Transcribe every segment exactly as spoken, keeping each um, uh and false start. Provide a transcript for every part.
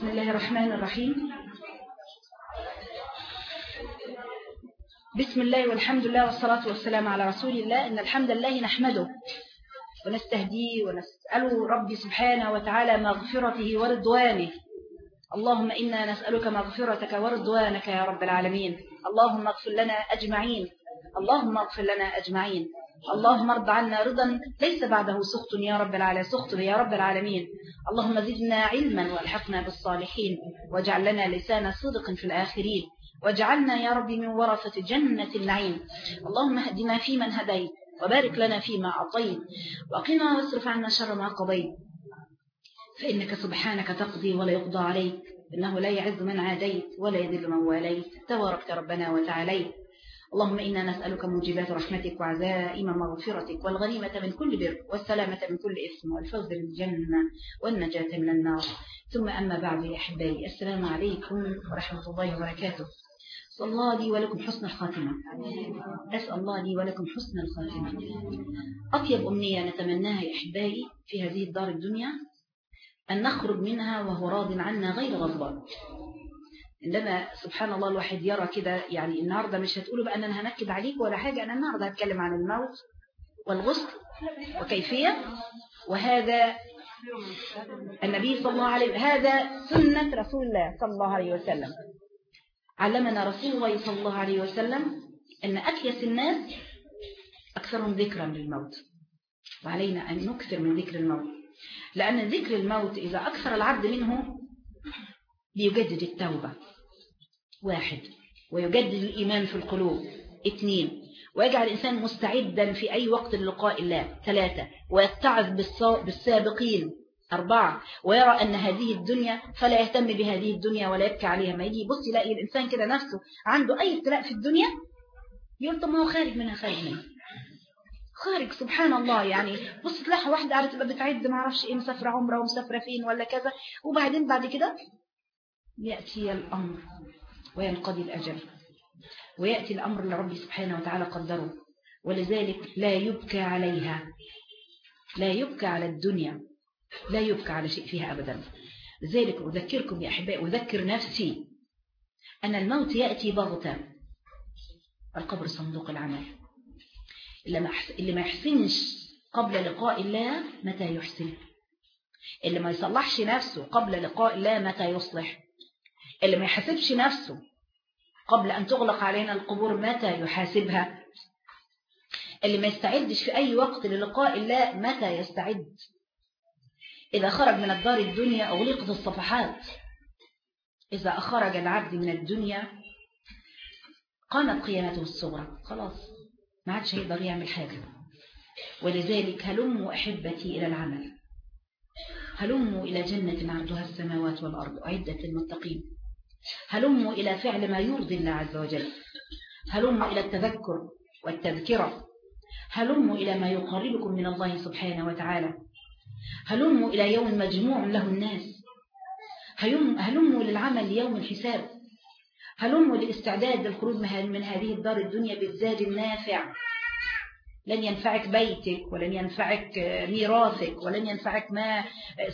بسم الله الرحمن الرحيم. بسم الله والحمد لله والصلاة والسلام على رسول الله. إن الحمد لله نحمده ونستهديه ونسأله ربي سبحانه وتعالى مغفرته ورضوانه. اللهم إنا نسألك مغفرتك ورضوانك يا رب العالمين. اللهم اغفر لنا أجمعين، اللهم اغفر لنا أجمعين. اللهم ارض عنا رضا ليس بعده سخط يا رب العالمين، سخط يا رب العالمين. اللهم زدنا علما والحقنا بالصالحين، واجعل لنا لسان صدق في الآخرين، واجعلنا يا رب من ورثة جنة النعيم. اللهم اهدنا فيمن هديت، وبارك لنا فيما أعطيت، وقنا واصرف عنا شر ما قضيت، فإنك سبحانك تقضي ولا يقضى عليك، إنه لا يعز من عاديت ولا يذل من واليت، تباركت ربنا وتعاليت. اللهم إنا نسألك موجبات رحمتك وعزائم مغفرتك والغنيمة من كل بر والسلامة من كل إثم والفوز بالجنة والنجاة من النار. ثم أما بعد يا أحبائي، السلام عليكم ورحمة الله وبركاته. أسأل الله لي ولكم حسن الخاتمة، أسأل الله لي ولكم حسن الخاتمة. أطيب أمنية نتمناها يا أحبائي في هذه الدار الدنيا أن نخرج منها وهو راض عنا غير غضبان. عندما سبحان الله الواحد يرى كده، يعني النهاردة مش هتقولوا بقى أن أنا هنكد عليك ولا حاجة، أنا النهاردة هتكلم عن الموت والغسل وكيفية، وهذا النبي صلى الله عليه وسلم، هذا سنة رسول الله صلى الله عليه وسلم. علمنا رسول الله صلى الله عليه وسلم أن أكيس الناس أكثرهم ذكرا للموت، وعلينا أن نكثر من ذكر الموت، لأن ذكر الموت إذا أكثر العبد منه بيجدد التوبة، واحد، ويجدد الإيمان في القلوب، اثنين، ويجعل الإنسان مستعدا في أي وقت للقاء الله، ثلاثة، ويتعظ بالسابقين، أربعة، ويرى أن هذه الدنيا فلا يهتم بهذه الدنيا ولا يبكي عليها. ما يجي يبص يلاقي الإنسان كده نفسه عنده أي ابتلاء في الدنيا يقول طب ما هو خارج منها، خارج منها خارج سبحان الله. يعني بص تلاقي واحدة قاعدة تبقى بتعد ما اعرفش ايه، مسافرة عمرة ومسافرة فين ولا كذا، وبعدين بعد كده يأتي الأمر وينقضي الأجل، ويأتي الأمر اللي ربي سبحانه وتعالى قدره. ولذلك لا يبكى عليها، لا يبكى على الدنيا، لا يبكى على شيء فيها أبدا. لذلك أذكركم يا أحبائي، أذكر نفسي أن الموت يأتي بغتة. القبر صندوق العمل. اللي ما يحسنش قبل لقاء الله متى يحسن؟ اللي ما يصلحش نفسه قبل لقاء الله متى يصلح؟ اللي ما يحاسبش نفسه قبل أن تغلق علينا القبور متى يحاسبها؟ اللي ما يستعدش في أي وقت للقاء الله متى يستعد؟ إذا خرج من الدار الدنيا أغلقت الصفحات. إذا أخرج العبد من الدنيا قامت قيامته الصغرى، خلاص ما عادش هيقدر يعمل حاجة. ولذلك هلموا أحبتي إلى العمل، هلموا إلى جنة عرضها السماوات والأرض أعدت للمتقين، هلموا إلى فعل ما يرضي الله عز وجل، هلموا إلى التذكر والتذكرة، هلموا إلى ما يقربكم من الله سبحانه وتعالى، هلموا إلى يوم مجموع له الناس، هلموا للعمل يوم الحساب، هلموا للاستعداد للخروج من هذه الدار الدنيا بالزاد النافع. لن ينفعك بيتك، ولن ينفعك ميراثك، ولن ينفعك ما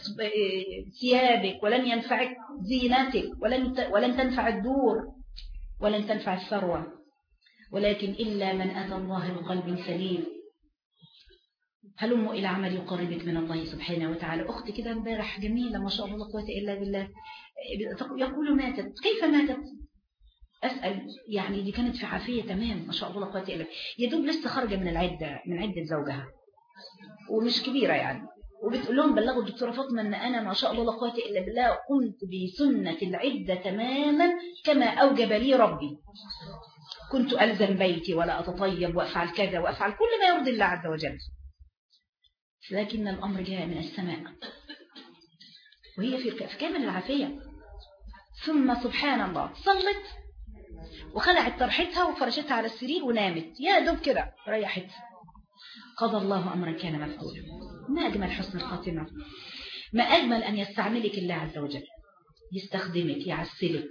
ثيابك، ولن ينفعك زينتك، ولن ولن تنفع الدور، ولن تنفع الثروة، ولكن إلا من أتى الله بقلب سليم. هلموا إلى عمل يقربك من الله سبحانه وتعالى. أختي كده امبارح جميلة ما شاء الله لا قوة إلا بالله، يقول ماتت. كيف ماتت؟ أسأل، يعني دي كانت في عافية تمام ما شاء الله لا قوة إلا بالله، يا دوب لسه خارجة من العدة، من عدة زوجها ومش كبيرة يعني، وبتقول لهم بلغوا الدكتورة فاطمة أن أنا ما شاء الله لا قوة إلا بالله قمت بسنة العدة تماما كما أوجب لي ربي. كنت ألزم بيتي ولا أتطيب وأفعل كذا وأفعل كل ما يرضي الله عز وجل، لكن الأمر جاء من السماء وهي في كامل العافية. ثم سبحان الله صلت وخلعت طرحتها وفرشتها على السرير ونامت، يا دوب كده ريحت. قضى الله أمرا كان مفعولا. ما أجمل حسن الخاتمة، ما أجمل أن يستعملك الله عز وجل، يستخدمك، يعسلك،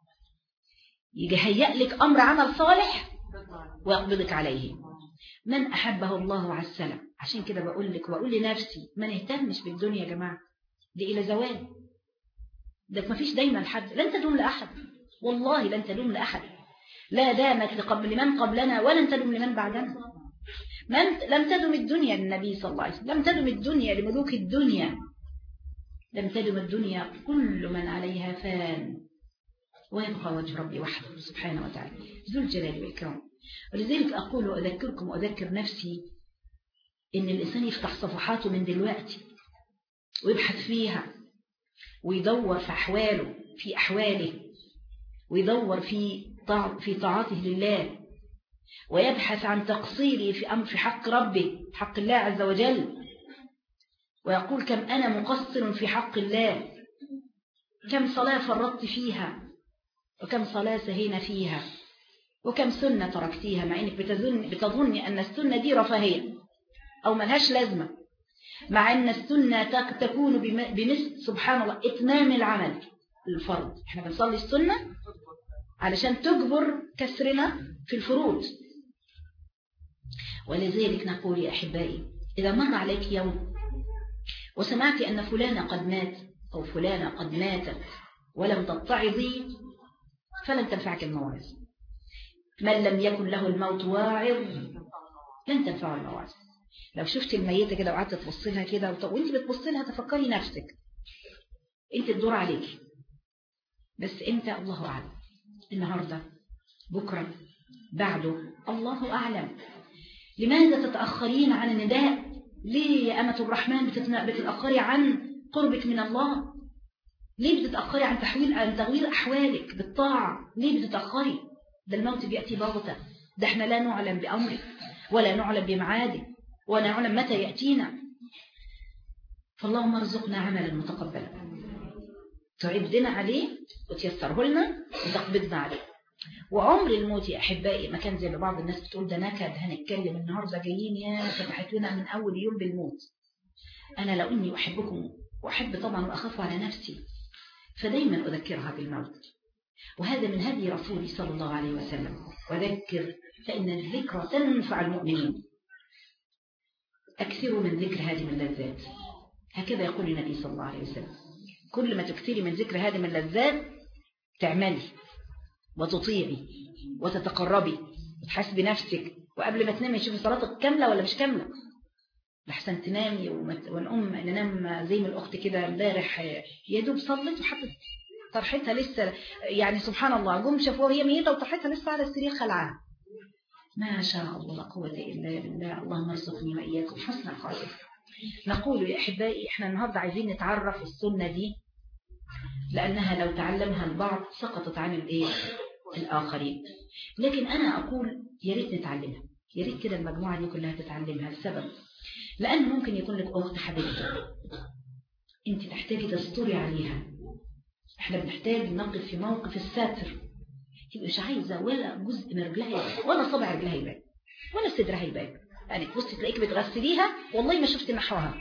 يهيئ لك أمر عمل صالح ويقبضك عليه. من أحبه الله عسله. عشان كده بقول لك وأقول لنفسي ما نهتمش بالدنيا يا جماعة، دي إلى زوال. ده ما فيش دايما حد، لن تدوم لأحد، والله لن تدوم لأحد، لا دامت لقبل لمن قبلنا ولن تدوم لمن بعدنا. من لم تدم الدنيا للنبي صلى الله عليه وسلم، لم تدم الدنيا لملوك الدنيا، لم تدم الدنيا، كل من عليها فان ويبقى وجه ربي وحده سبحانه وتعالى ذو الجلال والإكرام. ولذلك أقول وأذكركم وأذكر نفسي إن الإنسان يفتح صفحاته من دلوقتي ويبحث فيها ويدور في أحواله في أحواله ويدور في طاع في طاعته لله، ويبحث عن تقصيره في أمر في حق ربه حق الله عز وجل، ويقول كم أنا مقصر في حق الله، كم صلاة فرطت فيها، وكم صلاة سهينا فيها، وكم سنة تركتيها، مع أنك بتظن بتظني أن السنة دي رفاهية أو ملهاش لازمة، مع أن السنة تكون بمثل سبحان الله إتمام العمل الفرض. احنا بنصلي السنة علشان تجبر كسرنا في الفروض. ولذلك نقول يا أحبائي إذا مر عليك يوم وسمعت أن فلانة قد مات أو فلانة قد ماتت ولم تتعظي فلن تنفعك المواعظ. من لم يكن له الموت واعظ لن تنفعه المواعظ. لو شفت الميتة كده وقعدت تبص لها كده وانت بتبص لها تفكري نفسك انت الدور عليك، بس انت الله أعلم، النهاردة بكرة بعده الله أعلم. لماذا تتأخرين عن النداء؟ ليه يا أمة الرحمن بتتأخري عن قربك من الله؟ ليه بتتأخري عن تحويل عن تغيير أحوالك بالطاعة؟ ليه بتتأخري؟ ده الموت بيأتي بغتة، ده احنا لا نعلم بأمره ولا نعلم بمعاده ولا نعلم متى يأتينا. فاللهم ارزقنا عملا متقبلا تعبدنا عليه وتيسره لنا وتقبضنا عليه. وعمر الموت يا أحبائي ما كان زي ما بعض الناس بتقول ده نكد، هنتكلم النهاردة جايين يا فتحت لنا من أول يوم بالموت. أنا لو إني أحبكم وأحب طبعا وأخاف على نفسي فدايما أذكرها بالموت، وهذا من هدي رسولي صلى الله عليه وسلم، وذكر فإن الذكرى تنفع المؤمنين. أكثروا من ذكر هادم اللذات، هكذا يقول النبي صلى الله عليه وسلم، كل ما تكثري من ذكر هادم اللذات تعملي وتطيعي وتتقربي وتحاسبي نفسك، وقبل ما تنامي تشوفي صلاتك كاملة ولا مش كاملة، لحسن تنامي ونقوم ننام زي ما الأخت كده امبارح يا دوب صلت وحطت طرحتها لسه، يعني سبحان الله جم شافوها هي ميتة وطرحتها لسه على السرير خلعها. ما شاء الله لا قوة إلا بالله. اللهم ارزقني وإياكم حسن الخاتمة. نقول يا أحبائي احنا النهاردة عايزين نتعرف السنة دي، لأنها لو تعلمها البعض سقطت عن الايه الآخرين، لكن أنا أقول يا ريت نتعلمها، يا ريت كده المجموعة دي كلها تتعلمها. السبب لأن ممكن يكون لك أخت حبيبتك أنت تحتاجي تستوري عليها، احنا بنحتاج نقف في موقف الستر، تبقى مش عايزة ولا جزء من رجلها يبان ولا صبع رجلها يبان ولا صدرها يبان، يعني تبصي تلاقيك بتغسليها والله ما شفت نحوها،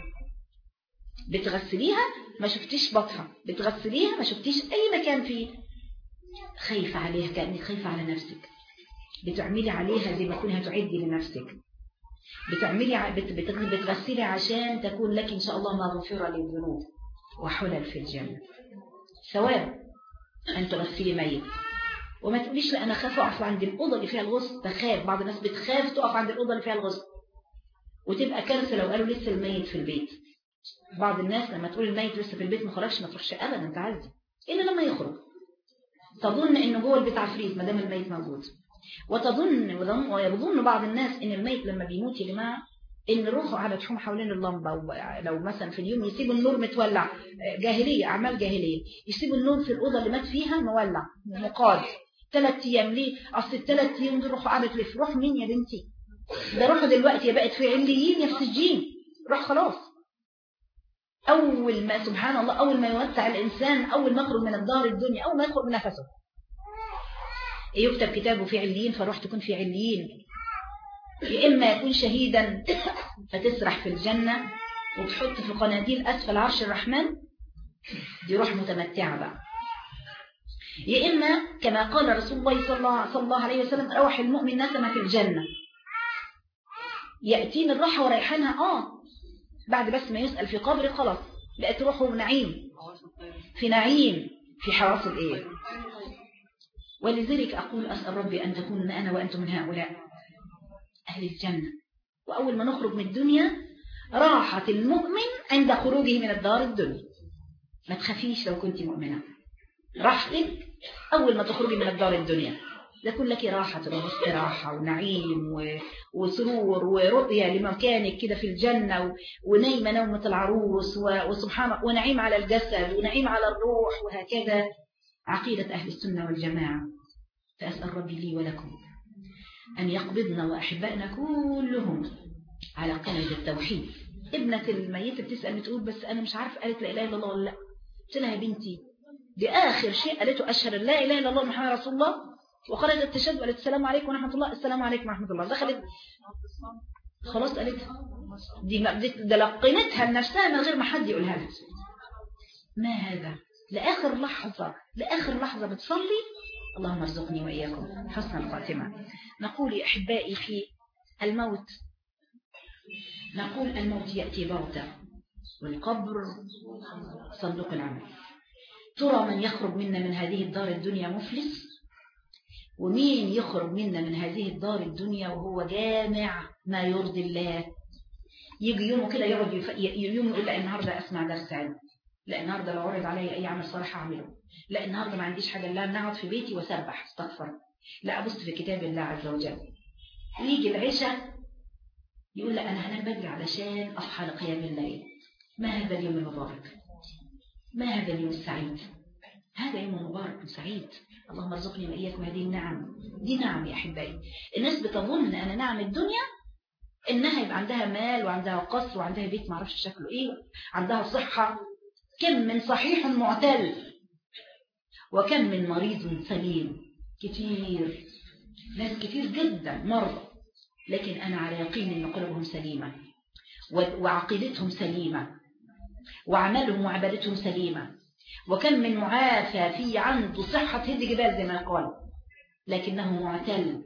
بتغسليها ما شفتيش بطها، بتغسليها ما شفتيش أي مكان فيه، خايفة عليها كأنك خايفة على نفسك، بتعملي عليها زي ما كنها تعدي لنفسك، بتعملي بت بتغسلي عشان تكون لك إن شاء الله مغفرة للذنوب وحلل في الجنة. ثواب أن تغسلي ميت، وما تقوليش لا أنا خاف أقف عند الأوضة اللي فيها الغسل، تخاف، بعض الناس بتخاف تقف عند الأوضة اللي فيها الغسل وتبقى كارثة لو قالوا لسه الميت في البيت. بعض الناس لما تقول الميت لسه في البيت ما خرجش ما تروحش أبدا تعزي إلا لما يخرج، تظن إنه جوه البيت عفريت ما دام الميت موجود، وتظن ويظن بعض الناس إن الميت لما بيموت يا جماعة إن روحه على تحوم حوالين اللمبة، لو مثلا في اليوم يسيبوا النور متولع، جاهلية أعمال جاهلية، يسيبوا النور في الأوضة اللي مات فيها مولع مقاد ثلاث أيام. ليه؟ أصل الثلاث أيام دول روحه قعدت تلف. روح مين يا بنتي؟ ده روحه دلوقتي بقت في عليين يا في سجين، روح خلاص. أول ما سبحان الله أول ما يوسع الإنسان أول ما يخرج من الدار الدنيا أول ما يخرج من نفسه يكتب كتابه في عليين، فروح تكون في عليين، يا إما يكون شهيدا فتسرح في الجنة وتحط في قناديل أسفل عرش الرحمن، دي روح متمتعة بقى، يا إما كما قال رسول الله صلى الله, صلى الله عليه وسلم روح المؤمن نسمة في الجنة، يأتين الراحة وريحانها آه بعد بس ما يسأل في قبر خلاص بقت روحه نعيم في نعيم في حواصل إيه. ولذلك أقول أسأل ربي أن تكون أنا وأنتم من هؤلاء أهل الجنة. وأول ما نخرج من الدنيا راحة المؤمن عند خروجه من الدار الدنيا. ما تخافيش لو كنت مؤمنة، راحتك أول ما تخرجي من الدار الدنيا يكون لك راحة واستراحة ونعيم وسرور ورؤية لمكانك كده في الجنة، ونايمة نومة العروس، وسبحان ونعيم على الجسد ونعيم على الروح، وهكذا عقيدة أهل السنة والجماعة. فأسأل ربي لي ولكم أن يقبضنا وأحبائنا كلهم على قلب التوحيد. ابنة الميتة بتسأل بتقول بس أنا مش عارف قالت لا إله إلا الله ولا لا. قلت لها يا بنتي دي آخر شيء قالته أشهد لا إله إلا الله محمد رسول الله، وخرجت تشهد وقالت السلام عليكم ورحمة الله، السلام عليكم ورحمة الله، دخلت خلاص قالتها. دي دلقنتها لنفسها من غير ما حد يقولها لها. ما هذا؟ لآخر لحظة لآخر لحظة بتصلي. اللهم ارزقني وإياكم حسن الخاتمة. نقول يا أحبائي في الموت، نقول الموت يأتي بغتة والقبر صندوق العمل. ترى من يخرج منا من هذه الدار الدنيا مفلس، ومين يخرج منا من هذه الدار الدنيا وهو جامع ما يرضي الله. يجي يومه كده يقعد يوم يقول لا النهارده اسمع درس علم، لا النهارده لو عرض علي اي عمل صالح اعمله، لا النهارده ما عنديش حاجه الا ان اقعد في بيتي واسبح استغفر، لا ابص في كتاب الله عز وجل. يجي العشاء يقول لا انا هنام بدري علشان اصحى لقيام الليل. ما هذا اليوم المبارك؟ ما هذا اليوم السعيد؟ هذا يوم مبارك وسعيد. اللهم ارزقني وإياكم هذه النعم. دي نعم يا أحبائي. الناس بتظن أن نعم الدنيا إنها يبقى عندها مال وعندها قصر وعندها بيت معرفش شكله إيه، عندها صحة. كم من صحيح معتل وكم من مريض سليم. كتير ناس كتير جدا مرضى، لكن أنا على يقين أن قلوبهم سليمة وعقيدتهم سليمة وعملهم وعبادتهم سليمة. وكم من معافى في عنده صحة هد جبال زي ما قال، لكنه معتل،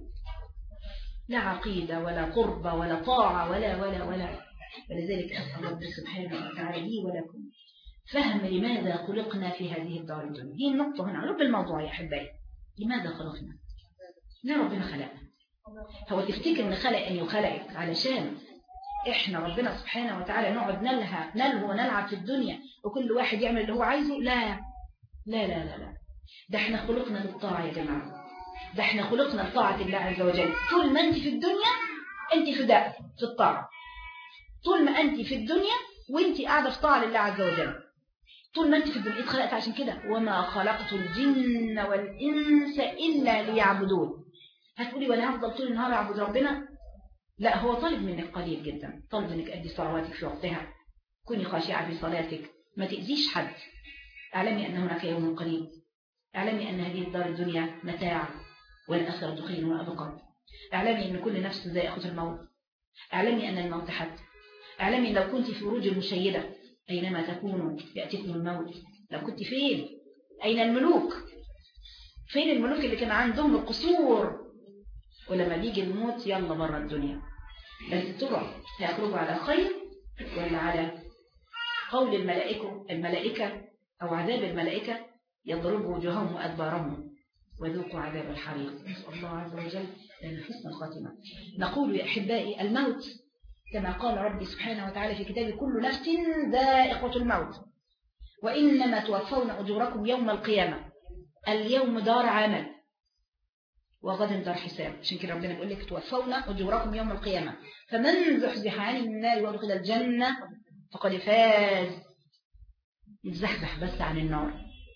لا عقيدة ولا قربة ولا طاعة ولا ولا ولا. ولذلك أسأل الله سبحانه وتعالى لي ولكم فهم لماذا خلقنا في هذه الدار الدنيا. هي النقطة هنا لب الموضوع يا أحبائي. لماذا خلقنا؟ لا ربنا خلقنا. هو تفتكر أن خلق أن يخلقك علشان إحنا ربنا سبحانه وتعالى نقعد نلهى نلهو ونلعب في الدنيا وكل واحد يعمل اللي هو عايزه؟ لا لا لا لا لا. ده احنا خلقنا للطاعة يا جماعة. ده احنا خلقنا لطاعة الله عز وجل. طول ما انت في الدنيا انت فداء في الطاعة. طول ما انت في الدنيا وانت قاعدة في طاعة لله عز وجل. طول ما انت في الدنيا اتخلقت عشان كده وما خلقت الجن والإنس إلا ليعبدون. هتقولي وانا هفضل طول النهار اعبد ربنا؟ لا، هو طالب منك قليل جدا. طالب منك أدي صلواتك في وقتها، كوني خاشعة في صلاتك، ما تأذيش حد. اعلمي أن هناك يوم قريب. اعلمي أن هذه الدار الدنيا متاع والآخرة خير وأبقى. اعلمي أن كل نفس ذائقة الموت. اعلمي أن الموت حد. اعلمي لو كنت في بروج المشيدة أينما تكونوا يأتيكم الموت. لو كنت فين؟ أين الملوك؟ فين الملوك اللي كان عندهم القصور؟ ولما بيجي الموت يلا بره الدنيا. بس ترى هيخرجوا على خير ولا على قول الملائكة الملائكة أو عذاب الملائكة يضربوا وجوههم وأدبارهم وذوقوا عذاب الحريق. نسأل الله عز وجل لنا حسن الخاتمة. نقول يا أحبائي الموت كما قال ربي سبحانه وتعالى في كتابه كل نفس ذائقة الموت وإنما توفون أجوركم يوم القيامة. اليوم دار عمل وغدا دار حساب. عشان كده ربنا بيقول لك توفون أجوركم يوم القيامة فمن زحزح عن النار وادخل الجنة فقد فاز. نتزحزح بس عن النار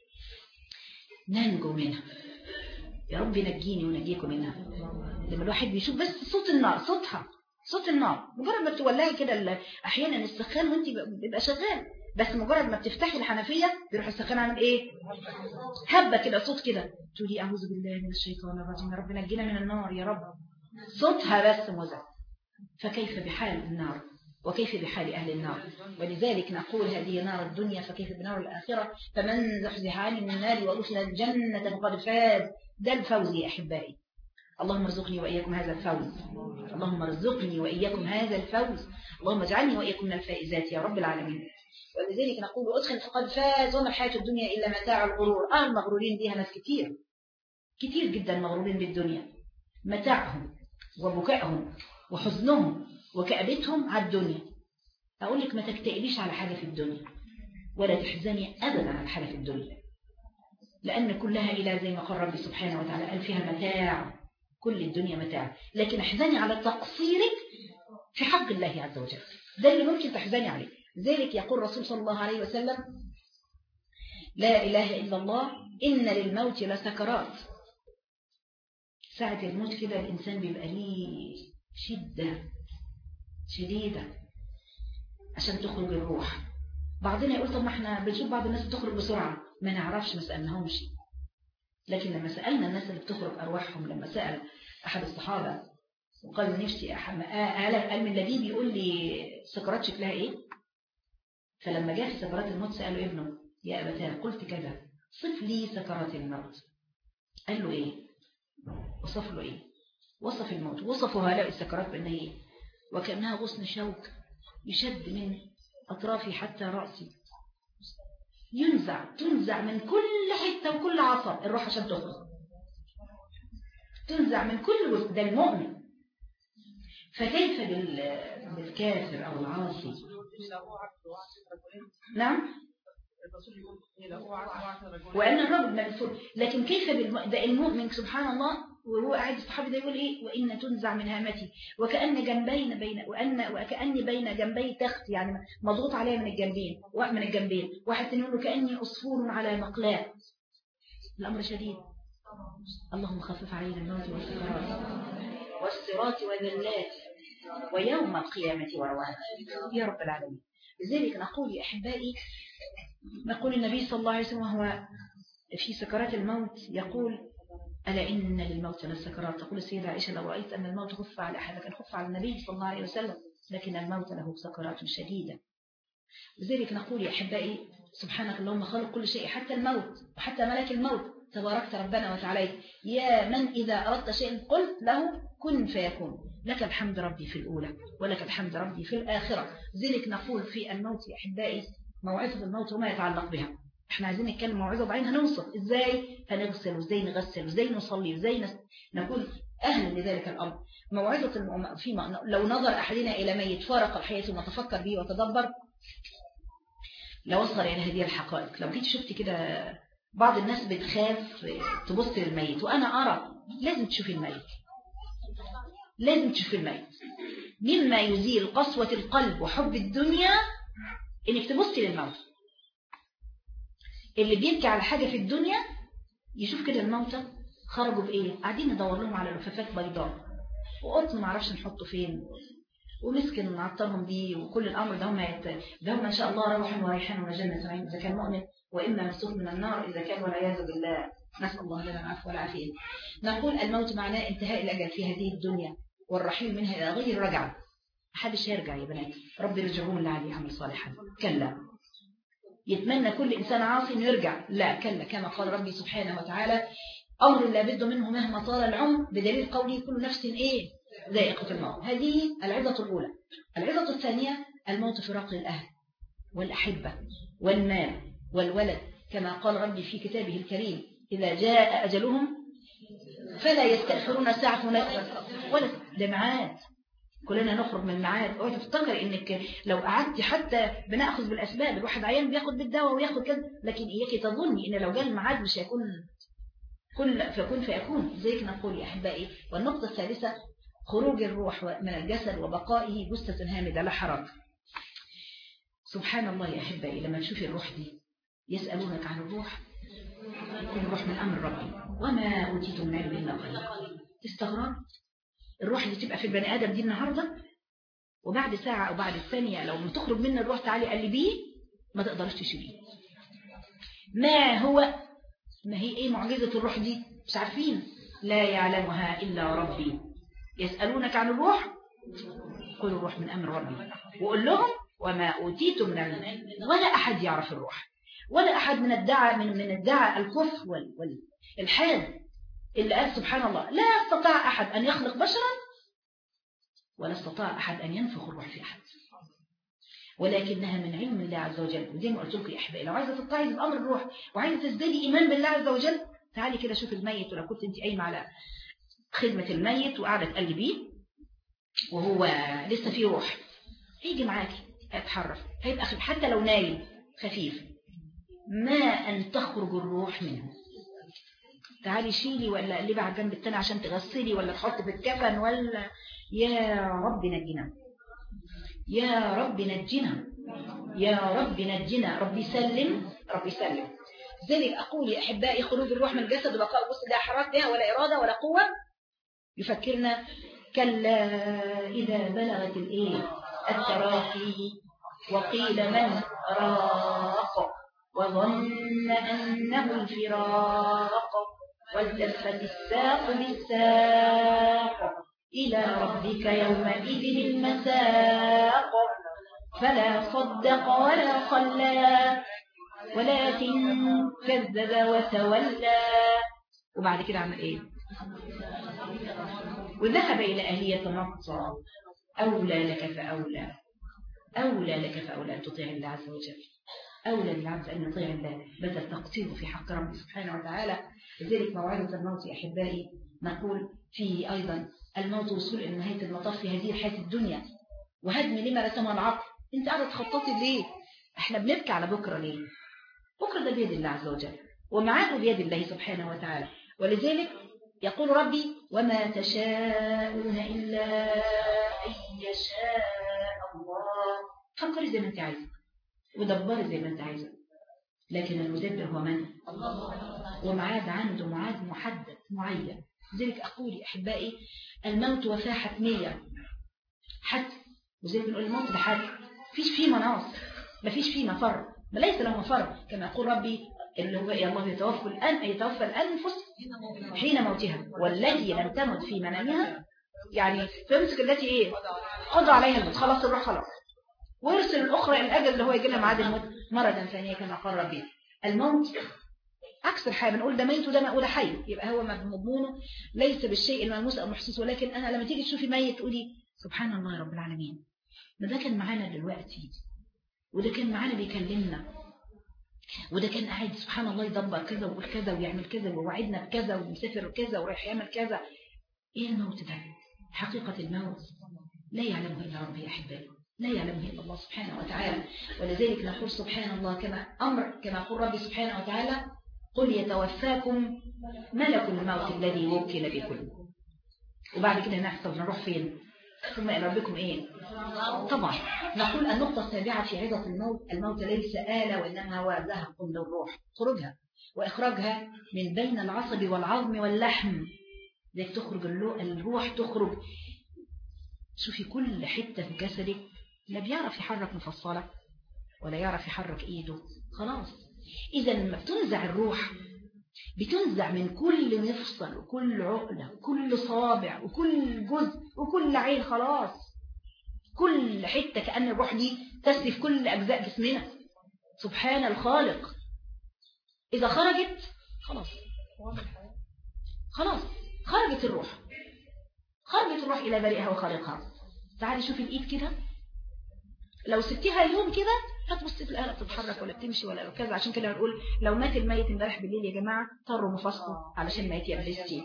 ننجو منها. يا رب نجيني ونجيكم منها. لما الواحد بيشوف بس صوت النار، صوتها صوت النار، مجرد ما تولعي كده احيانا السخان وانت بيبقى شغال، بس مجرد ما بتفتحي الحنفيه بيروح السخان عامل ايه؟ هبه كده، صوت كده تقولي اعوذ بالله من الشيطان الرجيم يا رب نجينا من النار يا رب. صوتها بس مزعج. فكيف بحال النار وكيف بحال أهل النار؟ ولذلك نقول هذه نار الدنيا فكيف بنار الآخرة. فمن زحزح عن النار وأدخل الجنة فقد فاز. ده الفوز يا أحبائي. اللهم ارزقني وإياكم هذا الفوز. اللهم ارزقني وإياكم هذا الفوز. اللهم اجعلني وإياكم من الفائزات يا رب العالمين. ولذلك نقول أدخل فقد فاز وما الحياة الدنيا إلا متاع الغرور. آه المغرورين بها ناس كتير كتير جدا مغرورين بالدنيا، متاعهم وبكائهم وحزنهم وكأبتهم على الدنيا. أقول لك ما تكتئبيش على حاجة في الدنيا ولا تحزني أبدا على حاجة في الدنيا، لأن كلها إلى زي ما قال ربي سبحانه وتعالى قال فيها متاع، كل الدنيا متاع، لكن احزني على تقصيرك في حق الله عز وجل، ده اللي ممكن تحزني عليه. ذلك يقول الرسول صلى الله عليه وسلم لا إله إلا الله إن للموت لسكرات. ساعة الموت كده الإنسان بيبقى ليه شدة شديدة عشان تخرج الروح. بعضنا يقول طب ما احنا بنشوف بعض الناس بتخرج بسرعة، ما نعرفش، ما سألناهمش. لكن لما سألنا الناس اللي بتخرج أرواحهم، لما سأل أحد الصحابة وقال نفسي قال من لبيب يقول لي سكرات شكلها إيه؟ فلما جاء في سكرات الموت سأله ابنه يا أبتاه قلت كذا صف لي سكرات الموت. قال له إيه؟ وصف له إيه؟ وصف الموت، وصفوا هؤلاء السكرات بأنها إيه؟ وكأنها غصن شوك يشد من أطرافي حتى رأسي، ينزع تنزع من كل حتة وكل عصب الروح عشان تخرج، تنزع من كل جزء. ده المؤمن. فكيف بالكافر أو العاصي؟ نعم وأن الرجل مغفور، لكن كيف بالم... ده المؤمن سبحان الله وهو قاعد الصحابي ده يقول إيه وإن تنزع من هامتي وكأن جنبين بين وأن وكأني بين جنبي تخت، يعني مضغوط عليها من الجنبين من الجنبين. واحد تاني يقول له كأني عصفور على مقلاة. الأمر شديد. اللهم خفف علينا الموت والسكرات والصراط وذلات ويوم القيامة وروان يا رب العالمين. لذلك نقول يا أحبائي، نقول النبي صلى الله عليه وسلم وهو في سكرات الموت يقول ألا إن للموت لسكرات. تقول السيدة عائشة لو رأيت أن الموت خف على أحد كان خف على النبي صلى الله عليه وسلم، لكن الموت له سكرات شديدة. لذلك نقول يا أحبائي سبحانك اللهم خلق كل شيء حتى الموت وحتى ملك الموت تباركت ربنا وتعالى يا من إذا أردت شيئا قلت له كن فيكون. لك الحمد ربي في الأولى ولك الحمد ربي في الآخرة. لذلك نقول في الموت يا أحبائي موعظة الموت وما يتعلق بها. احنا عايزين نتكلم موعظة وبعدين هنوصل ازاي هنغسل وازاي نغسل وازاي نصلي وازاي نس... نكون أهل لذلك الأمر. موعظة الم... فيما لو نظر أحدنا إلى ميت فارق الحياة ثم تفكر به وتدبر لوصل إلى هذه الحقائق. لو كنت شفت كده بعض الناس بتخاف تبص للميت، وأنا أرى لازم تشوف الميت، لازم تشوف الميت. مما يزيل قسوة القلب وحب الدنيا إنك تبص للموت. اللي بيبكي على حاجة في الدنيا يشوف كده الموتى خرجوا بإيه، قاعدين ندور لهم على لفافات بيضاء وقطن ما عرفش نحطه فين ومسكن نعطرهم بيه وكل الأمر ده هم يت... ده هم إن شاء الله روح وريحان وجنة نعيم إذا كان مؤمن، وإما مسوق من النار إذا كان والعياذ بالله، نسأل الله لنا العفو والعافية. نقول الموت معناه انتهاء الأجل في هذه الدنيا والرحيل منها إلى غير رجعة. محدش يرجع يا بنات، رب يرجعون لعلي عمل صالحا. كلا. يتمنى كل إنسان عاصي إنه يرجع، لا كلا، كما قال ربي سبحانه وتعالى أمر لا بد منه مهما طال العمر، بدليل قوله كل نفس إيه ذائقة الموت. هذه العظة الأولى. العظة الثانية الموت فراق الأهل والأحبة والمال والولد، كما قال ربي في كتابه الكريم إذا جاء أجلهم فلا يستأخرون ساعة ولا لمعاد. كلنا نخرج من المعاد. اوعي تفتكر انك لو قعدت حتى بناخذ بالاسباب، الواحد عيان بياخد بالدواء وياخد كذا، لكن اياك تظني ان لو جاء الميعاد مش هيكون كل فيكون فيكون. زيك نقول يا احبائي. والنقطه الثالثه خروج الروح من الجسد وبقائه جثه هامده لا حرج. سبحان الله يا احبائي، لما تشوفي الروح دي يسالونك عن الروح، كل الروح من امر ربي وما اوتيتم من علم الا قليلا. تستغرب الروح اللي تبقى في البني آدم دي النهاردة وبعد ساعة أو بعد الثانية لو تخرج منه الروح تعالي قلبيه ما تقدرش تشيليه. ما هو ما هي إيه معجزة الروح دي؟ مش عارفين. لا يعلمها إلا ربي. يسألونك عن الروح قل الروح من أمر ربي وقل لهم وما أوتيتم من العلم. ولا أحد يعرف الروح، ولا أحد من الدعاء من من الدعاء الكفر والحاد اللي قال سبحان الله لا استطاع أحد أن يخلق بشرا ولا استطاع أحد أن ينفخ الروح في أحد. ولكنها من علم الله عز وجل. وزي ما قلت لكم يا أحبائي، لو عايزة تتعظ بأمر الروح وعايزة تزدادي إيمان بالله عز وجل، تعالي كده شوف الميت. ولو كنت أنت قايمة على خدمة الميت وقاعدة تقلبيه وهو لسه فيه روح، هيجي معاكي هيتحرك، هيبقى حتى لو نايم خفيف، ما أن تخرج الروح منه. تعالي شيلي ولا قلبي على الجنب التاني عشان تغسلي ولا تحط في الكفن، ولا يا رب نجنا، يا رب نجنا، يا رب نجنا، ربي سلم، ربي سلم. ذلك أقول يا أحبائي، خروج الروح من الجسد وبقاء بص لا حراك بها ولا إرادة ولا قوة. يفكرنا كلا إذا بلغت الإيه التراقي وقيل من راق وظن أنه الفراق والتفت الساق بالساق إلى ربك يومئذ المساق فلا صدق ولا صلى ولكن كذب وتولى. وبعد كده عمل ايه؟ وذهب إلى أهله يتمطى. أولى لك فأولى، أولى لك فأولى أن تطيع الله عز وجل، أولى للعبد أن يطيع الله بدل تقصيره في حق ربه سبحانه وتعالى. لذلك موعظة الموت يا أحبائي نقول فيه أيضا الموت وصول إلى نهاية المطاف في هذه الحياة الدنيا، وهدم لما رسمها العقل. أنت قاعدة تخططي ليه؟ احنا بنبكي على بكرة ليه؟ بكرة ده بيد الله عز وجل ومعاده بيد الله سبحانه وتعالى. ولذلك يقول ربي وما تشاءون إلا أن يشاء الله. فكري زي ما أنت عايزة ودبري زي ما أنت عايزة، لكن المدبر هو من؟ الله. ومعاد عنده معاد محدد معين. لذلك أقول يا أحبائي الموت وفاة حتمية حتى، وزي بنقول الموت ده حتى مفيش فيه مناص، مفيش فيه مفر، ما ليس له مفر. كما يقول ربي اللي هو يا الله يتوفى الأن يتوفى الأنفس حين موتها والتي لم تمت في منامها، يعني فيمسك التي ايه قضى عليها الموت، خلاص الروح خلاص، ويرسل الأخرى الأجل اللي هو يجي لها ميعاد الموت مرة ثانية. كما قال ربي الموت عكس الحياة، بنقول ده ميت وده مقول حي، يبقى هو مضمونه ليس بالشيء الملموس أو محسوس. ولكن أنا لما تيجي تشوفي ميت تقولي سبحان الله رب العالمين، ما ده كان معانا دلوقتي، وده كان معانا بيكلمنا، وده كان قاعد سبحان الله يدبر كذا ويقول كذا ويعمل كذا ووعدنا بكذا ومسافر كذا ورايح يعمل كذا. ايه الموت ده؟ حقيقة الموت لا يعلمه إلا ربي يا أحبائي، لا يعلمه إلا الله سبحانه وتعالى. ولذلك نقول سبحان الله كما أمر كما يقول ربي سبحانه وتعالى قل يتوفاكم ملك الموت الذي وكل بكم. وبعد كده نحصل نروح فين؟ ثم إلى ربكم إيه؟ طبعا نقول النقطة السابعة في عظة الموت، الموت ليس آلة وإنما هو ذهب للروح، خروجها وإخراجها من بين العصب والعظم واللحم. ذلك تخرج الروح، تخرج شوفي كل حتة في جسدك، لا بيعرف يحرك مفصلة ولا يعرف يحرك إيده، خلاص. إذا لما بتنزع الروح بتنزع من كل مفصل وكل عقلة وكل صابع وكل جزء وكل عين، خلاص كل حتة كأن الروح دي تسري في كل أجزاء جسمنا. سبحان الخالق. إذا خرجت خلاص خلاص خرجت الروح، خرجت الروح إلى بريئها وخالقها. تعالي شوفي الإيد كده، لو سبتيها يوم كده هتبصي تلاقيها لا بتتحرك ولا بتمشي ولا كذا. عشان كده نقول لو مات الميت امبارح بالليل يا جماعة طروا مفصله علشان ما يتيبسي.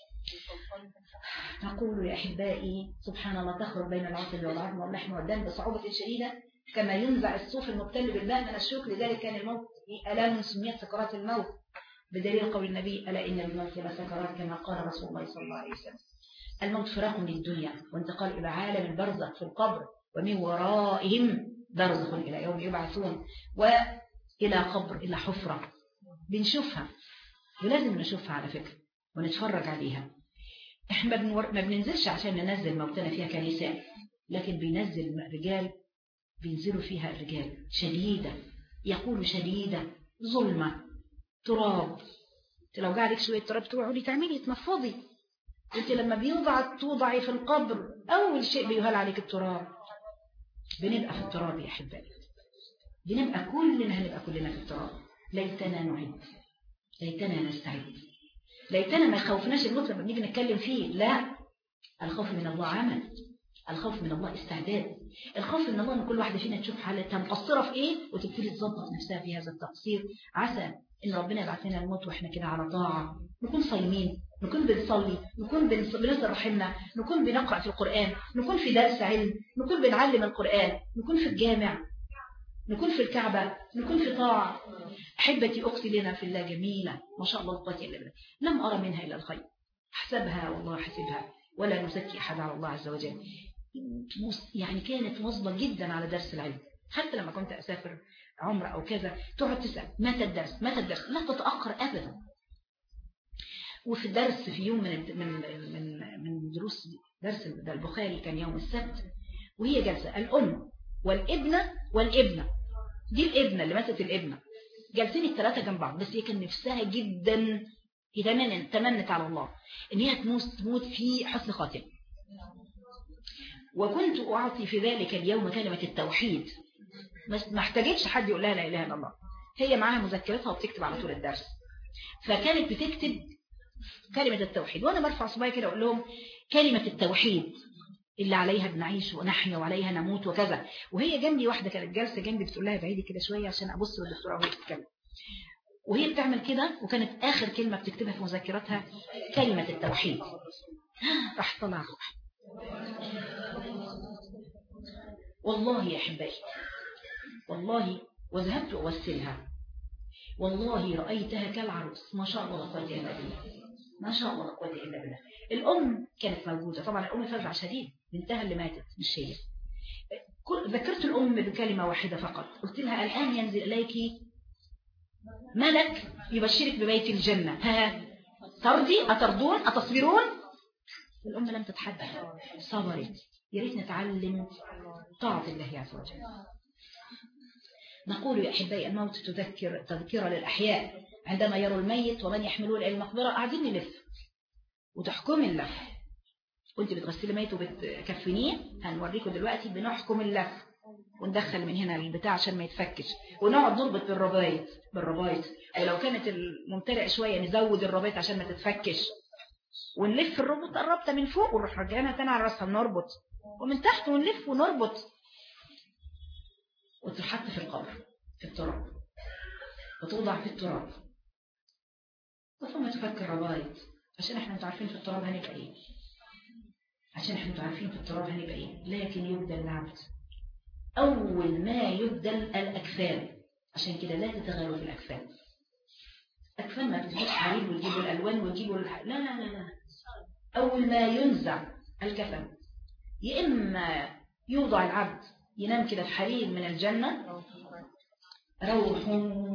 نقول يا أحبائي سبحان الله تخرج بين العصب والعظم واللحم والدم بصعوبة شديدة كما ينزع الصوف المبتل بالماء من الشوك. لذلك كان الموت ألام سميت سكرات الموت بدليل قول النبي ألا إن الموت لسكرات كما قال رسول الله صلى الله عليه وسلم. الموت فراق للدنيا وانتقال إلى عالم البرزخ في القبر، ومن ورائهم برزخ إلى يوم يبعثون، وإلى قبر إلى حفرة بنشوفها ولازم نشوفها على فكرة ونتفرج عليها. احنا ما بننزلش عشان ننزل موتنا فيها كنساء، لكن بينزل رجال، بينزلوا فيها الرجال شديدة، يقول شديدة ظلمة تراب. لو قاعدك شوية تراب تقعدي تعملي تنفضي. انت لما بيوضع توضعي في القبر اول شيء بيهال عليك التراب. بنبقى في التراب يا احبائي، بنبقى كلنا هنبقى كلنا في التراب. ليتنا نعد، ليتنا نستعد، ليتنا ما يخوفناش الموت لما بنيجي نتكلم فيه. لا، الخوف من الله عمل، الخوف من الله استعداد. الخوف ان الله ان كل واحدة فينا تشوف حالتها مقصرة في ايه وتبتدي تظبط نفسها في هذا التقصير. عسى ان ربنا يبعث لنا الموت واحنا كده على طاعة، نكون صايمين، نكون بنصلي، نكون بنصل رحمنا، نكون بنقرأ في القرآن، نكون في درس علم، نكون بنعلم القرآن، نكون في الجامع، نكون في الكعبة، نكون في طاعة. أحبتي أختي لنا في الله جميلة ما شاء الله قوة إلا بالله، لم أرى منها إلا الخير، أحسبها والله حسبها ولا نزكي أحد على الله عز وجل. يعني كانت مواظبة جدا على درس العلم، حتى لما كنت أسافر عمرة أو كذا تقعد تسأل متى الدرس متى الدرس، لا تتأخر أبدا. وفي الدرس في يوم من من من من دروس درس البخاري كان يوم السبت، وهي جالسة الأم والابنة والابنة، دي الابنة اللي ماتت الابنة، جالسين الثلاثة جنب بعض، بس هي كان نفسها جدا، هي تمنت تمنت على الله ان هي تموت تموت في حسن خاتمة. وكنت أعطي في ذلك اليوم كلمة التوحيد، ما احتاجتش حد يقول لها لا إله إلا الله، هي معاها مذكرتها وبتكتب على طول الدرس، فكانت بتكتب كلمة التوحيد، وأنا برفع صباعي كده أقول لهم كلمة التوحيد اللي عليها بنعيش ونحيا وعليها نموت وكذا. وهي جنبي واحدة كانت جالسة جنبي بتقول لها بعيدي كده شوية عشان أبص للدكتورة وهي بتتكلم، وهي بتعمل كده، وكانت آخر كلمة بتكتبها في مذكرتها كلمة التوحيد. راح طلع روح. والله يا أحبائي والله، وذهبت أوسلها، والله رأيتها كالعروس ما شاء الله لا قوة إلا بالله، ما شاء الله لا قوة إلا بالله. الأم كانت موجودة طبعا، الأم فزع شديد، بنتها اللي ماتت مش هي. ذكرت الأم بكلمة واحدة فقط، قلت لها الآن ينزل إليك ملك يبشرك ببيت الجنة، ها ترضي أترضون أتصبرون؟ الأم لم تتحدث، صبرت. يا ريت نتعلم طاعة الله عز وجل. نقول يا أحبائي الموت تذكر تذكرة للأحياء عندما يروا الميت ومن يحملون إلى المقبرة قاعدين نلف وتحكم اللف، وانت بتغسلي ميت وبتكفنيه، هنوريكم دلوقتي بنحكم اللف وندخل من هنا البتاع عشان ما يتفكش، ونقعد نربط بالربايط بالربايط ولو كانت الممتلئ شوية نزود الربايط عشان ما تتفكش، ونلف الربط الربطة من فوق ونروح رجعنا تاني على راسها ونربط، ومن تحت ونلف ونربط، وتحط في القبر في التراب، وتوضع في التراب، ثم تفك الربايط عشان احنا متعرفين في التراب هنبقى ايه، عشان احنا متعرفين في التراب هنبقى ايه. لكن يبدل العبد اول ما يبدل الاكفان، عشان كده لا تتغيروا في الاكفان. اكفان ما بتجيبش حرير وتجيبوا الالوان وتجيبوا الح... لا لا لا لا اول ما ينزع الكفن، يا اما يوضع العبد ينام كده في حرير من الجنة، روح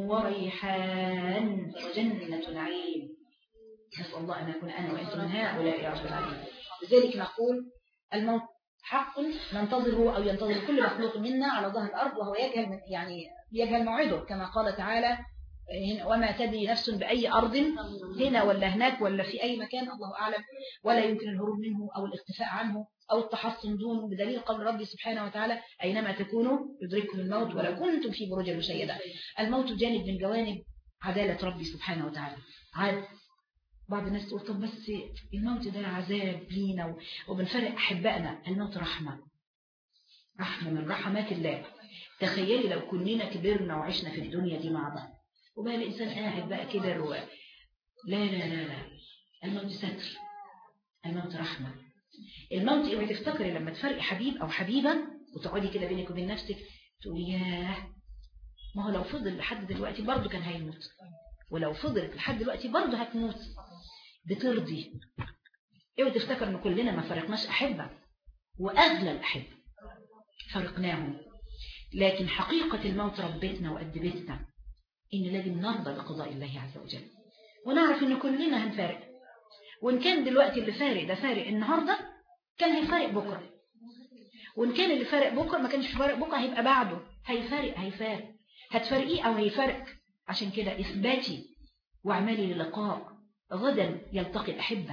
وريحان وجنة نعيم، نسأل الله أن أكون أنا وأنتم من هؤلاء يا رب العالمين. لذلك نقول الموت حق ننتظره أو ينتظر كل مخلوق منا على ظهر الأرض، وهو يجهل يعني يجهل موعده كما قال تعالى وما تدري نفس بأي أرض، هنا ولا هناك ولا في أي مكان الله أعلم، ولا يمكن الهروب منه أو الاختفاء عنه أو التحصن دونه، بدليل قول ربي سبحانه وتعالى أينما تكونوا يدرككم الموت ولو كنتم في بروج مشيدة. الموت جانب من جوانب عدالة ربي سبحانه وتعالى. عاد بعض الناس تقول طب بس الموت ده عذاب لينا وبنفرق أحبائنا، الموت رحمة، رحمة من رحمات الله. تخيلي لو كلنا كبرنا وعشنا في الدنيا دي مع بعض، وبقى الإنسان قاعد بقى كبر و... لا لا لا لا الموت ستر، الموت رحمة. الموت اوعي تفتكري لما تفرقي حبيب أو حبيبة وتقعدي كده بينك وبين نفسك تقولي ياه، ما هو لو فضل لحد دلوقتي برضه كان هيموت، ولو فضلت لحد دلوقتي برضه هتموت، بترضي. اوعي تفتكر ان كلنا ما فرقناش أحبة، وأغلى الأحبة فرقناهم، لكن حقيقة الموت ربتنا وأدبتنا إن لازم نرضى بقضاء الله عز وجل، ونعرف إن كلنا هنفارق، وإن كان دلوقتي اللي فارق ده فارق النهاردة كان هيفارق بكرة، وإن كان اللي فارق بكرة ما كانش فارق بكرة هيبقى بعده هيفارق هيفارق هتفارقيه أو هيفارق. عشان كده إثباتي واعملي للقاء غدا يلتقي الأحبة.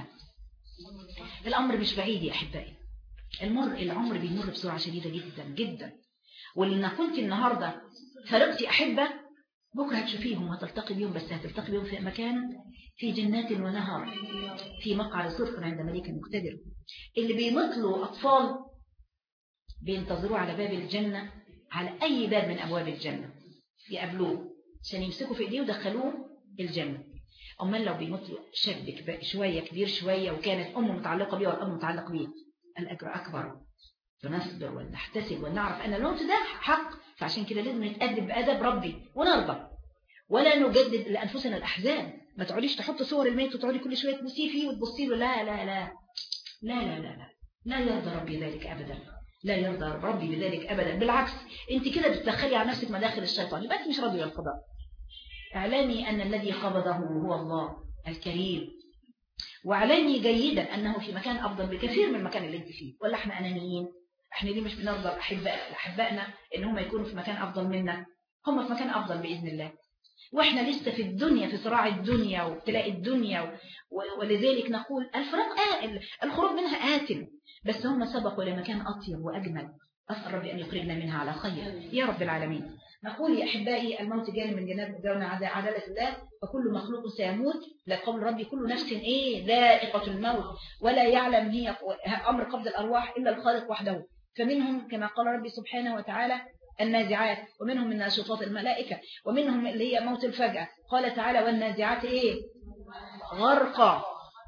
الأمر مش بعيد يا أحبائي، المر العمر بيمر بسرعة شديدة جدا جدا، واللي كنت النهاردة فارقتي أحبة بكرة هتشوفيهم وهتلتقي بيهم، بس هتلتقي بيهم في مكان في جنات ونهار في مقعد صدق عند مليك مقتدر. اللي بيمثلوا أطفال بينتظروه على باب الجنة، على أي باب من أبواب الجنة يقابلوه عشان يمسكوا في إيديه ودخلوه الجنة. أما لو بيموت شاب شوية كبير شوية وكانت أمه متعلقة بيه والأب متعلق بيه، الأجر أكبر. فنصبر ونحتسب ونعرف أن الموت ده حق، فعشان كده لازم نتأدب بأدب ربي ونرضى، ولا نجدد لأنفسنا الأحزان. ما تقعديش تحط صور الميت وتقعدي كل شوية تبصي فيه وتبصي له، لا لا لا لا لا لا لا لا يرضى ربي ذلك أبدا، لا يرضى ربي بذلك أبدا. بالعكس أنت كده بتدخلي على نفسك مداخل الشيطان، يبقى أنت مش راضية بالقضاء. اعلمي أن الذي قبضه هو الله الكريم، واعلمي جيدا أنه في مكان أفضل بكثير من المكان اللي أنت فيه. ولا احنا أنانيين؟ احنا ليه مش بنرضى أحباء أحبائنا إن هم يكونوا في مكان أفضل منا؟ هم في مكان أفضل بإذن الله، واحنا لسه في الدنيا، في صراع الدنيا وابتلاء الدنيا، ولذلك نقول الفراق آل الخروج منها آتم، بس هم سبقوا لمكان أطيب وأجمل. أسأل ربي أن يخرجنا منها على خير يا رب العالمين. نقول يا أحبائي الموت جاء من جنات جاءنا عدالة الله، فكل مخلوق سيموت. لقول ربي كل نفس إيه ذائقة الموت، ولا يعلم هي أمر قبض الأرواح إلا الخالق وحده. فمنهم كما قال ربي سبحانه وتعالى النازعات، ومنهم من ناشطات الملائكة، ومنهم اللي هي موت الفجأة. قال تعالى والنازعات إيه غرقا،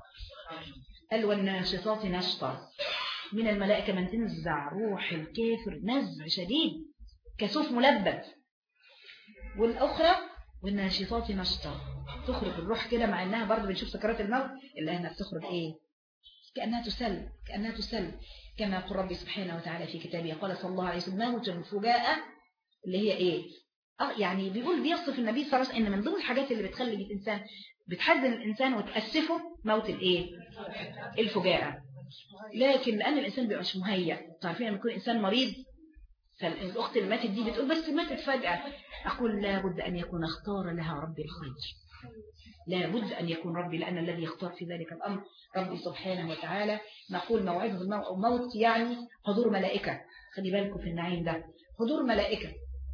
قال والناشطات نشطا. من الملائكة من تنزع روح الكافر نزع شديد كسوف ملبد. والأخرى والناشطات نشطا، تخرج الروح كده، مع أنها برضو بنشوف سكرات الموت إلا أنها بتخرج إيه كأنها تسل كأنها تسل كما يقول ربي سبحانه وتعالى في كتابه. قال صلى الله عليه وسلم موت فجاءة، اللي هي إيه آه يعني بيقول بيصف النبي صلى الله عليه وسلم إن من ضمن الحاجات اللي بتخلي الإنسان بتحزن الإنسان وتأسفه موت الإيه الفجاءة. لكن لأن الإنسان بيبقى مش مهيأ، تعرفين لما يكون إنسان مريض، فالأخت اللي ماتت دي بتقول بس ماتت فجأة، أقول لا بد أن يكون اختار لها ربي الخير، لا بد أن يكون ربي، لأن الذي يختار في ذلك الأمر ربي سبحانه وتعالى. نقول موعده الموت يعني حضور ملائكة، خلي بالكم في النعيم ده حضور ملائكة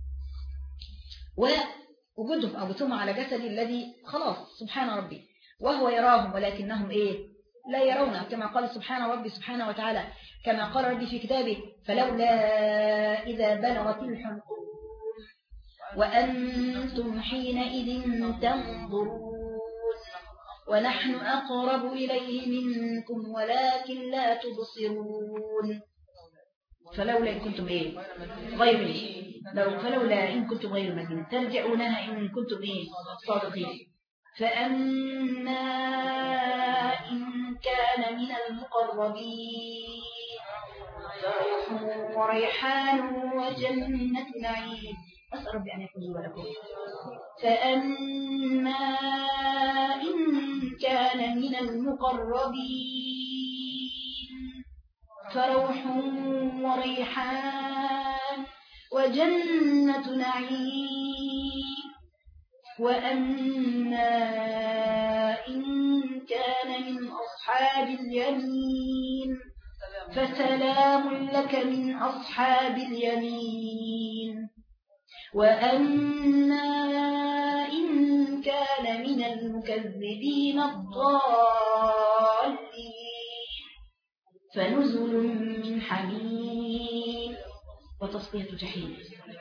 ووجودهم أو بتهم على جسدي الذي خلاص سبحان ربي وهو يراهم ولكنهم إيه لا يرونه، كما قال سبحان ربي سبحانه وتعالى، كما قال ربي في كتابه فلولا إذا بلغت الحلقوم وأنتم حينئذ تنظرون ونحن أقرب إليه منكم ولكن لا تبصرون. فلولا إن كنتم إيه غير مدينين، لو فلولا إن كنتم غير مدينين ترجعونها إن كنتم إيه صادقين. فأما إن كان من المقربين فروح وريحان وجنة نعيم. أسأل ربي أن يكون لي ولكم. فأما إن كان من المقربين فروح وريحان وجنة نعيم. وأما إن كان من أصحاب اليمين فسلام لك من أصحاب اليمين. وأما إن كان من المكذبين الضالين فنزل من حميم وتصفية جحيم.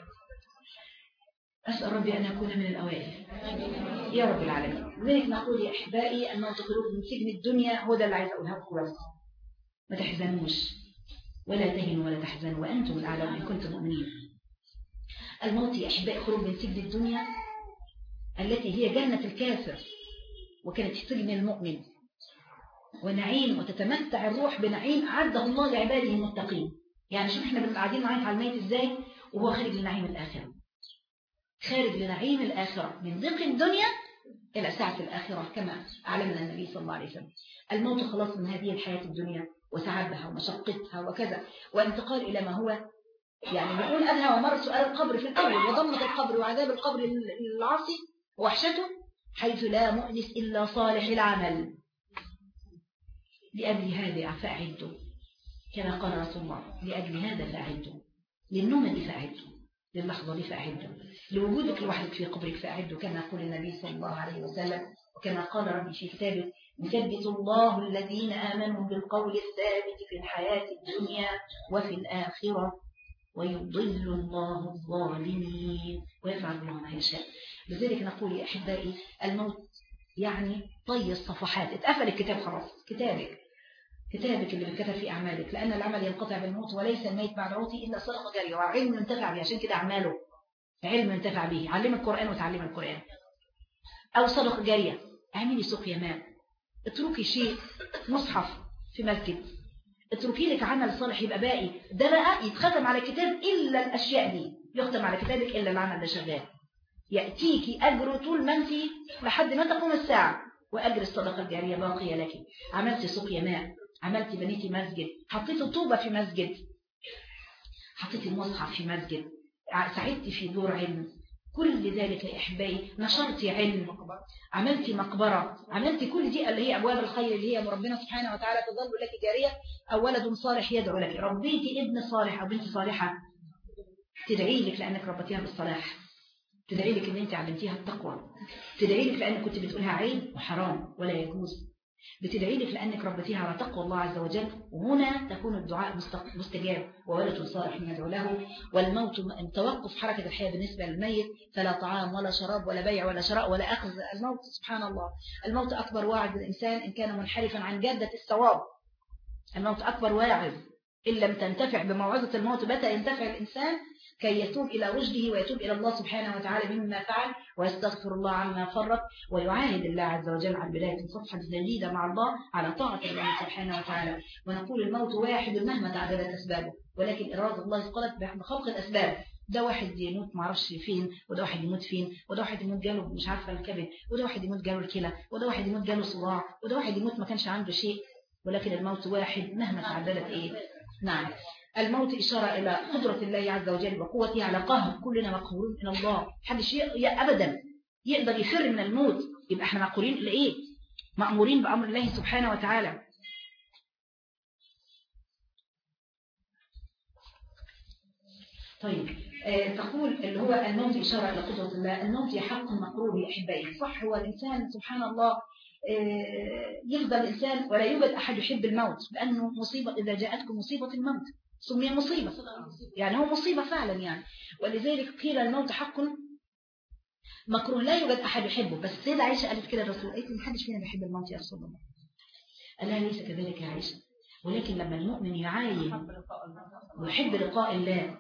أسأل ربي أن أكون من الأوائل يا رب العالمين. لذلك نقول يا أحبائي الموت خروج من سجن الدنيا، هو ده اللي عايز أقولها لكم بس. ما تحزنوش ولا تهنوا ولا تحزنوا وأنتم الأعلون إن كنتم مؤمنين. الموت يا أحبائي خروج من سجن الدنيا التي هي جنة الكافر وكانت سجن المؤمن، ونعيم وتتمتع الروح بنعيم أعده الله لعباده المتقين. يعني شوف احنا بنبقى قاعدين نعيط على الميت ازاي وهو خارج لنعيم الآخرة، خارج لنعيم الآخرة من ضيق الدنيا إلى ساعة الآخرة كما علمنا النبي صلى الله عليه وسلم. الموت خلاص من هذه الحياة الدنيا وتعبها ومشقتها وكذا، وانتقال إلى ما هو يعني نقول أنها ومر سؤال القبر في الأول وضمة القبر وعذاب القبر العاصي ووحشته، حيث لا مؤنس إلا صالح العمل. لأجل هذا فأعدوا كما قال رسول الله، لأجل هذا فأعدوا للنوم فأعدوا للحظة دي فأعده، لوجودك لوحدك في قبرك فأعده، كما يقول النبي صلى الله عليه وسلم وكما قال ربي في كتابه: يثبت الله الذين آمنوا بالقول الثابت في الحياة الدنيا وفي الآخرة ويضل الله الظالمين ويفعل الله ما يشاء. لذلك نقول يا أحبائي الموت يعني طي الصفحات، اتقفل الكتاب خلاص، كتابك كتابك اللي بتكتب في أعمالك، لأن العمل ينقطع بالموت وليس الميت بعد موته إلا صدقة جارية وعلم ينتفع به. عشان كده أعماله علم ينتفع به، علم القرآن وتعلم القرآن، أو صدقة جارية، اعملي سقيا ماء، اتركي شيء مصحف في مسجد، اتركي لك عمل صالح يبقى باقي، ده بقى يتختم على كتاب إلا الأشياء دي، يختم على كتابك إلا العمل ده شغال، يأتيكي أجر طول ما أنت لحد ما تقوم الساعة، وأجر الصدقة الجارية باقية لك. عملتي سقيا ماء، عملتي بنيتي مسجد، حطيتي طوبة في مسجد، حطيتي المصحف في مسجد، ساعدتي في دور علم، كل ذلك يا إحبائي نشرتي علم، عملتي مقبرة، عملتي كل دي اللي هي أبواب الخير اللي هي ربنا سبحانه وتعالى تظل لك جارية، أو ولد صالح يدعو لك، ربيتي ابن صالح أو بنت صالحة تدعي لك لأنك ربطيها بالصلاح، تدعي لك ان انت علمتيها التقوى، تدعي لك لانك كنت بتقولها عيب وحرام ولا يجوز، بتدعي لك لانك ربتيها على تقوى الله عز وجل، وهنا تكون الدعاء مستجاب، وولد صالح يدعو له. والموت توقف حركة الحياة بالنسبة للميت، فلا طعام ولا شراب ولا بيع ولا شراء ولا أخذ. الموت سبحان الله، الموت أكبر واعظ الإنسان إن كان منحرفا عن جادة الصواب، الموت أكبر واعظ، إن لم تنتفع بموعظة الموت بتا ينتفع الإنسان كي يتوب إلى رشده ويتوب إلى الله سبحانه وتعالى مما فعل ويستغفر الله عما فرط، ويعاهد الله عز وجل عن بداية صفحة جديدة مع الله على طاعة الله سبحانه وتعالى. ونقول الموت واحد مهما تعددت أسبابه، ولكن إرادة الله قالت بخلق الأسباب، ده واحد يموت معرفش فين، وده واحد يموت فين، وده واحد يموت جاله مش عارفة الكبد، وده واحد يموت جاله الكلى، وده واحد يموت جاله صداع، وده واحد يموت ما كانش عنده شيء، ولكن الموت واحد مهما تعددت إيه. نعم، الموت إشارة إلى قدرة الله عز وجل وقوته على قهر، كلنا مقهورون من الله، محدش أبدا يقدر يفر من الموت، يبقى احنا مقهورين لإيه؟ مأمورين بأمر الله سبحانه وتعالى. طيب آه تقول اللي هو الموت إشارة إلى قدرة الله، الموت يحق مقروب يا أحبائي، صح، هو الإنسان سبحان الله آه يفضل الإنسان ولا يوجد أحد يحب الموت، لأنه مصيبة، إذا جاءتكم مصيبة الموت سمي مصيبة، يعني هو مصيبة فعلا يعني، ولذلك قيل الموت حق مكروه لا يوجد أحد يحبه. بس السيدة عائشة قالت كده الرسول، قالت ما حدش فينا بيحب الموت يا رسول الله، قال لها ليس كذلك يا عائشة، ولكن لما المؤمن يعاين ويحب لقاء الله،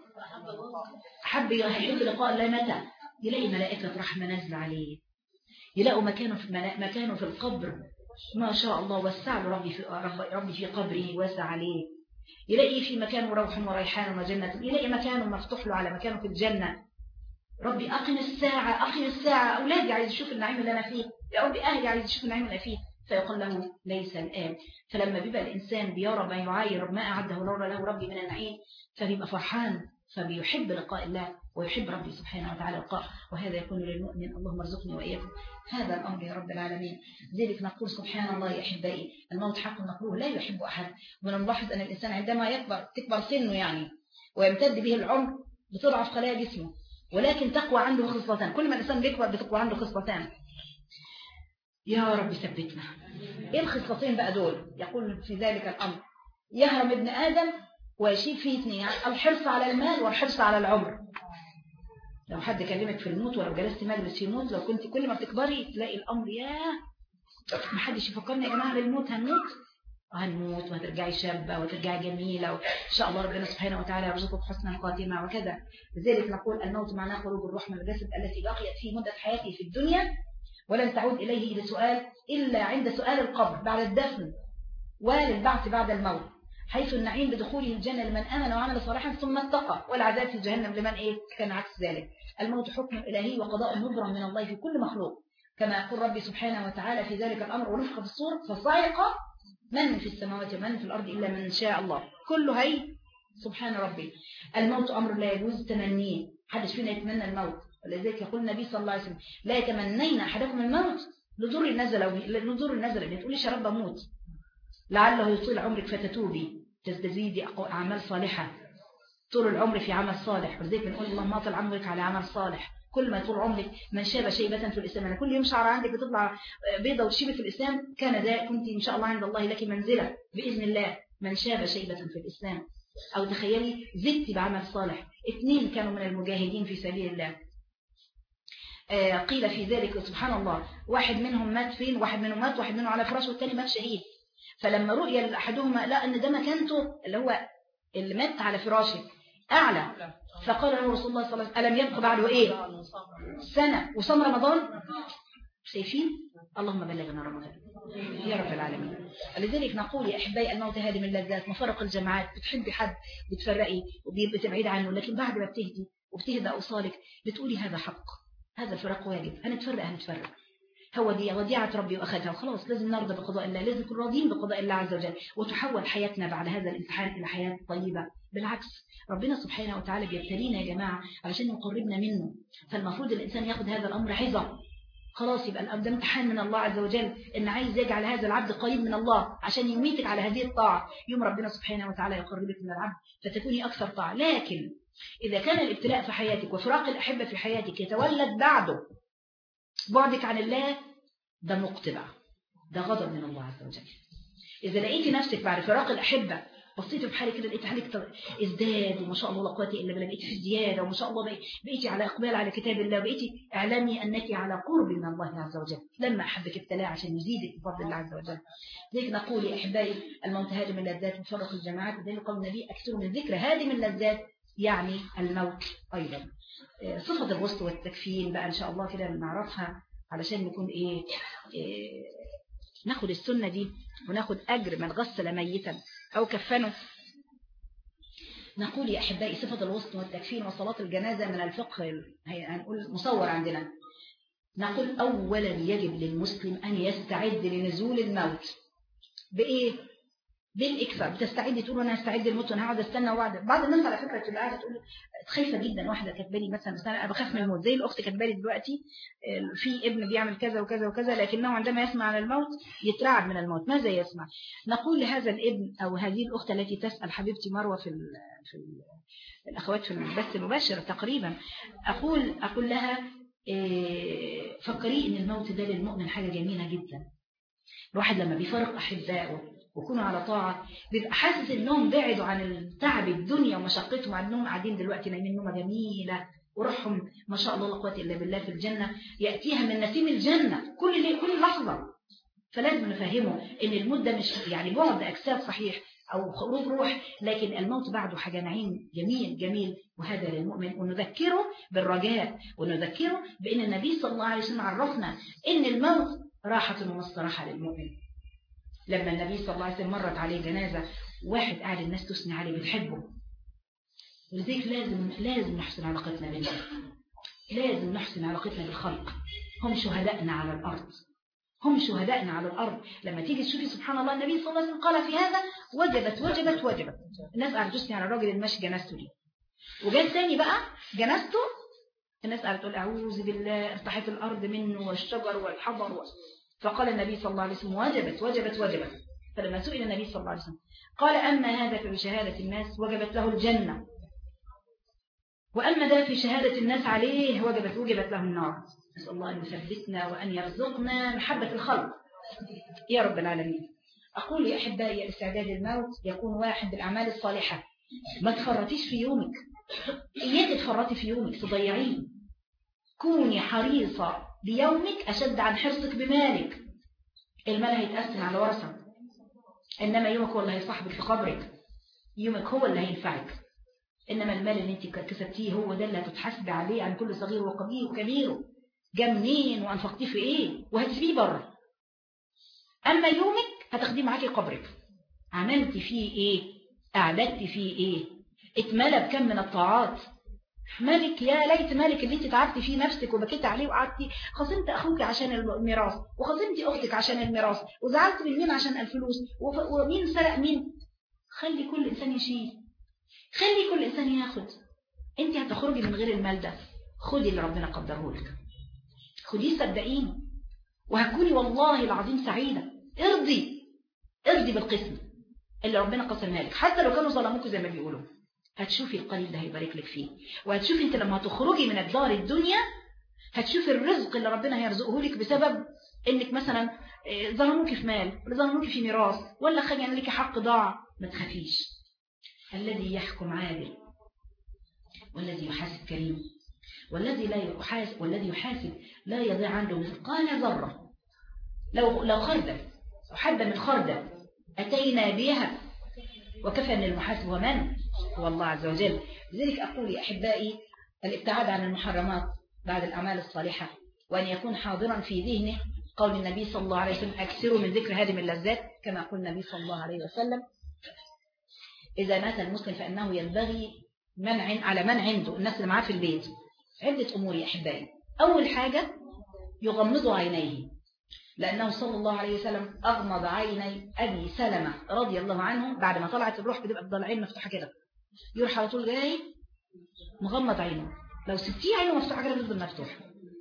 حب يحب لقاء الله متى؟ يلاقي ملائكة رحمة نازلة عليه، يلاقوا مكانه في مكانه في القبر ما شاء الله وسع له ربي في ربي في قبره واسع عليه، يلاقي في مكانه روح وريحان وجنة، يلاقي مكانه مفتوح له على مكانه في الجنة. ربي أقم الساعة أقم الساعة، أولادي عايز يشوف النعيم اللي أنا فيه، يا ربي أهلي عايز يشوف النعيم اللي أنا فيه، فيقول له ليس الآن. فلما بيبقى الإنسان بيرى ما يعاير ما أعده له ربي من النعيم فبيبقى فرحان، فبيحب لقاء الله ويحب ربي سبحانه وتعالى لقاء، وهذا يكون للمؤمن. اللهم ارزقني وإياكم هذا الأمر يا رب العالمين. ذلك نقول سبحان الله يا أحبائي، الموت حق مكروه لا يحب أحد. ونلاحظ أن الإنسان عندما يكبر تكبر سنه يعني ويمتد به العمر بتضعف خلايا جسمه، ولكن تقوى عنده خصلتان، كل ما الإنسان بيكبر بتقوى عنده خصلتان. يا رب ثبتنا. إيه الخصلتين بقى دول؟ يقول في ذلك الأمر يهرم ابن آدم ويشيب فيه اثنين، الحرص على المال والحرص على العمر. لو حد كلمك في الموت ولو جلست مجلس يموت، لو كنت كل ما بتكبري تلاقي الأمر ياه ما حدش يفكرني يا جماعة بالموت، هنموت وهنموت وهترجعي شابة وترجعي جميلة، وإن شاء الله ربنا سبحانه وتعالى يرزقك حسن الخاتمة وكذا. لذلك نقول الموت معناه خروج الروح من الجسد التي بقيت في مدة حياته في الدنيا ولن تعود إليه إلى سؤال إلا عند سؤال القبر بعد الدفن وللبعث بعد الموت، حيث النعيم بدخوله الجنة لمن آمن وعمل صالحا ثم اتقى، والعذاب في جهنم لمن إيه كان عكس ذلك. الموت حكم إلهي وقضاء مبرم من الله في كل مخلوق، كما يقول ربي سبحانه وتعالى في ذلك الأمر ونفخ في الصور فصعق من في السماوات ومن في الأرض إلا من شاء الله، كله هي سبحان ربي. الموت أمر لا يجوز تمنيه، حدش فينا يتمنى الموت، ولذلك يقول النبي صلى الله عليه وسلم لا يتمنين أحدكم الموت لضر نزل لضر نزل، ما تقوليش يا رب أموت لعله يطول عمرك فتتوبي تزدادي أعمال صالحة طول العمر في عمل صالح، ولذلك بنقول اللهم اطل عمرك على عمل صالح. كل ما طول عمرك من شاب شيبة في الإسلام، أنا كل يوم شعر عندك بتطلع بيضة وتشيبة في الإسلام، كان ده كنت إن شاء الله عند الله لك منزلة بإذن الله. من شاب شيبة في الإسلام، أو تخيلي زدت بعمل صالح. اثنين كانوا من المجاهدين في سبيل الله، آه قيل في ذلك سبحان الله، واحد منهم مات فين؟ واحد منهم مات واحد منهم على فراشه والثاني مات شهيد. فلما رؤي أحدهما لا أن ده مكانته اللي هو اللي مات على فراشه أعلى، فقال له رسول الله صلى الله عليه وسلم ألم يبق بعده إيه؟ سنة وصام رمضان. شايفين؟ اللهم بلغنا رمضان يا رب العالمين. لذلك نقول يا أحبائي الموت هذه من اللذات، مفرق الجماعات. بتحبي حد بتفرقي وبتبعد عنه، لكن بعد ما بتهدي وبتهدى أوصالك بتقولي هذا حق، هذا الفراق واجب، هنتفرق هنتفرق، هو دي وديعة ربي وأخذها وخلاص. لازم نرضى بقضاء الله، لازم نكون راضين بقضاء الله عز وجل، وتحول حياتنا بعد هذا الامتحان إلى حياة طيبة. بالعكس ربنا سبحانه وتعالى بيبتلينا يا جماعة علشان يقربنا منه، فالمفروض الإنسان ياخد هذا الأمر عظة. خلاص يبقى ده امتحان من الله عز وجل، إن عايز يجعل هذا العبد قريب من الله عشان يميتك على هذه الطاعة. يوم ربنا سبحانه وتعالى يقربك من العبد فتكوني أكثر طاعة. لكن إذا كان الابتلاء في حياتك وفراق الأحبة في حياتك يتولد بعده بعدك عن الله، ده مقتبع، ده غضب من الله عز وجل. إذا لقيتي نفسك بعد فراق الأحبة بصيتي في حالك كده لقيت حالك ازداد وما شاء الله لا قوه الا بالله، بقيتي في ازدياده وما شاء الله بقيتي على اقبال على كتاب الله، بقيتي اعلمي انك على قرب من الله عز وجل لما احبك ابتلاه عشان يزيدك بفضل الله عز وجل. لذلك نقول يا احبائي الموت هادم من اللذات مفرق الجماعات، وذلك قول النبي اكثروا من ذكر هادم من اللذات يعني الموت ايضا. صفه الغسل والتكفين بقى ان شاء الله كده نعرفها علشان نكون ايه, إيه ناخد السنه دي وناخد اجر من غسل ميتا أو كفنه. نقول يا أحبائي صفة الغسل والتكفين وصلاة الجنازة من الفقه هنقول مصور عندنا. نقول أولا يجب للمسلم أن يستعد لنزول الموت بإيه؟ بالإكثار. بتستعد تقول أنا هستعد للموت وأنا هقعد استنى وبعد. بعض الناس على فكرة تبقى قاعدة تقول خايفة جدا، واحدة كاتبالي مثلا بس أنا بخاف من الموت، زي الأخت كاتبالي دلوقتي في ابن بيعمل كذا وكذا وكذا، لكنه عندما يسمع عن الموت يترعب من الموت. ماذا يسمع؟ نقول لهذا الابن أو هذه الأخت التي تسأل حبيبتي مروة في ال في ال الأخوات في البث المباشر تقريبا، أقول أقول لها إيه فكري إن الموت ده للمؤمن حاجة جميلة جدا. الواحد لما بيفارق أحبائه ويكونوا على طاعة بيبقى حاسس انهم بعدوا عن التعب الدنيا ومشقتهم، عن انهم قاعدين دلوقتي نايمين نومه جميله وروحهم ما شاء الله لا قوه الا بالله في الجنه ياتيها من نسيم الجنه كل ليه كل لحظه. فلازم نفهمه ان الموت ده مش يعني بعد اجساد صحيح او خروج روح، لكن الموت بعده حاجه نعيم جميل جميل، وهذا للمؤمن. ونذكره بالرجاء ونذكره بان النبي صلى الله عليه وسلم عرفنا ان الموت راحه ومستراحه للمؤمن. لما النبي صلى الله عليه وسلم مرت عليه جنازة واحد قاعد الناس تثني عليه بتحبه، ولذلك لازم لازم نحسن علاقتنا بالله، لازم نحسن علاقتنا بالخلق. هم شهدائنا على الأرض، هم شهدائنا على الأرض. لما تيجي تشوفي سبحان الله النبي صلى الله عليه وسلم قال في هذا وجبت وجبت وجبت. الناس قاعدة تثني على الراجل الماشي جنازته دي، وجاء ثاني بقى جنازته الناس قاعدة تقول أعوذ بالله ارتحت الأرض منه والشجر والحجر و... فقال النبي صلى الله عليه وسلم وجبت وجبت وجبت. فلما سئل النبي صلى الله عليه وسلم قال أما هذا فبشهادة الناس وجبت له الجنة، وأما ذا في شهادة الناس عليه وجبت وجبت له النار. نسأل الله أن يثبتنا وأن يرزقنا محبة الخلق يا رب العالمين. أقول يا أحبائي استعداد الموت يكون واحد بالأعمال الصالحة. ما تفرطيش في يومك، إياك تفرطي في يومك تضيعيه. كوني حريصة بيومك أشد عن حرصك بمالك. المال هيتقسم على ورثة، إنما يومك هو اللي هيصاحبك في قبرك، يومك هو اللي هينفعك. إنما المال اللي انت كسبتيه هو ده اللي هتتحاسبي عليه عن كل صغير وكبير وكبيره، جا منين وأنفقتيه في إيه وهتسيبيه بره. أما يومك هتاخديه معاكي قبرك، عملتي فيه إيه، أعددتي فيه إيه، اتملى بكم من الطاعات. مالك يا ليت مالك اللي انت تعبتي فيه نفسك وبكيت عليه وقعدتي خصمت اخوك عشان الميراث وخصمتي اختك عشان الميراث وزعلت من مين عشان الفلوس ومين سرق مين. خلي كل انسان يشيل، خلي كل انسان ياخد. انت هتخرجي من غير المال ده، خدي اللي ربنا قدره لك، خديه صدقيني وهتكوني والله العظيم سعيده. ارضي ارضي بالقسم اللي ربنا قسمها لك حتى لو كانوا ظلموك زي ما بيقولوا. هتشوفي القليل ده هيبارك لك فيه، وهتشوفي انت لما تخرجي من الدار الدنيا هتشوفي الرزق اللي ربنا هيرزقه لك بسبب انك مثلا ظلموكي في مال ولا ظلموكي في ميراث ولا خلي لك حق ضاع. ما تخافيش، الذي يحكم عادل والذي يحاسب كريم والذي لا يحاسب والذي يحاسب لا يضيع عنده مثقال ذرة. لو لو خردل أو حبة من خردل أتينا بها وكفى من المحاسب ومن هو الله عز وجل. لذلك أقول يا أحبائي الابتعاد عن المحرمات بعد الأعمال الصالحة، وأن يكون حاضرا في ذهنه قول النبي صلى الله عليه وسلم أكثروا من ذكر هادم اللذات، كما قال النبي صلى الله عليه وسلم إذا مات المسلم فإنه ينبغي منع على من عنده الناس اللي معاه في البيت عدة أمور يا أحبائي. أول حاجة يغمض عينيه، لأنه صلى الله عليه وسلم أغمض عيني أبي سلمة رضي الله عنه بعد ما طلعت الروح بتبقى الضلعين مفتوحة كده، يروح على طول جاي مغمض عينه. لو ستيه عينه مفتوحة كده بتفضل مفتوحة،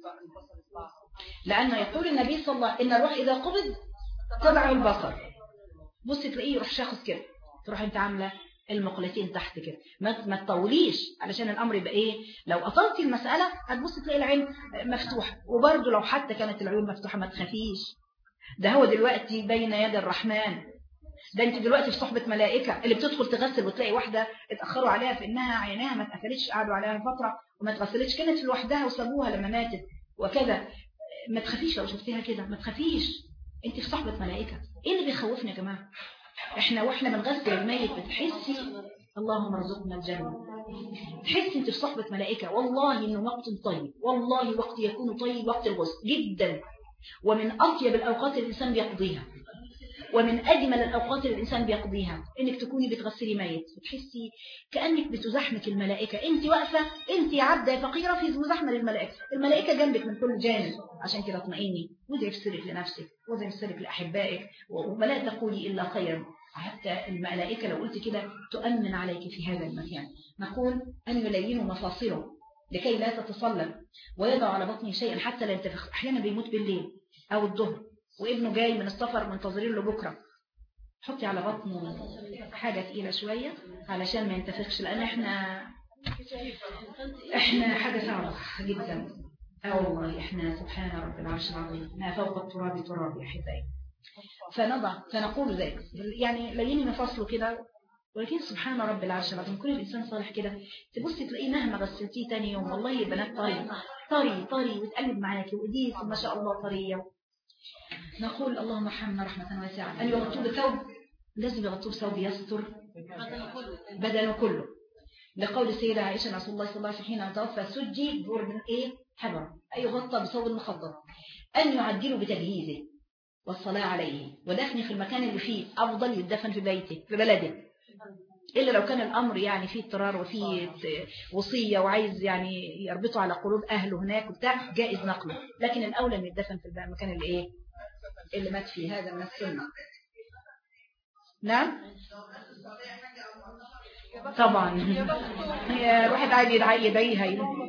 لأنه يقول النبي صلى الله عليه وسلم إن الروح إذا قبض تضع البصر. بص تلاقيه يروح شاخص كده، تروح انت عاملة المقلتين تحت كده، ما ما تطوليش علشان الأمر يبقى إيه. لو أطلتي المسألة هتبص تلاقي العين مفتوحة، وبرضه لو حتى كانت العيون مفتوحة ما تخافيش، ده هو دلوقتي بين يد الرحمن. ده انت دلوقتي في صحبة ملائكة اللي بتدخل تغسل وتلاقي واحدة اتأخروا عليها في انها عيناها ما اتقفلتش، قعدوا عليها فترة وما اتغسلتش، كانت لوحدها وسابوها لما ماتت وكذا. ما تخافيش لو شفتيها كده، ما تخافيش، انت في صحبة ملائكة. ايه اللي بيخوفنا يا جماعة؟ احنا واحنا بنغسل الميت بتحسي اللهم ارزقنا الجنة، تحسي انت في صحبة ملائكة. والله انه وقت طيب، والله وقت يكون طيب وقت الغسل جدا، ومن اطيب الاوقات الانسان بيقضيها، ومن أجمل الأوقات اللي الإنسان بيقضيها إنك تكوني بتغسلي ميت وتحسي كأنك بتزحمك الملائكة. أنت واقفة، أنت عبدة فقيرة في مزاحمة للملائكة، الملائكة جنبك من كل جانب. عشان كده اطمئني وادعي في سرك لنفسك وادعي في سرك لأحبائك، ولا تقولي إلا خيرا. حتى الملائكة لو قلت كده تؤمن عليك في هذا المكان. نقول أن يلينوا مفاصله لكي لا تتصلب، ويضع على بطنه شيئا حتى لا ينتفخ. أحيانا بيموت بالليل أو الظهر وابنه جاي من السفر منتظرين له بكرة، حطي على بطنه حاجة تقيلة شوية علشان ما ينتفخش، لأن احنا احنا حاجة صعبة جدا. اه والله احنا سبحان رب العرش العظيم ما فوق التراب تراب يا أحبائي. فنضع فنقول ذلك يعني ليني مفاصله كده، ولكن سبحان رب العرش العظيم كل الإنسان صالح كده تبصي تلاقيه مهما غسلتيه تاني يوم والله يا بنات طري طري طري وتقلب معاكي وإيديه ما شاء الله طرية. نقول اللهم ارحمنا رحمة واسعة. أن يغطوا بثوب، لازم يغطوا بثوب يستر بدنه كله، لقول السيدة عائشة رسول الله صلى الله عليه وسلم حين توفى سجي بورد ايه حبر، أي يغطى بثوب مخضر. أن يعدلوا بتجهيزه والصلاة عليه ودفنه في المكان اللي فيه، أفضل يدفن في بيته في بلده، إلا لو كان الأمر يعني فيه اضطرار وفيه وصية وعايز يعني يربطه على قلوب أهله هناك وبتاع جائز نقله، لكن الأولى أن يدفن في المكان اللي إيه اللي مات فيه. هذا من السنة. نعم طبعا هي واحد عايز يدعي يدعيها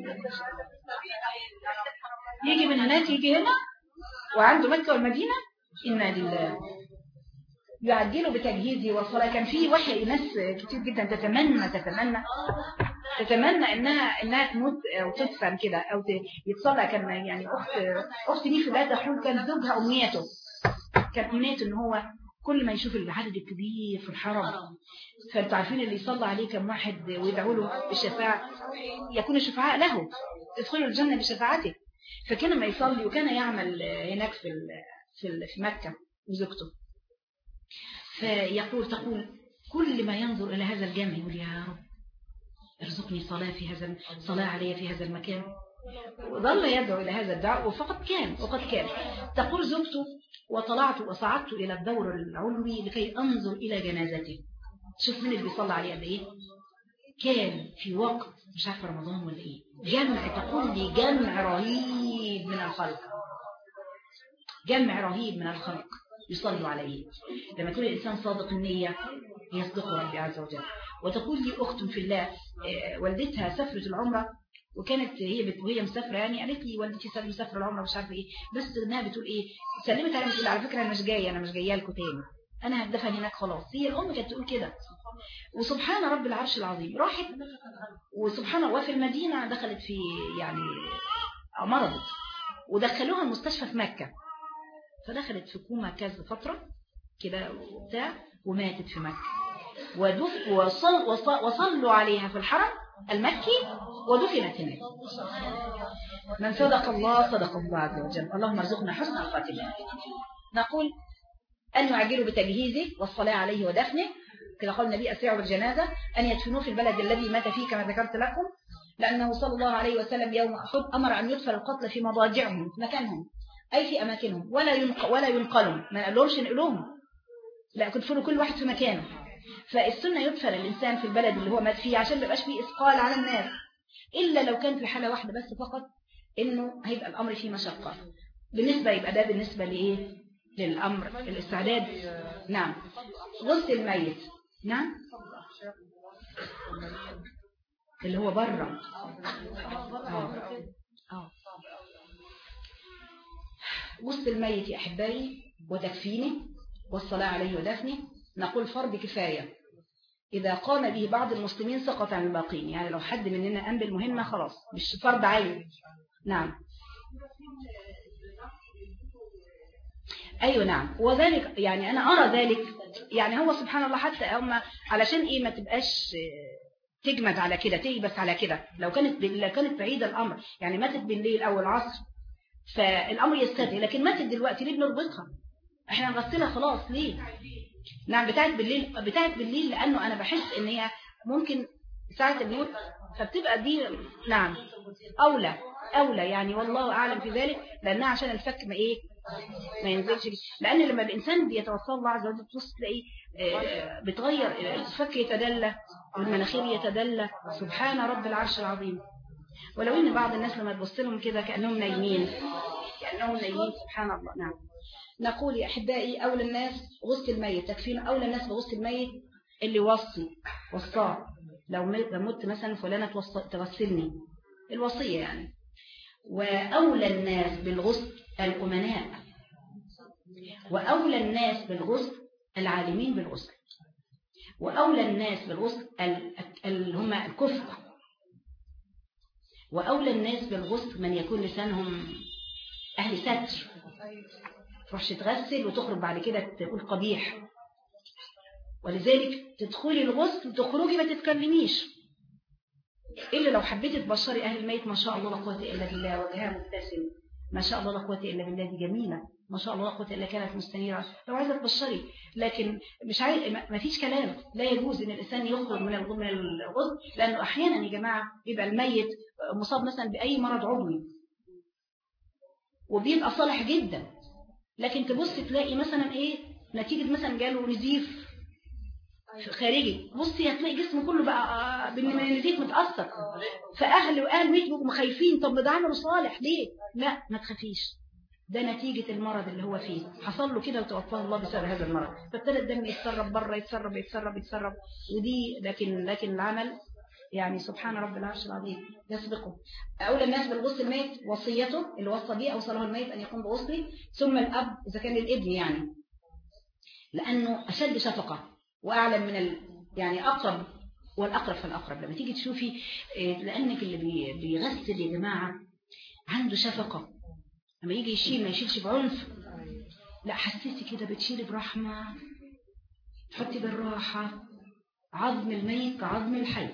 يجي من هناك يجي هنا وعنده مكة والمدينة إنا لله يعدلوا بتجهيزي والصلاة. كان في وحي ناس كتير جدا تتمنى تتمنى تتمنى انها انها تموت او تدفن كده او يتصلى. كان يعني اخت اختي دي في ذات حول كان زوجها امنيته كان امنيته ان هو كل ما يشوف العدد الكبير في الحرم، فانتوا عارفين اللي يصلى عليه كم واحد ويدعوا له بالشفاعة يكون الشفعاء له يدخلوا الجنة بشفاعته. فكان ما يصلي وكان يعمل هناك في في مكة وزوجته، فيقول تقول كل ما ينظر إلى هذا الجامع يقول يا رب ارزقني صلاة في هذا صلاة علي في هذا المكان، وظل يدعو إلى هذا الدعاء وفقد كان وقد كان. تقول زوجته وطلعت وصعدت إلى الدور العلوي لكي أنظر إلى جنازته. شوف من اللي بيصلى عليه قد إيه كان في وقت مش عارف رمضان ولا إيه، جمع تقول لي جمع رهيب من الخلق، جمع رهيب من الخلق يصلوا عليه. لما يكون الإنسان صادق النية يصدق ربي عز وجل. وتقول لي أخت في الله والدتها سافرت العمرة وكانت هي وهي مسافرة يعني قالت لي والدتي مسافرة العمرة مش عارفة إيه، بس إنها بتقول إيه سلمت عليها بتقول على فكرة أنا مش جاية أنا مش جاية لكم تاني أنا هتدفن هناك خلاص. هي الأم كانت تقول كده وسبحان رب العرش العظيم راحت، وسبحان الله وفي المدينة دخلت في يعني مرضت ودخلوها المستشفى في مكة، فدخلت في كوما كذا فترة كده وبتاع وماتت في مكة، ودف وصل وصل وصلوا عليها في الحرم المكي ودفنت هناك. من صدق الله صدق الله عز وجل. اللهم ارزقنا حسن الخاتمة. نقول أن يعجلوا بتجهيزه والصلاة عليه ودفنه، كما قال النبي أسرعوا بالجنازة، أن يدفنوه في البلد الذي مات فيه كما ذكرت لكم، لأنه صلى الله عليه وسلم يوم أحد أمر أن يدفن القتل في مضاجعهم في مكانهم أي في أماكنهم، ولا ينق ولا ينقلهم، ما قالهمش نقلوهم، لا كدفنوا كل واحد في مكانه. فالسنة يدفن الإنسان في البلد اللي هو مات فيه عشان ما يبقاش فيه إثقال على الناس، إلا لو كان في حالة واحدة بس فقط إنه هيبقى الأمر فيه مشقة. بالنسبة يبقى ده بالنسبة لإيه؟ للأمر الاستعداد. نعم. غسل الميت. نعم. اللي هو بره. اه اه غسل الميت يا أحبائي وتكفينه والصلاة عليه ودفنه نقول فرض كفاية، إذا قام به بعض المسلمين سقط عن الباقين، يعني لو حد مننا قام بالمهمة خلاص مش فرض عين. نعم. أيوة نعم. وذلك يعني أنا أرى ذلك، يعني هو سبحان الله حتى هم علشان إيه ما تبقاش تجمد على كده تيبس على كده، لو كانت لو كانت بعيدة الأمر يعني ماتت بالليل أو العصر فالأمر يستدعي، لكن ماتت دلوقتي ليه بنربطها؟ احنا نغسلها خلاص ليه؟ نعم. بتاعت بالليل بتاعت بالليل لأنه أنا بحس إن هي ممكن ساعة الموت فبتبقى دي. نعم. أولى أولى يعني والله أعلم في ذلك، لأنها عشان الفك ما إيه ما ينزلش، لأن لما الإنسان بيتوصل الله عز وجل تبص تلاقيه بتغير الفك يتدلى والمناخير يتدلى. سبحان رب العرش العظيم. ولو إن بعض الناس لما تبص لهم كده كأنهم نايمين كأنهم نايمين سبحان الله. نعم. نقول يا أحبائي أولى الناس غسل الميت تكفين، أولى الناس بغسل الميت اللي وصي وصاه، لو مت مثلا فلانة تغسلني الوصية يعني. وأولى الناس بالغسل الأمناء، وأولى الناس بالغسل العالمين بالغسل، وأولى الناس بالغسل اللي هم الكفء، وأولى الناس بالغسل من يكون لسانهم أهل ستر، تروحش تغسل وتخرج بعد كده تقول قبيح. ولذلك تدخلي الغسل تخرجي ما تتكلميش إلا لو حبيتي تبشري أهل الميت ما شاء الله لا قوة إلا بالله وجهها مبتسم ما شاء الله لا قوة إلا بالله دي جميلة ما شاء الله لا قوة إلا كانت مستنيرة لو عايزة تبشري، لكن مش عايز ما فيش كلام. لا يجوز إن الإنسان يخرج من من الغسل، لأنه أحيانا يا جماعة بيبقى الميت مصاب مثلا بأي مرض عضوي وبيبقى صالح جدا، لكن تبص تلاقي مثلا إيه نتيجة مثلا جاله نزيف خارجي، بصي هتلاقي جسمه كله بقى بالنزيف متأثر، فأهل وأهل ميت بيبقوا خايفين. طب ده عمله صالح ليه؟ لا ما تخافيش، ده نتيجة المرض اللي هو فيه حصل له كده وتوفاه الله بسبب هذا المرض، فابتدى الدم يتسرب بره يتسرب يتسرب يتسرب ودي لكن لكن العمل يعني سبحان رب العرش العظيم يسبقه. أولى الناس بالغسل الميت وصيته اللي وصى بيه أوصله الميت أن يقوم بغسله، ثم الأب إذا كان للابن يعني لأنه أشد شفقة وأعلم من ال... يعني أقرب والأقرب فالأقرب. لما تيجي تشوفي لأنك اللي بي... بيغسل يا جماعة عنده شفقة، لما يجي يشيل ما يشيلش بعنف، لا حسيتي كده بتشيلي برحمة تحطي بالراحة. عظم الميت كعظم الحي،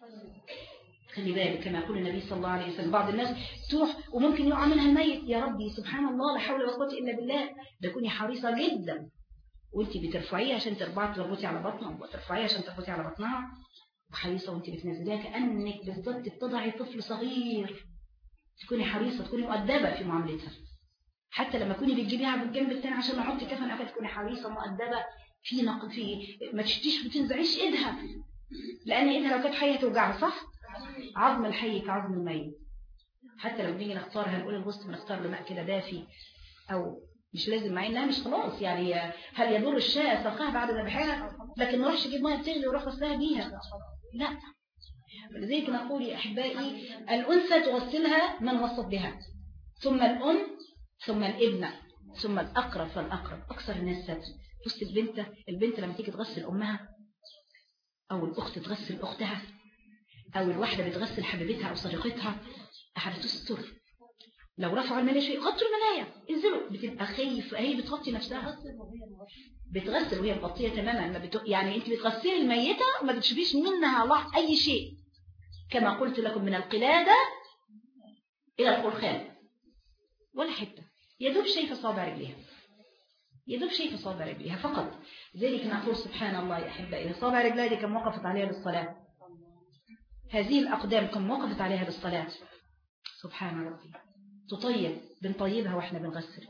خلي بالك كما يقول النبي صلى الله عليه وسلم. بعض الناس تروح وممكن يقع منها الميت يا ربي سبحان الله لا حول ولا قوة إلا بالله، ده كوني حريصة جدا وانت بترفعيه عشان تربطي تربطي على بطنها وترفعيه عشان تربطي على بطنها وحريصة وانت بتنزليها كأنك بالضبط بتضعي طفل صغير، تكوني حريصة تكوني مؤدبة في معاملتها. حتى لما تكوني بتجيبيها بالجنب الثاني عشان نحط كفن أكل تكوني حريصة مؤدبة في نقل في ما تشتيش وتنزعيش ايدها، لأن ايدها لو كانت حية توجعها صح. عظم الحي كعظم الميت. حتى لو نيجي نختار هنقول الغسل بنختار له ماء كده دافي او مش لازم مع انها مش خلاص يعني هل يضر الشاة سلقها بعد ذبحها، لكن ما راحش اجيب ميه تغلي وراح غسلها بيها لا. ولذلك نقول يا احبائي الانثى تغسلها من وصت بها، ثم الام ثم الابنه ثم الاقرب فالاقرب. اكثر الناس ستر. بص البنت البنت لما تيجي تغسل امها أو الأخت تغسل أختها، أو الواحدة بتغسل حبيبتها أو صديقتها، أحد تستر. لو رفعوا الملاية شيء غطوا الملاية، انزلوا. بتبقى خايفة، هي بتغطي نفسها، بتغسل وهي مغطية تماما. ما بت... يعني أنت بتغسلي الميتة وما بتشوفيش منها الله أي شيء، كما قلت لكم من القلادة إلى القرخان ولا حتة، يدوب شايفة صابع رجليها، يدوب شايفة صابع رجليها فقط. ذلك نقول سبحان الله يا أحبائي، صابع رجلها دي كم وقفت عليها للصلاة، هذه الأقدام كم وقفت عليها للصلاة. سبحان ربي. تطيب، بنطيبها واحنا بنغسل.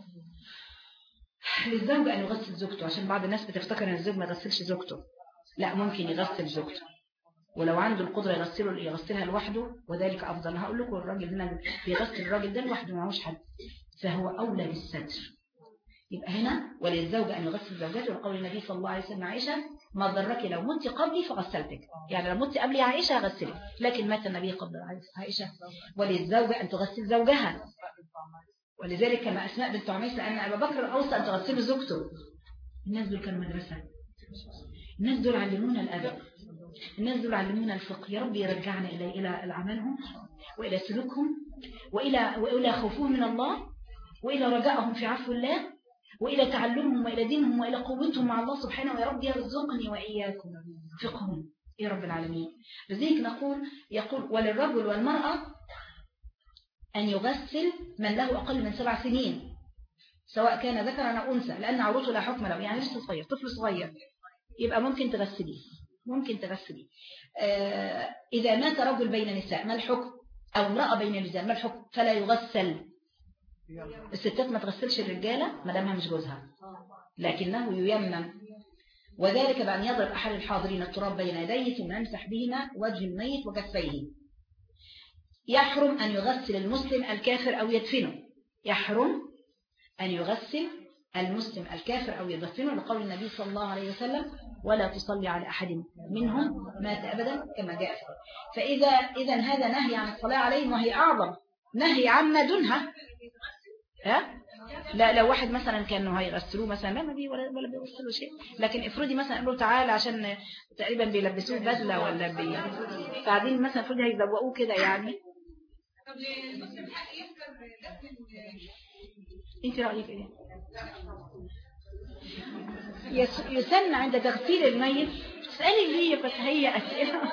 للزوج أن يغسل زوجته، عشان بعض الناس بتفتكر أن الزوج ما يغسلش زوجته. لا، ممكن يغسل زوجته، ولو عنده القدرة يغسله يغسلها لوحده، وذلك أفضل. هقول لكم الراجل هنا بيغسل الراجل ده لوحده ما معهوش حد، فهو أولى بالستر. يبقى هنا وللزوج أن يغسل زوجته، وقول النبي صلى الله عليه وسلم عائشة: ما ضرك لو مت قبلي فغسلتك. يعني لو مت قبلي عائشة هغسلك، لكن مات النبي قبل عائشة. وللزوج أن تغسل زوجها، ولذلك كما أسماء بنت عميس لأن أبا بكر أوصى أن تغسل زوجته. الناس دول كانوا مدرسة، الناس دول علمونا الأدب، الناس دول علمونا الفقه. يا رب يرجعنا إلى إلى عملهم وإلى سلوكهم وإلى وإلى خوفهم من الله وإلى رجائهم في عفو الله وإلى تعلمهم وإلى دينهم وإلى قوتهم مع الله سبحانه. ويا رب يرزقني وإياكم فقههم يا رب العالمين. لذلك نقول يقول: وللرجل والمرأة أن يغسل من له أقل من سبع سنين سواء كان ذكرا أو أنثى، لأن عروته لا حكم له. يعني لسه صغير، طفل صغير، يبقى ممكن تغسليه، ممكن تغسليه. آه إذا مات رجل بين نساء ما الحكم؟ أو امرأة بين نساء ما الحكم؟ فلا يغسل. الستات ما تغسلش الرجالة ما دامها مش جوزها، لكنه ييمم، وذلك بأن يضرب أحد الحاضرين التراب بين يديه ثم يمسح بهما وجه الميت وكفيه. يحرم أن يغسل المسلم الكافر أو يدفنه، يحرم أن يغسل المسلم الكافر أو يدفنه، لقول النبي صلى الله عليه وسلم: ولا تصلي على أحد منهم مات أبدا، كما جاء. فإذا إذا هذا نهي عن الصلاة عليه، وهي أعظم نهي عما دونها. ها؟ لا، لو واحد مثلا كانوا هيغسلوه مثلا لا ما بي ولا ولا بيغسلوا شيء، لكن افرضي مثلا قالوا تعالى عشان تقريبا بيلبسوه بدله ولا بي بعدين مثلا افرضي هيزوقوه كده يعني. انت رايك ايه؟ يسن عند تغسيل الميت. تسالي ليه بس هي اسئله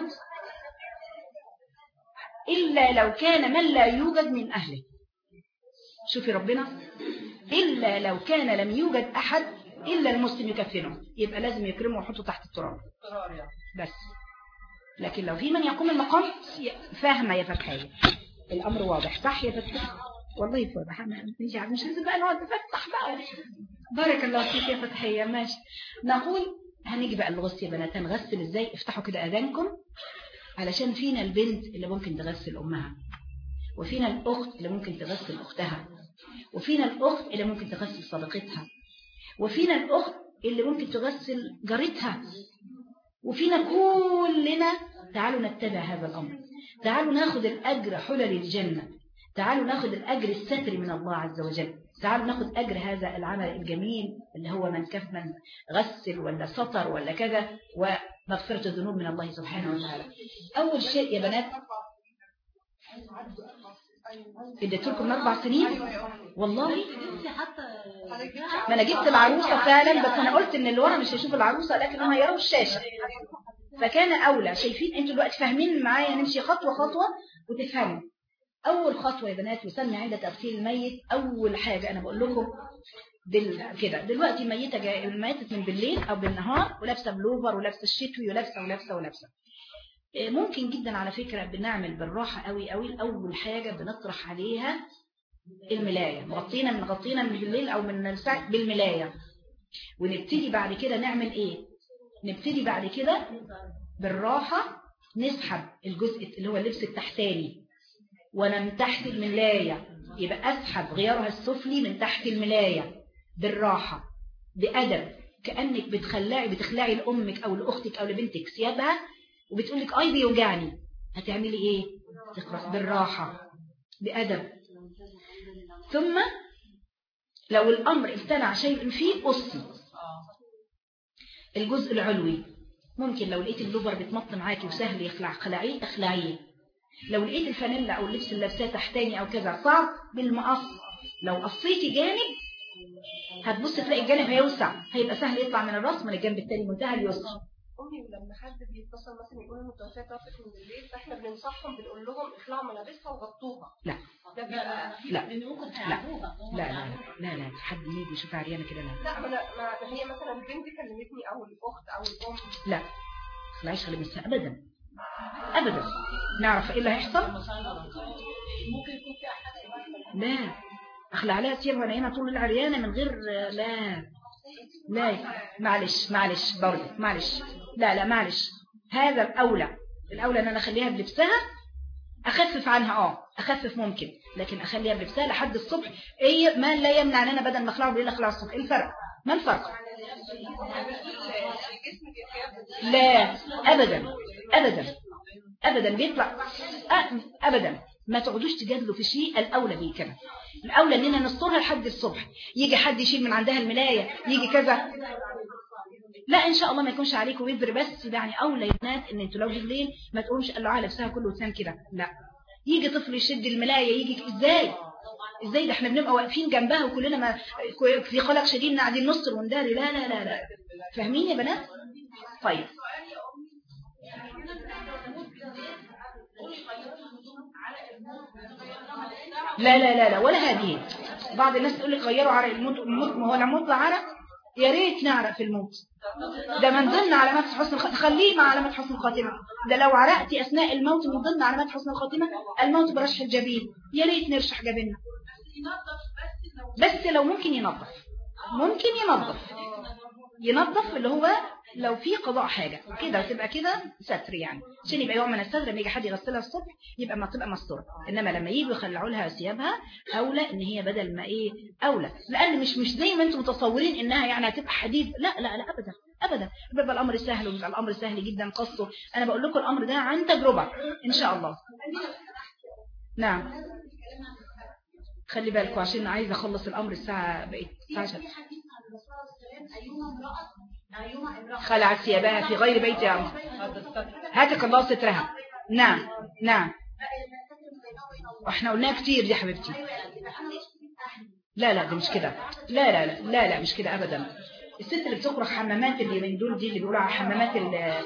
الا لو كان من لا يوجد من اهله. شوفي ربنا، إلا لو كان لم يوجد أحد إلا المسلم يكفنه، يبقى لازم يكرمه ويحطه تحت التراب بس. لكن لو في من يقوم المقام، فاهمة يا فتحية؟ الأمر واضح صح يا فتحية؟ والله واضح. مش لازم بقى نقعد نفتح بقى. بارك الله فيك يا فتحية. ماشي، نقول هنيجي بقى الغسل يا بنات. هنغسل ازاي؟ افتحوا كده أذانكم، علشان فينا البنت اللي ممكن تغسل أمها، وفينا الأخت اللي ممكن تغسل أختها، وفينا الأخت اللي ممكن تغسل صديقتها، وفينا الأخت اللي ممكن تغسل جارتها، وفينا كلنا. تعالوا نتبع هذا الأمر، تعالوا ناخد الأجر حلل الجنة، تعالوا ناخد الأجر الستر من الله عز وجل، تعالوا ناخد أجر هذا العمل الجميل اللي هو من كف من غسل ولا سطر ولا كذا، ومغفرة الذنوب من الله سبحانه وتعالى. أول شيء يا بنات، اديت لكم اربع سنين والله. ما انا جبت العروسه فعلا، بس انا قلت ان اللي ورا مش هيشوف العروسه لكن هم هيروا الشاشه، فكان اولى. شايفين انتوا دلوقتي فاهمين معايا؟ نمشي خطوه خطوه وتفهموا. اول خطوه يا بنات يسمى عند تغسيل الميت. اول حاجه انا بقول لكم دل... كده دلوقتي ميته جايه ماتت من بالليل او بالنهار ولابسه بلوفر ولابسه الشتوي ولابسه ولابسه ولابسه ممكن جدا على فكرة بنعمل بالراحة قوي قوي. أول حاجة بنطرح عليها الملاية، مغطينا من غطينا من بالليل أو من الساعة بالملاية، ونبتدي بعد كده نعمل إيه؟ نبتدي بعد كده بالراحة نسحب الجزء اللي هو اللبس التحتاني ومن تحت الملاية، يبقى أسحب غيارها السفلي من تحت الملاية بالراحة بأدب، كأنك بتخلعي بتخلعي لأمك أو لأختك أو لبنتك ثيابها وبتقول لك اي بيوجعني، هتعملي ايه؟ تقرأ بالراحة بأدب. ثم لو الأمر امتنع شيء فيه قصي الجزء العلوي ممكن لو لقيت اللوبر بتمط معاكي وسهل يخلع خلعيه اخلعيه. لو لقيت الفانيلا او اللبس اللي لابساه تحتاني او كذا صعب بالمقص، لو قصيتي جانب هتبص تلاقي الجانب هيوسع، هيبقى سهل يطلع من الراس من الجنب التاني منتهى اليسر. امي لما حد بيتصل مثلا يقول انه توفاه توفت من الليل، فاحنا بننصحهم بنقول لهم اخلعوا ملابسها وغطوها. لا ده بيبقى لا لا لا لا لا لا حد يجي يشوف عريانه كده لا لا ما ما هي مثلا البنت كلمتني او الاخت او الام لا خلاص لبسها ابدا ابدا. نعرف ايه اللي هيحصل؟ ممكن يكون في احد لا اخلع عليها سيبها نايمه طول العريانه من غير لا لا معلش معلش برضه معلش لا لا معلش. هذا الاولى الاولى ان انا اخليها بلبسها، اخفف عنها اه اخفف ممكن، لكن اخليها بلبسها لحد الصبح. ايه ما لا يمنع ان انا بدل ما اخلعه بالليل اخلعه الصبح. ايه الفرق؟ ما الفرق؟ لا ابدا ابدا ابدا بيطلع ابدا. ما تقعدوش تجادلوا في شيء. الاولى بيه كده، الاولى اننا نسترها لحد الصبح. يجي حد يشيل من عندها الملايه يجي كذا، لا ان شاء الله ما يكونش عليكم وزر، بس يعني اولى يا بنات ان انتوا لو بالليل ما تقومش قلعوا لبسها كله وتنام كده. لا يجي طفل يشد الملايه يجي ازاي ازاي ده احنا بنبقى واقفين جنبها وكلنا ما في قلق شديد قاعدين نصر ونداري. لا لا لا لا فاهمين يا بنات؟ طيب لا لا لا لا ولا هذه. بعض الناس تقول لك غيروا عرق الموت. الموت ما هو العمود عرق، يا ريت نعرق في الموت، ده من ضمن علامات حسن الخاتمه. خليه مع علامات حسن الخاتمه. ده لو عرقتي اثناء الموت من ضمن علامات حسن الخاتمه الموت برشح الجبين. يا ريت نرشح جبيننا، بس لو ممكن ينظف ممكن ينظف ينظف اللي هو لو في قضاء حاجة كده وتبقى كده ستر، يعني عشان يبقى يوم من الستر. لما يجي حد يغسلها الصبح يبقى ما تبقى مستورة، انما لما يجوا يخلعوا لها ثيابها اولى ان هي بدل ما ايه اولى، لان مش مش زي ما انتم متصورين انها يعني هتبقى حديد. لا لا لا ابدا ابدا. بيبقى الامر سهل وبيبقى الامر سهل جدا قصه. انا بقول لكم الامر ده عن تجربة ان شاء الله. نعم خلي بالكم عشان عايزه اخلص الامر الساعه بقت الساعه خلعت ثيابها في غير بيت عمر هاتك الله سترها. نعم نعم احنا قلناها كتير دي حبيبتي. لا لا دي مش كده. لا لا لا لا لا مش كده ابدا. الست اللي بتخرج حمامات اللي من دول دي اللي بيقولوا على حمامات ال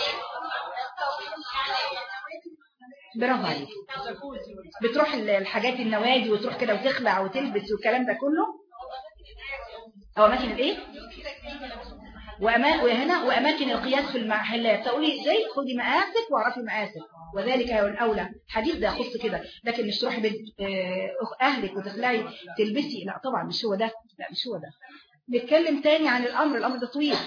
برافو عليك، بتروح الحاجات النوادي وتروح كده وتخلع وتلبس والكلام ده كله. او اماكن الايه وأما... وهنا واماكن القياس في المحلات. تقولي ازاي؟ خدي مقاسك واعرفي مقاسك، وذلك هو الاولى. حديث ده يخص كده، لكن مش تروحي بيت اهلك وتخلعي تلبسي. لا طبعا مش هو ده. لا مش هو ده. نتكلم تاني عن الامر. الامر ده طويل.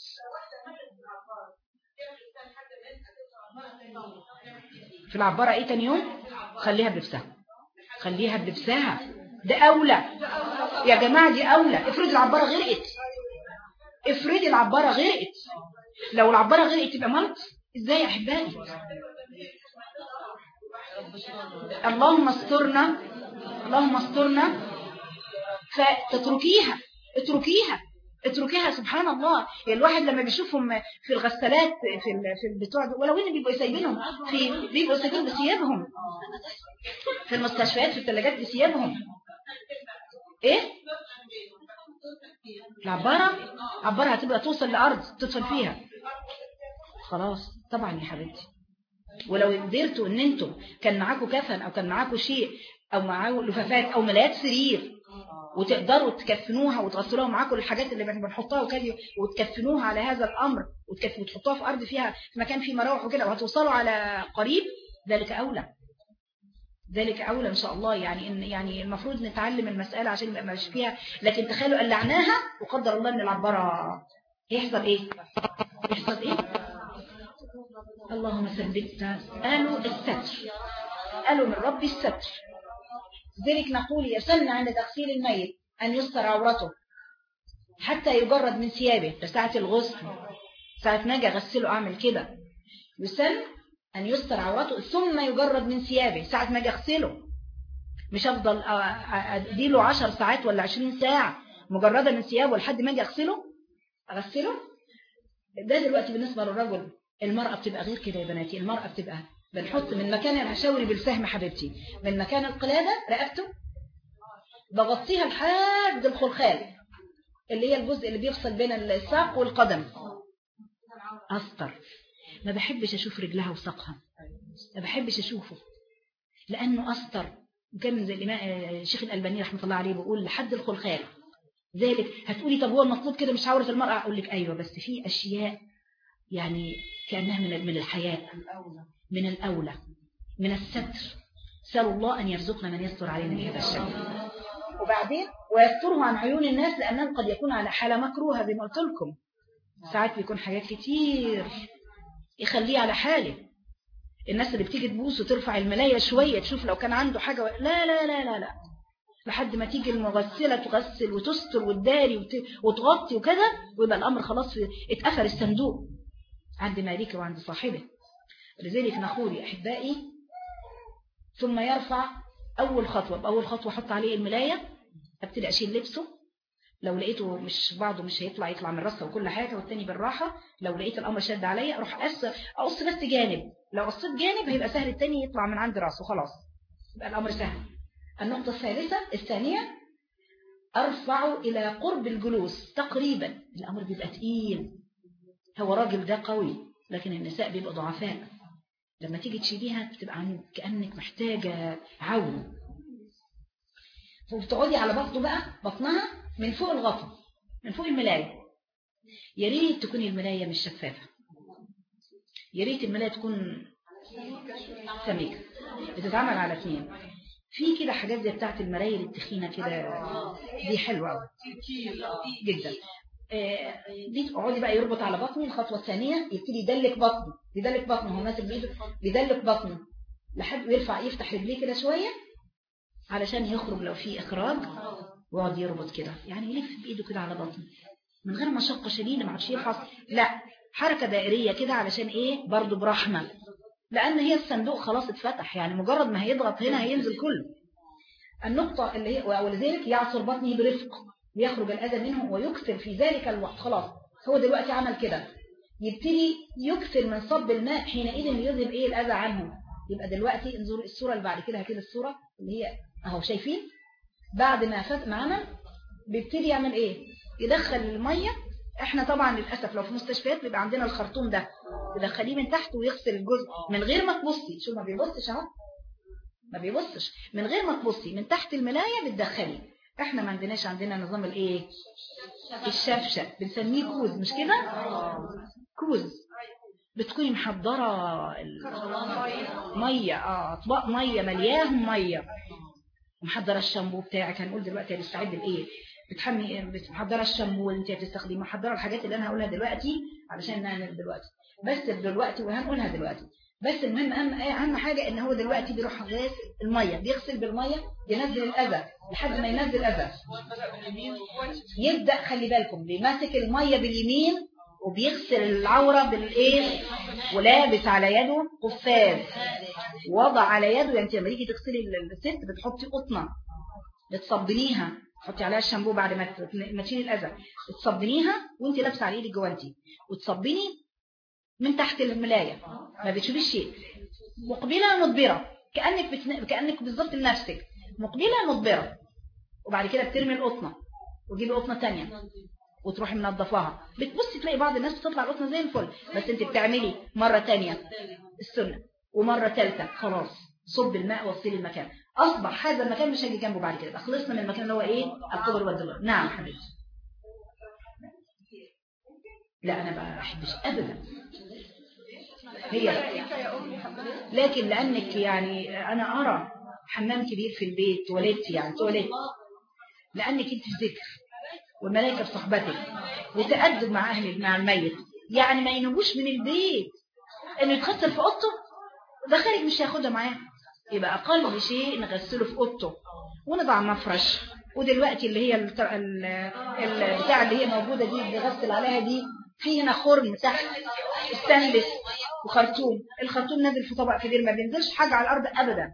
في العبارة ايه تاني يوم؟ خليها بلبسها، خليها بلبسها. ده اولى يا جماعة، دي اولى. افرض العبارة غرقت، افرض العبارة غرقت. لو العبارة غرقت تبقى مرض ازاي يا احبائي؟ اللهم استرنا اللهم استرنا. فتتركيها اتركيها اتركيها. سبحان الله. يعني الواحد لما بيشوفهم في الغسالات في في البتوع، ولو ان بيبقوا سايبينهم في بيبقوا سايبين بثيابهم في المستشفيات في الثلاجات بثيابهم. ايه العبارة؟ عبارة هتبقى توصل لأرض تدفن فيها. خلاص طبعا يا حبيبتي. ولو قدرتوا ان انتم كان معاكم كفن او كان معاكم شيء او معاكم لفافات او ملايات سرير وتقدروا تكفنوها وتغسلوها معاكم الحاجات اللي بنحطها وكده وتكفنوها على هذا الامر وتحطوها في ارض فيها في مكان فيه مراوح وكده وهتوصلوا على قريب، ذلك اولى. ذلك اولى ان شاء الله. يعني ان يعني المفروض نتعلم المساله عشان ما مش فيها. لكن تخيلوا قلعناها وقدر الله ان العباره يحصل ايه؟ يحصل ايه؟ اللهم ثبتنا. قالوا الستر، قالوا من ربي الستر. ذلك نقول يسن عند تغسيل الميت أن يستر عورته حتى يجرد من ثيابه. ده ساعة الغسل، ساعة ما اجي اغسله اعمل كده. يسن أن يستر عورته ثم يجرد من ثيابه ساعة ما اجي اغسله. مش افضل اديله عشر ساعات ولا عشرين ساعة مجردة من ثيابه لحد ما اجي اغسله اغسله ده دلوقتي بالنسبة للرجل. المرأة بتبقى غير كده يا بناتي. المرأة بتبقى بنحط من مكان الهشاوري بالفهم حبيبتي، من مكان القلادة رقبته بغطيها لحد الخلخال اللي هي الجزء اللي بيفصل بين الساق والقدم، أستر. ما بحبش أشوف رجلها وساقها، ما بحبش أشوفه لأنه أستر. كان زي الإمام الشيخ الألباني رحمة الله عليه بيقول لحد الخلخال. ذلك هتقولي طب هو المطلوب كده مش عورة المرأة؟ أقول لك أيوة، بس في أشياء يعني كأنها من من الحياة، من الأولى، من الستر. سأل الله أن يرزقنا من يستر علينا بهذا الشكل. وبعدين ويستره عن عيون الناس، لأنه قد يكون على حالة مكروهة زي ما قلت لكم. ساعات بيكون حاجات كتير يخليه على حاله. الناس اللي بتيجي تبوس وترفع الملاية شوية تشوف لو كان عنده حاجة و... لا لا لا لا لا لحد ما تيجي المغسلة تغسل وتستر وتداري وت... وتغطي وكذا، ويبقى الأمر خلاص في... اتقفل الصندوق عند مالك وعند صاحبه. لذلك نقول أحبائي ثم يرفع أول خطوة بأول خطوة حط عليه الملاية، ابتدي أشيل لبسه. لو لقيته مش بعضه مش هيطلع يطلع من راسه وكل حاجة، والتاني بالراحة. لو لقيت الأمر شد عليا أروح أقص أقص بس جانب. لو قصيت جانب هيبقى سهل التاني يطلع من عند راسه خلاص، يبقى الأمر سهل. النقطة الثالثة الثانية أرفعه إلى قرب الجلوس تقريبا. الأمر بيبقى تقيل. هو راجل ده قوي لكن النساء بيبقى ضعفاء. لما تيجي تشيليها بتبقى كأنك محتاجة عون. وبتقعدي على بطنه بقى، بطنها من فوق الغطا، من فوق الملاية. يا ريت تكون الملاية مش شفافة، يا ريت الملاية تكون سميكة. بتتعمل على اثنين. في كده حاجات زي بتاعت المراية التخينة كده، دي حلوة جدا. دي تقعدي بقى يربط على بطنه. الخطوة الثانية يبتدي يدلك بطنه، يدلك بطنه، هو ماسك بايده بيدلك بطنه لحد ويرفع يفتح رجليه كده شوية علشان يخرج لو في إخراج، ويقعد يربط كده يعني يلف بإيده كده على بطنه من غير مشقة شديدة، ما عادش يفحص، لا حركة دائرية كده علشان إيه برضو برحمة، لأن هي الصندوق خلاص اتفتح يعني مجرد ما هيضغط هنا هينزل كله. النقطة اللي هي ولذلك يعصر بطنه برفق ليخرج الأذى منه ويكثر في ذلك الوقت. خلاص هو دلوقتي عمل كده، يبتدي يكثر من صب الماء حينئذ يذهب إيه الأذى عنه. يبقى دلوقتي انظروا الصورة اللي بعد كده كده، الصورة اللي هي اهو شايفين بعد ما فات معنا بيبتدي يعمل ايه، يدخل المية. احنا طبعا للأسف لو في مستشفيات بيبقى عندنا الخرطوم ده تدخليه من تحت ويغسل الجزء من غير ما تبصي. شو ما بيبصش اهو، ما بيبصش من غير ما تبصي من تحت الملاية بتدخلي. احنا ما عندناش، عندنا نظام الايه الشفشة بنسميه كوز، مش كده كوز. بتكوني محضرة مية اه اطباق مية ملياهم مية، ومحضرة الشامبو بتاعك. هنقول دلوقتي هنستعد لايه، بتحمي محضرة الشامبو اللي انت هتستخدميه، محضرة الحاجات اللي انا هقولها دلوقتي علشان نعمل دلوقتي بس دلوقتي وهنقولها دلوقتي. بس المهم اهم اهم حاجة ان هو دلوقتي بيروح غاسل المية، بيغسل بالمية ينزل الاذى لحد ما ينزل الاذى. يبدأ خلي بالكم بيمسك المية باليمين وبيغسل العورة بالايه، ولابس على يده قفاز، وضع على يده. يعني انت لما تيجي تغسلي الست بتحطي قطنه بتصبنيها، تحطي عليها الشامبو بعد ما ما تشيلي الاذى، تصبنيها وانت لابسه على ايدك جوانتي، وتصبني من تحت الملايه ما بتشوفيش شيء، مقبله مدبره كانك بتن... كانك بالظبط لنفسك مقبله مدبره. وبعد كده بترمي القطنه وتجيبي قطنه ثانيه وتروحي منظفاها. بتبصي تلاقي بعض الناس بتطلع القطنه زي الفل، بس انت بتعملي مره ثانيه السنه ومره ثالثه خلاص صب الماء وغسلي المكان. اصبح هذا المكان مش هيجي جنبه بعد كده، خلصنا من المكان اللي هو ايه القبر والدبر. نعم حبيبتي. لا انا ما بحبش ابدا هي، لكن لانك يعني انا ارى حمام كبير في البيت تواليت يعني تواليت، لانك انت في ذكر والملائكه في صحبتك وتأدب مع اهل مع الميت، يعني ما ينبوش من البيت انه يتغسل في اوضته، ده خارج مش هياخدها معاه. يبقى اقل شيء نغسله في اوضته ونضع مفرش. ودلوقتي اللي هي البتاع اللي هي موجوده دي اللي غسل عليها دي، في هنا خرم تحت استانلس وخرطوم، الخرطوم نازل في طبق كبير ما بينزلش حاجه على الارض ابدا،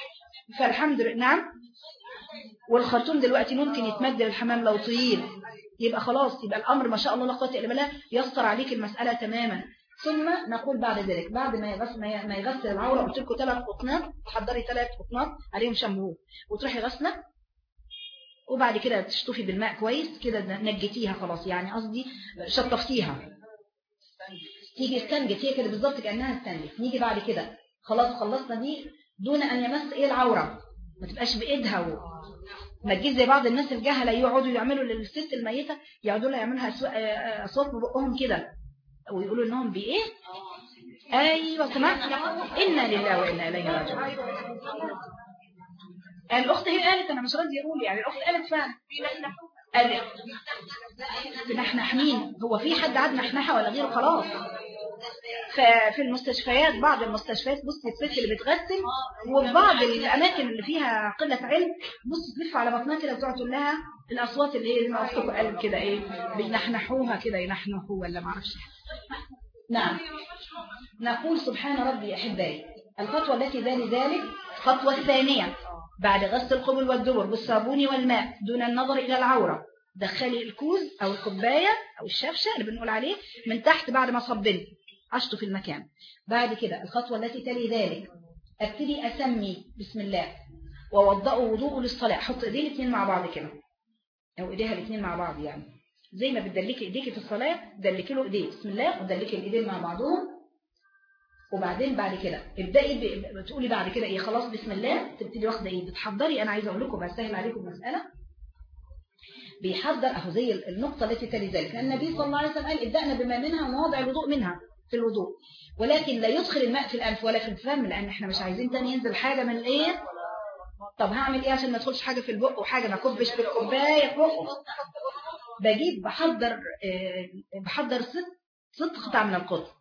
فالحمد لله. نعم. والخرطوم دلوقتي ممكن يتمد للحمام لو طويل يبقى خلاص، يبقى الأمر ما شاء الله لا قوة إلا بالله يسر عليك المسألة تماما. ثم نقول بعد ذلك بعد ما يغسل ما يغسل العورة، قلت لكم ثلاث قطنات، تحضري ثلاث قطنات عليهم شامبو وتروحي غسله، وبعد كده تشطفي بالماء كويس كده، نجتيها خلاص، يعني قصدي شطفتيها، تيجي استنجت هي كده بالظبط كأنها استنجت. نيجي بعد كده خلاص خلصنا دي دون أن يمس إيه العورة، ما تبقاش بإيدها و... ما تجيش زي بعض الناس الجهلة يقعدوا يعملوا للست الميتة، يقعدوا لها يعملها أصوات ببقهم كده ويقولوا إنهم بإيه. أيوة سمعت، إنا لله وإنا إليه راجعون. الأخت هي قالت، أنا مش راضي أقول، يعني الأخت قالت فعلا قالت بنحنح مين؟ هو في حد عاد نحنحة ولا غيره؟ خلاص. ففي المستشفيات بعض المستشفيات بص الست اللي بتغسل، وفي بعض الأماكن اللي فيها قلة علم بص تلف على بطنها كده وتقعد تقول لها الأصوات اللي هي ما أختكم قال كده إيه، بينحنحوها كده، ينحنحوا ولا ما أعرفش. نعم. نقول سبحان ربي. أحبائي الخطوة التي ذلك ذلك الخطوة الثانية بعد غسل القبل والدبر بالصابون والماء دون النظر إلى العورة، دخلي الكوز أو الكوباية أو الشفشة اللي بنقول عليه من تحت بعد ما صبنت عشته في المكان. بعد كده الخطوة التي تلي ذلك ابتدي أسمي بسم الله ووضأوا وضوء للصلاة. حط ايديه الاثنين مع بعض كده أو ايديها الاثنين مع بعض، يعني زي ما بتدلكي ايديكي في الصلاة دلكي له ايديه بسم الله ودلكي الايدين مع بعضهم. وبعدين بعد كده ابدأي بتقولي بعد كده ايه خلاص بسم الله، تبتدي واخده ايه بتحضري. انا عايزه اقول لكم بسهل عليكم المساله، بيحضر اهو زي النقطه التي تلي ذلك، لان النبي صلى الله عليه وسلم قال ابدأنا بما منها ومواضع الوضوء منها في الوضوء، ولكن لا يدخل الماء في الانف ولا في الفم، لان احنا مش عايزين تاني ينزل حاجه من الايه. طب هعمل ايه عشان ما تدخلش حاجه في البق وحاجه ما كبش في الكوبايه في بقه؟ بجيب بحضر آه بحضر ست ست قطع من القطن،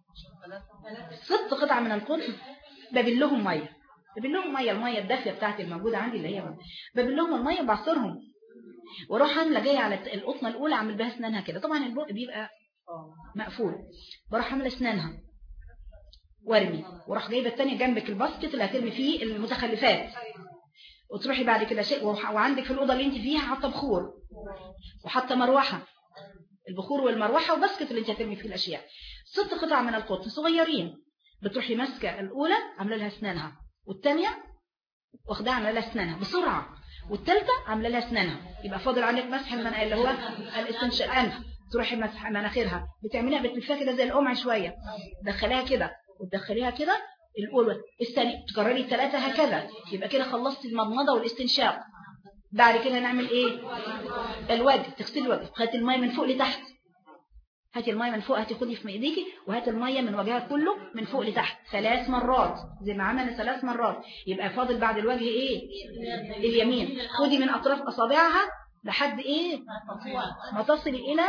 ست قطع من القطن ببلهم ميه، ببلهم ميه، الميه الدافيه بتاعتي الموجوده عندي اللي هي ببلهم الميه بعصرهم، واروح عامله جايه على القطنه الاولى اعمل بها اسنانها كده. طبعا البق بيبقى مقفول، بروح عامله اسنانها وارمي، واروح جايبه الثانيه جنبك الباسكت اللي هترمي فيه المتخلفات، وتروحي بعد كده شيء. وعندك في الاوضه اللي انت فيها حاطه بخور وحاطه مروحه، البخور والمروحه وباسكت اللي انت هترمي فيه الاشياء. ست قطع من القطن صغيرين، بتروحي ماسكه الاولى عامله لها اسنانها، والثانيه واخداها عامله لها اسنانها بسرعه، والثالثه عامله لها اسنانها. يبقى فاضل عندك مسح المناخير اللي هو الاستنشاق الانف، تروحي مسح مناخيرها بتعمليها بتلفها كده زي القمع شويه، تدخليها كده وتدخليها كده الاولى الثانيه، تكرري الثلاثه هكذا، يبقى كده خلصتي المضمضه والاستنشاق. بعد كده نعمل ايه؟ الوجه، تغسلي الوجه، هاتي الميه من فوق لتحت، هاتي الميه من فوق، هاتي خدي في ايديكي وهاتي الميه من وجهها كله من فوق لتحت ثلاث مرات زي ما عملنا ثلاث مرات. يبقى فاضل بعد الوجه ايه؟ اليمين، خدي من اطراف اصابعها لحد ايه ما تصل الى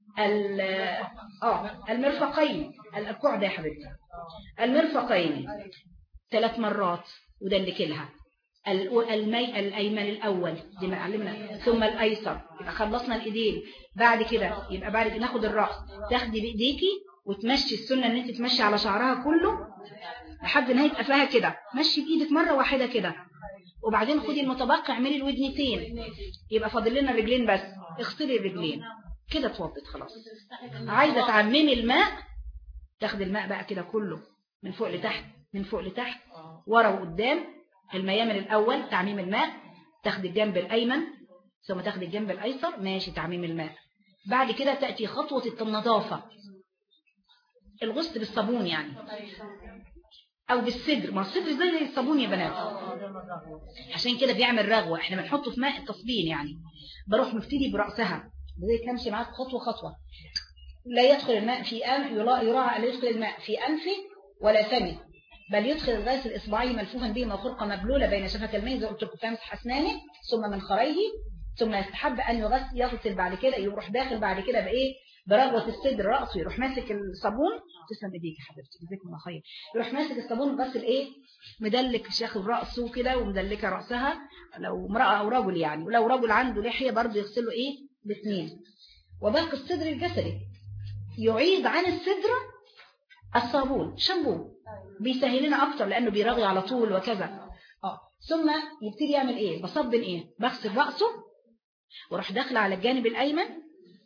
اه المرفقين، الكوع ده يا حبيبتي، المرفقين ثلاث مرات ودلكي لها. المي الايمن الاول زي ما علمنا، ثم الايسر، يبقى خلصنا الايدين. بعد كده يبقى بعد كده ناخد الراس، تاخدي بايديكي وتمشي، السنه ان انت تمشي على شعرها كله لحد نهايه قفاها كده، مشي بايدك مره واحده كده، وبعدين خدي المتبقي اعملي الودنتين، يبقى فاضل لنا الرجلين بس، اغسلي الرجلين كده اتوضت خلاص. عايزه تعممي الماء، تاخدي الماء بقى كده كله من فوق لتحت من فوق لتحت ورا وقدام. الميامن الأول تعميم الماء، تاخدي الجنب الأيمن ثم تاخدي الجنب الأيسر، ماشي تعميم الماء. بعد كده تأتي خطوة النظافة، الغسل بالصابون يعني أو بالصدر، ما الصدر زي الصابون يا بنات، عشان كده بيعمل رغوة، احنا بنحطه في ماء التصبين يعني. بروح مبتدي برأسها زي كمشي معاك خطوة خطوة، لا يدخل الماء في أنف، يراعى لا يدخل الماء في أنفي ولا فمي، بل يدخل الغاسل إصبعيه ملفوفا به خرقة مبلولة بين شفة الماء زي قلت لكم، فيمسح أسنانه ثم من خريه، ثم يستحب أن يغسل يغسل بعد كده، يروح داخل بعد كده بإيه برغوة الصدر رأسه، يروح ماسك الصابون. تسلم ايديك يا حبيبتي جزاكم الله خير. يروح ماسك الصابون وغسل إيه مدلك شاخ رأسه كده ومدلكة رأسها، لو امرأة أو رجل يعني، ولو رجل عنده لحية برضه يغسله إيه باثنين. وباقي الصدر الجسدي يعيد عن الصدر الصابون شامبو، بيسهل لنا اكتر لانه بيرغي على طول وكذا. اه ثم يبتدي يعمل ايه؟ بصبن ايه؟ بغسل راسه واروح داخله على الجانب الايمن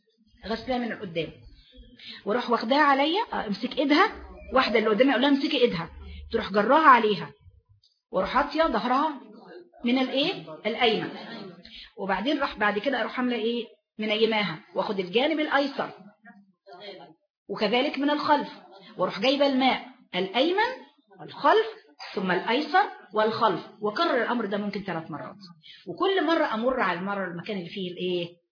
غسلها من القدام، واروح واخداها عليا، امسك ايدها، واحده اللي قدامي اقول لها امسكي ايدها، تروح جراها عليها، واروح حاطيه ظهرها من الايه الايمن، وبعدين راح بعد كده اروح عامله ايه منيماها، واخد الجانب الايسر وكذلك من الخلف، واروح جايبه الماء الايمن الخلف ثم الايسر والخلف، وكرر الامر ده ممكن ثلاث مرات، وكل مره امر على المره المكان اللي فيه الايه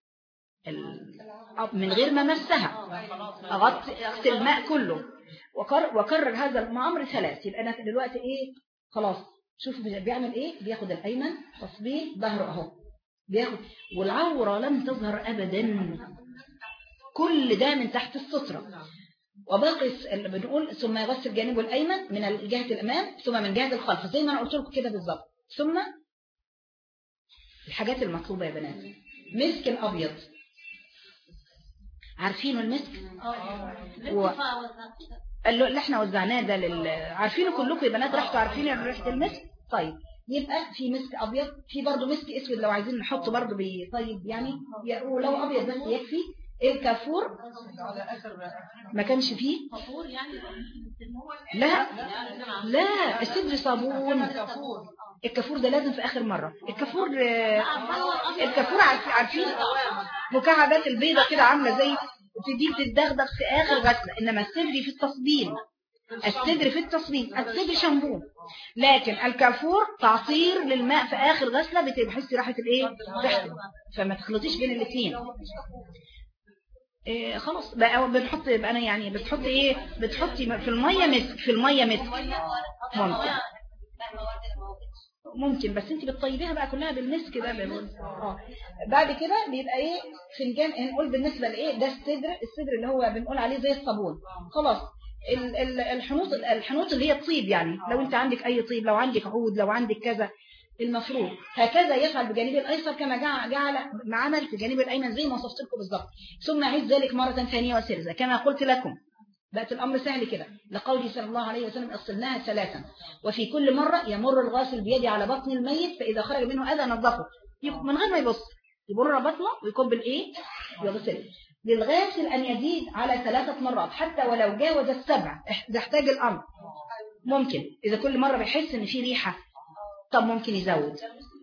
من غير ما مسها، اغطي اغسل الماء كله، وكرر, وكرر هذا الامر ثلاث. يبقى انا دلوقتي ايه خلاص. شوف بيعمل ايه، بياخد الايمن تصبيه ظهره اهو بياخد، والعوره لم تظهر ابدا، كل ده من تحت الستره. وباقي بنقول ثم يغسل جانبه الايمن من جهه الامام ثم من جهه الخلف، زي ما انا قلت لكم كده بالظبط. ثم الحاجات المطلوبه يا بنات، مسك الابيض، عارفينه المسك و... اللي احنا وزعناه ده لل... عارفينه كلكم يا بنات، ريحته عارفين ريحه المسك. طيب يبقى في مسك ابيض، في برضه مسك اسود لو عايزين نحطه برضه بي... طيب يعني ولو ابيض بس يكفي. الكافور ما كانش فيه لا لا السدر صابون، الكافور ده لازم في اخر مره. الكافور الكافور عارفين مكعبات البيضه كده عامله زي دي بتدغدغ في اخر غسله، انما السدر في التصبين، السدر في التصبين، السدر شامبو، لكن الكافور تعصير للماء في اخر غسله بتحسي راحه الايه ريحته، فما تخلطيش بين الاثنين. إيه خلاص بقى بنحط يبقى انا يعني بتحطي ايه، بتحطي في الميه مسك، في الميه مسك ممكن ممكن بس انت بتطيبيها بقى كلها بالمسك ده اه. بعد كده بيبقى ايه فنجان، نقول بالنسبه لايه ده الصدر، الصدر اللي هو بنقول عليه زي الصابون خلاص. الحنوط الحنوط اللي هي الطيب، يعني لو انت عندك اي طيب، لو عندك عود، لو عندك كذا، المفروض هكذا يفعل بجانب الايسر كما جعل ما عمل في جانب الايمن زي ما وصفت لكم بالظبط. ثم عيد ذلك مره ثانيه وسرزه كما قلت لكم، بقت الامر سهل كده، لقوله صلى الله عليه وسلم اغسلناها ثلاثا، وفي كل مره يمر الغاسل بيده على بطن الميت، فاذا خرج منه اذى نظفه من غير ما يبص، يمر بطنه ويكب الايه يغسل. للغاسل ان يزيد على ثلاثه مرات حتى ولو جاوز السبع اذا احتاج الامر، ممكن اذا كل مره بيحس ان في ريحه طب ممكن يزود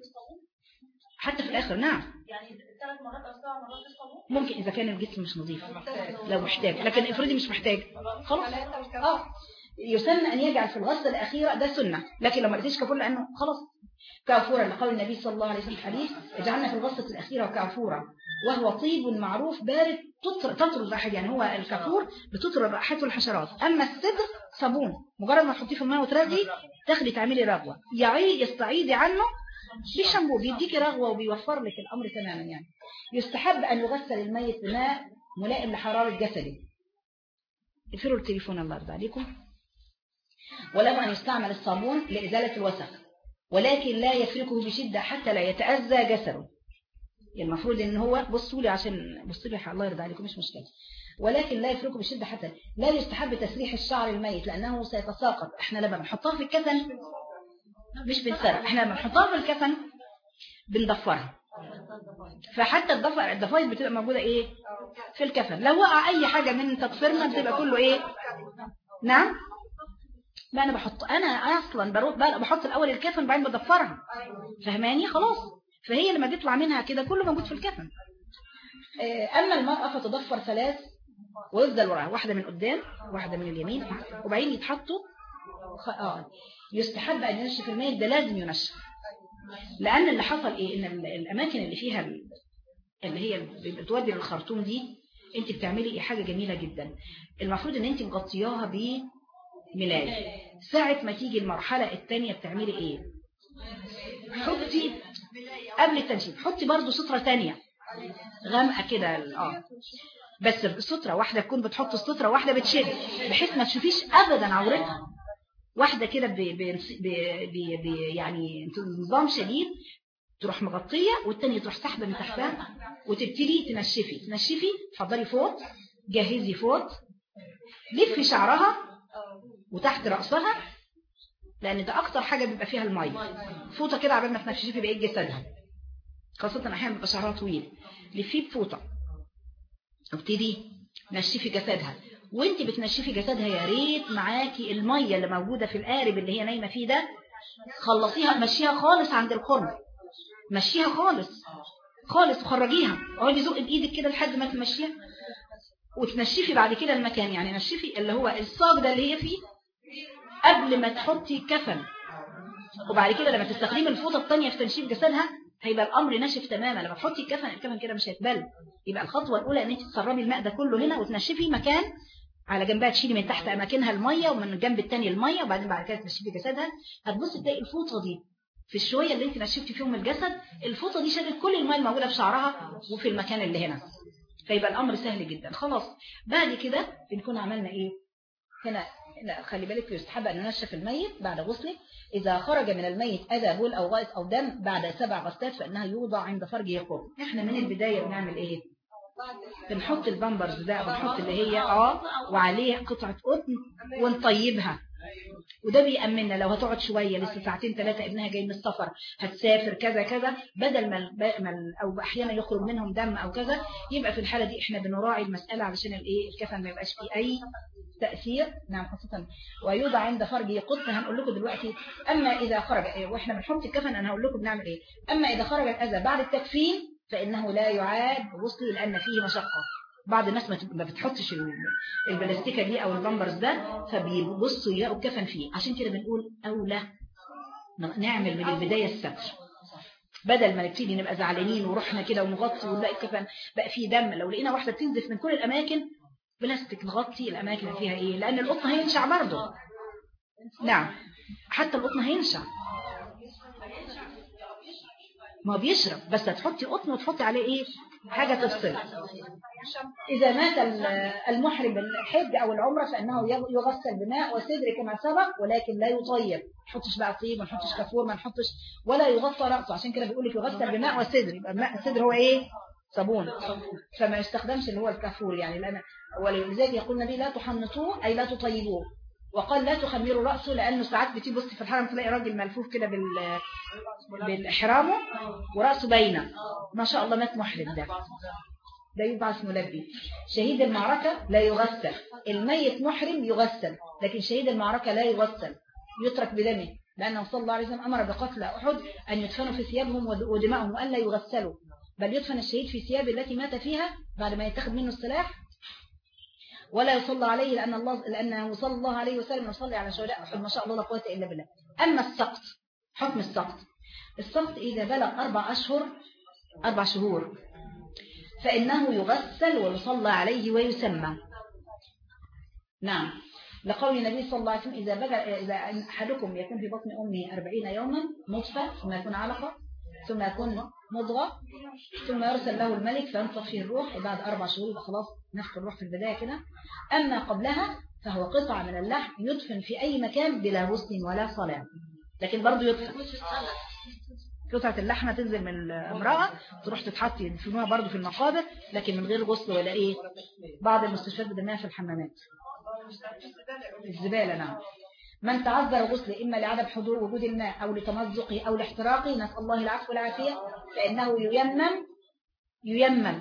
حتى في الاخر. نعم يعني ثلاث مرات او سبع مرات ممكن اذا كان الجسم مش نظيف لو محتاج، لكن افرضي مش محتاج خلاص اه يسن ان يجعل في الغسله الاخيره، ده سنه، لكن لو ما لقيتيش كافور لانه خلاص كافورا لقول النبي صلى الله عليه وسلم حديث اجعلنا في الغسله الاخيره كافورا وهو طيب معروف بارد تطرد رائحته، يعني هو الكافور بتطرد رائحته الحشرات، اما الصدر صابون مجرد ما تحطيه في الماء وترغي تاخدي تعملي رغوه، يعيد يستعيدي عنه بشامبو بيديكي رغوه وبيوفر لك الامر تماما. يعني يستحب ان يغسل الميت بماء ملائم لحراره جسده. اقفلوا التليفون الله يرضى عليكم. وله ان يستعمل الصابون لازاله الوسخ، ولكن لا يفركه بشده حتى لا يتاذى جسده. المفروض ان هو بصوا لي عشان بصوا لي الله يرضى عليكم مش مشكله، ولكن لا يفركه بشده حتى لا يستحب تسريح الشعر الميت لانه سيتساقط. احنا لما بنحطها في الكفن مش بنسرح، احنا لما بنحطها في الكفن بنضفرها، فحتى الضفر الضفاير بتبقى موجوده ايه في الكفن، لو وقع اي حاجه من تضفيرنا بتبقى كله ايه. نعم ما انا بحط انا اصلا بروح بحط الاول الكفن وبعدين بضفرها، فهماني خلاص، فهي لما بيطلع منها كده كله موجود في الكفن. اما المرأة فتضفر ثلاث ويفضل وراها، واحده من قدام واحده من اليمين، وبعدين يتحطوا اه. يستحب ان ينشف الميت، ده لازم ينشف، لان اللي حصل ايه ان الاماكن اللي فيها اللي هي بتودي للخرطوم دي انت بتعملي ايه حاجه جميله جدا، المفروض ان انت مغطياها بملايه، ساعه ما تيجي المرحله الثانيه بتعملي ايه، حطي قبل التنشيف حطي برضو ستره ثانيه غامقه كده اه، بس الستره واحده تكون بتحط الستره واحده بتشد بحيث ما تشوفيش ابدا عورتها، واحده كده ب يعني نظام شديد تروح مغطيه والثانيه تروح سحبه من تحتها وتبتدي تنشفي تنشفي تحضري فوط، جهزي فوط، لفي شعرها وتحت راسها لان ده اكتر حاجه بيبقى فيها الميه، فوطه كده عبال ما تنشفي بقيه جسدها، خاصه احيانا بيبقى شعرها طويل، لفيه بفوطه ابتدي نشفي جسدها. وانت بتنشفي جسدها يا ريت معاكي المية اللي موجودة في القارب اللي هي نايمة فيه ده، خلصيها مشيها خالص عند القرن، مشيها خالص خالص وخرجيها، اقعدي زق بايدك كده لحد ما تمشيها وتنشفي بعد كده المكان. يعني نشفي اللي هو الصاج ده اللي هي فيه قبل ما تحطي كفن، وبعد كده لما تستخدمي الفوطه الثانيه في تنشيف جسدها هيبقى الامر ناشف تماما. لما تحطي الكفن الكفن كده مش هيتبل. يبقى الخطوه الاولى ان انت تسربي الماء ده كله هنا وتنشفي مكان على جنبها، تشيلي من تحت اماكنها الميه ومن الجنب الثاني الميه، وبعدين بعد كده تنشفي جسدها. هتبصي تلاقي الفوطه دي في الشويه اللي انت نشفتي فيهم الجسد، الفوطه دي شالت كل الميه الموجوده في شعرها وفي المكان اللي هنا، فيبقى الامر سهل جدا. خلاص بعد كده بنكون عملنا ايه هنا. لا خلي بالك، يستحب ان ننشف الميت بعد غسله. اذا خرج من الميت اذى بول او غائط او دم بعد سبع غسلات فانها يوضع عند فرجه قرن. احنا من البدايه بنعمل ايه؟ بنحط البامبرز ده، بنحط اللي هي اه وعليه قطعه قطن ونطيبها، وده بيأمننا لو هتقعد شوية لسه ساعتين ثلاثة ابنها جاي من السفر هتسافر كذا كذا، بدل ما أو أحيانا يخرج منهم دم أو كذا، يبقى في الحالة دي احنا بنراعي المسألة علشان الايه الكفن ما يبقاش فيه أي تأثير. نعم خاصة ويوضع عند فرجه قطن. هنقول لكم دلوقتي أما إذا خرج واحنا بنحط الكفن أنا هقول لكم بنعمل إيه. أما إذا خرج الأذى بعد التكفين فإنه لا يعاد غسله لأن فيه مشقة. بعض الناس ما بتحطش البلاستيكه دي او البامبرز ده فبيبصوا يلاقوا الكفن فيه. عشان كده بنقول اولى نعمل من البدايه الستر، بدل ما نبتدي نبقى زعلانين ورحنا كده ونغطي ونلاقي الكفن بقى فيه دم. لو لقينا واحده بتنزف من كل الاماكن بلاستيك نغطي الاماكن اللي فيها ايه، لان القطن هينشع برضه. نعم حتى القطن هينشع، ما بيشرب، بس هتحطي قطن وتحطي عليه ايه حاجة تفصل. إذا مات المحرم بالحج أو العمرة فإنه يغسل بماء وسدر كما سبق، ولكن لا يطيب، ما نحطش بقى طيب، ما نحطش كافور، ما نحطش ولا يغطى رأسه. عشان كده بيقول لك يغسل بماء وسدر، يبقى الماء السدر هو ايه صابون، فما يستخدمش اللي هو الكافور يعني. لأن ولذلك يقول النبي لا تحنطوه أي لا تطيبوه، وقال لا تخمروا رأسه، لأنه ساعات بتبص في الحرم تلاقي راجل ملفوف كده بال بالإحرامه ورأسه باينه، ما شاء الله مات محرم، ده ده يبعث ملبي. شهيد المعركة لا يغسل، الميت محرم يغسل، لكن شهيد المعركة لا يغسل، يترك بدمه، لأنه صلى الله عليه وسلم أمر بقتل أحد أن يدفنوا في ثيابهم ودمائهم وألا يغسلوا، بل يدفن الشهيد في ثياب التي مات فيها بعد ما يتخذ منه السلاح، ولا يصلى عليه لأن الله لأنه صلى الله عليه وسلم يصلي على شهداء أحد ما شاء الله لا قوة إلا بالله. أما السقط، حكم السقط، السقط إذا بلغ أربع أشهر أربع شهور فإنه يغسل ويصلى عليه ويسمى. نعم لقول النبي صلى الله عليه وسلم إذا بلغ إذا أحدكم يكون في بطن أمه أربعين يوما نطفة ثم يكون علقة ثم يكون مضغة ثم يرسل له الملك فينفخ فيه الروح، بعد أربع شهور يبقى خلاص نفخ الروح في البداية كده. أما قبلها فهو قطعة من اللحم يدفن في أي مكان بلا غسل ولا صلاة، لكن برضه يدفن. قطعة اللحمة تنزل من الامرأة تروح تتحط يدفنوها برضه في المقابر، لكن من غير غسل ولا إيه. بعض المستشفيات بترميها في الحمامات الزبالة. نعم من تعذر غسله إما لعدم حضور وجود الماء أو لتمزقه أو لاحتراقه نسأل الله العفو والعافية فإنه ييمم ييمم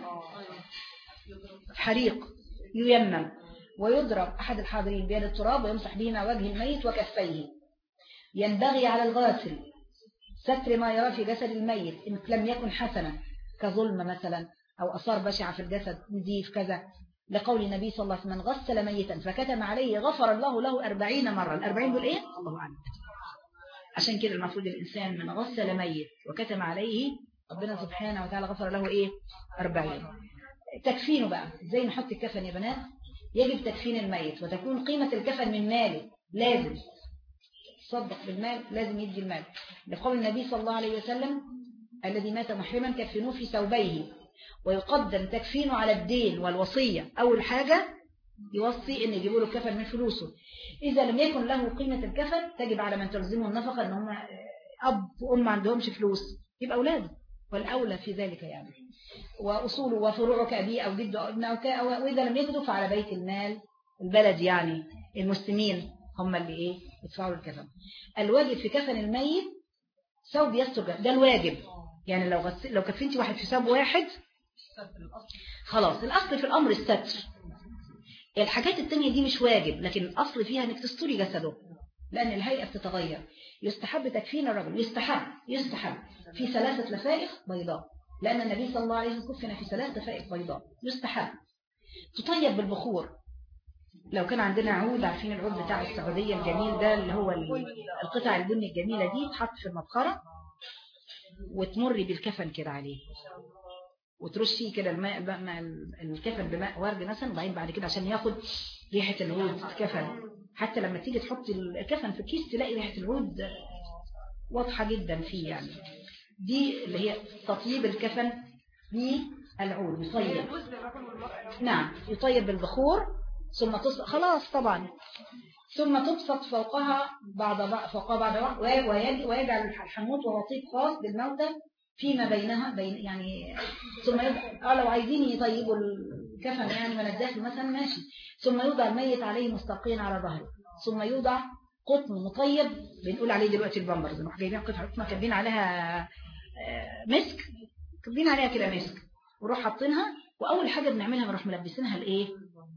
حريق ييمم ويضرب أحد الحاضرين بيد التراب ويمسح بهما وجه الميت وكفيه. ينبغي على الغاسل ستر ما يرى في جسد الميت إن لم يكن حسنا كظلم مثلا أو أثار بشعة في الجسد نزيف كذا، لقول النبي صلى الله عليه وسلم من غسل ميتا فكتم عليه غفر الله له أربعين مرة. الأربعين دول إيه؟ الله أعلم. عشان كده المفروض الإنسان من غسل ميت وكتم عليه ربنا سبحانه وتعالى غفر له إيه؟ أربعين. تكفينه بقى إزاي نحط الكفن يا بنات؟ يجب تكفين الميت وتكون قيمة الكفن من ماله، لازم صدق بالمال، لازم يدي المال، لقول النبي صلى الله عليه وسلم الذي مات محرما كفنوه في ثوبيه، ويقدم تكفينه على الدين والوصية. أول حاجة يوصي أن يجيبوا له الكفن من فلوسه، إذا لم يكن له قيمة الكفن تجب على من تلزمه النفقة أن هم أب وأم ما عندهمش فلوس يبقى أولاده والأولى في ذلك يعني، وأصوله وفروعه كأبيه أو جده أو ابنه، وإذا لم يجدوا فعلى بيت المال البلد يعني المسلمين هم اللي إيه يدفعوا الكفن. الواجب في كفن الميت ثوب يستر، ده الواجب يعني. لو غس... لو كفنتي واحد في ثوب واحد خلاص الأصل في الأمر الستر. الحاجات التانية دي مش واجب، لكن الأصل فيها انك تستري جسده، لأن الهيئة بتتغير. يستحب تكفين الرجل، يستحب يستحب في ثلاثة لفائف بيضاء، لأن النبي صلى الله عليه وسلم كفن في ثلاثة لفائف بيضاء. يستحب تطيب بالبخور. لو كان عندنا عود، عارفين العود بتاع السعودية الجميل ده اللي هو القطع البني الجميلة دي، تحط في المبخرة وتمري بالكفن كده عليه، وترشي كده الماء مع الكفن بماء ورد مثلا، وبعدين بعد كده عشان ياخد ريحة العود الكفن. حتى لما تيجي تحط الكفن في الكيس تلاقي ريحة العود واضحة جدا فيه. يعني دي اللي هي تطيب الكفن بالعود. يطيب، نعم يطيب بالبخور، ثم تص... خلاص طبعا، ثم تبسط فوقها بعض فوقها بعض ويجعل الحنوط وهو طيب خاص بالموتى فيما بينها بين يعني. ثم يبقى لو عايزين يطيبوا الكفن يعني من الداخل مثلا ماشي. ثم يوضع الميت عليه مستلقيا على ظهره، ثم يوضع قطن مطيب بنقول عليه دلوقتي البامبرز، نروح جايبين قطعه قطنه كاتبين عليها مسك، كاتبين عليها كده مسك، ونروح حاطينها. واول حاجه بنعملها بنروح ملبسينها الايه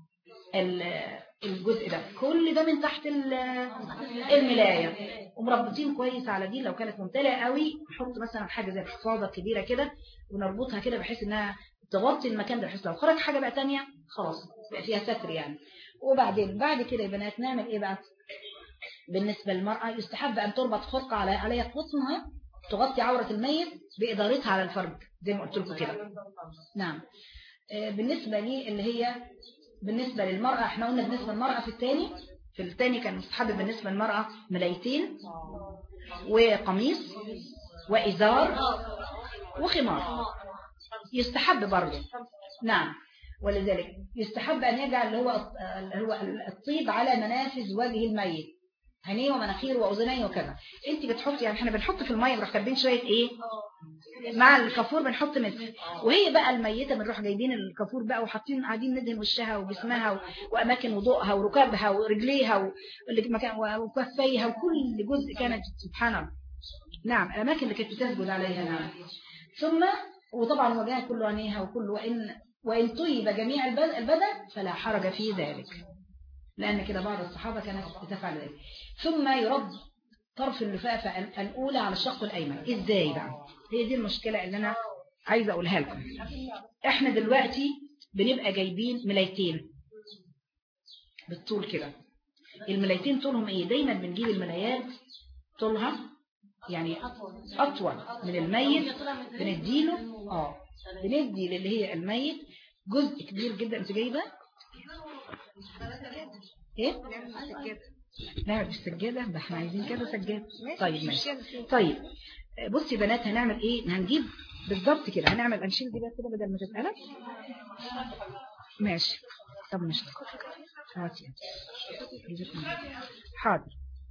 الجزء ده، كل ده من تحت الملايه، ومربطين كويس على دي. لو كانت ممتلئه قوي نحط مثلا حاجه زي الحفاضه كبيره كده ونربطها كده بحيث انها تغطي المكان ده، بحيث لو خرج حاجه بقى تانية خلاص بقى فيها ستر يعني. وبعدين بعد كده يا بنات نعمل ايه بقى؟ بالنسبه للمراه يستحب ان تربط خرقه على عليها قطنها تغطي عوره الميت بادارتها على الفرج زي ما قلت لكم كده. نعم. بالنسبه لي اللي هي بالنسبة للمرأة، احنا قلنا بالنسبة للمرأة في الثاني في الثاني كان مستحب بالنسبة للمرأة ملايتين وقميص وإزار وخمار، يستحب برضه. نعم. ولذلك يستحب أن يجعل اللي هو اللي هو الطيب على منافذ وجه الميت، عينيه ومناخيره وأذنيه وكذا. انت بتحط يعني احنا بنحط في الميه بنروح كاتبين شويه ايه مع الكافور، بنحط مثل، وهي بقى الميته بنروح جايبين الكافور بقى وحاطين قاعدين ندهن وشها وجسمها واماكن وضوءها وركبها ورجليها وكفيها وكل جزء كانت سبحان الله. نعم الاماكن اللي كانت بتسجد عليها. نعم. ثم وطبعا وجهها كله عينيها وكل وان وان طيب جميع البدن فلا حرج في ذلك، لأن كده بعض الصحابة كانت بتفعل ذلك. ثم يرد طرف اللفافة الأولى على الشق الأيمن. إزاي بقى؟ هي دي المشكلة اللي أنا عايزة أقولها لكم. إحنا دلوقتي بنبقى جايبين ملايتين بالطول كده. الملايتين طولهم إيه؟ دايما بنجيب الملايات طولها يعني أطول من الميت، بنديله آه بندي للي هي الميت جزء كبير جدا. أنت جايبة ايه؟ نعمل بالسجادة ده احنا عايزين كده سجادة. طيب ماشي. طيب بصي بنات هنعمل ايه؟ هنجيب بالضبط كده، هنعمل انشيل دي بقى كده بدل ما تتقلب. ماشي. طب مش حاضر.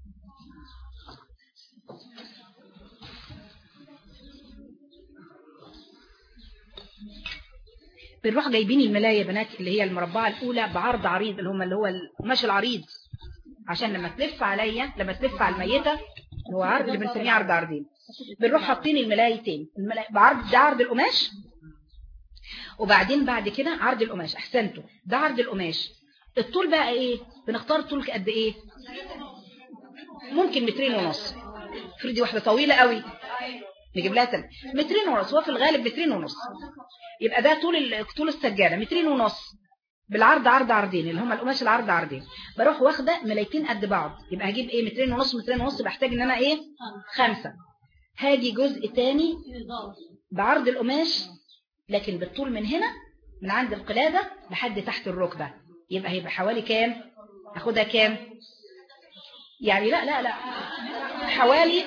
بنروح جايبين الملاية بنات اللي هي المربعة الأولى بعرض عريض، اللي هم اللي هو القماش العريض، عشان لما تلف عليا لما تلف على الميتة هو عرض اللي بنسميه عرض عرضين. بنروح حاطين الملايتين الملاي... بعرض ده عرض القماش، وبعدين بعد كده عرض القماش. احسنتوا، ده عرض القماش. الطول بقى ايه؟ بنختار طول قد ايه؟ ممكن مترين ونص. افرضي واحدة طويلة قوي نجيب لها تل... مترين ونص، هو في الغالب مترين ونص. يبقى ده طول طول السجادة مترين ونص، بالعرض عرض عرضين اللي هم القماش العرض عرضين. بروح واخده ملايتين قد بعض، يبقى هجيب ايه مترين ونص مترين ونص، بحتاج ان انا ايه خمسة. هاجي جزء تاني بعرض القماش لكن بالطول من هنا من عند القلادة لحد تحت الركبة، يبقى هيبقى حوالي كام؟ اخدها كام يعني؟ لا لا لا حوالي،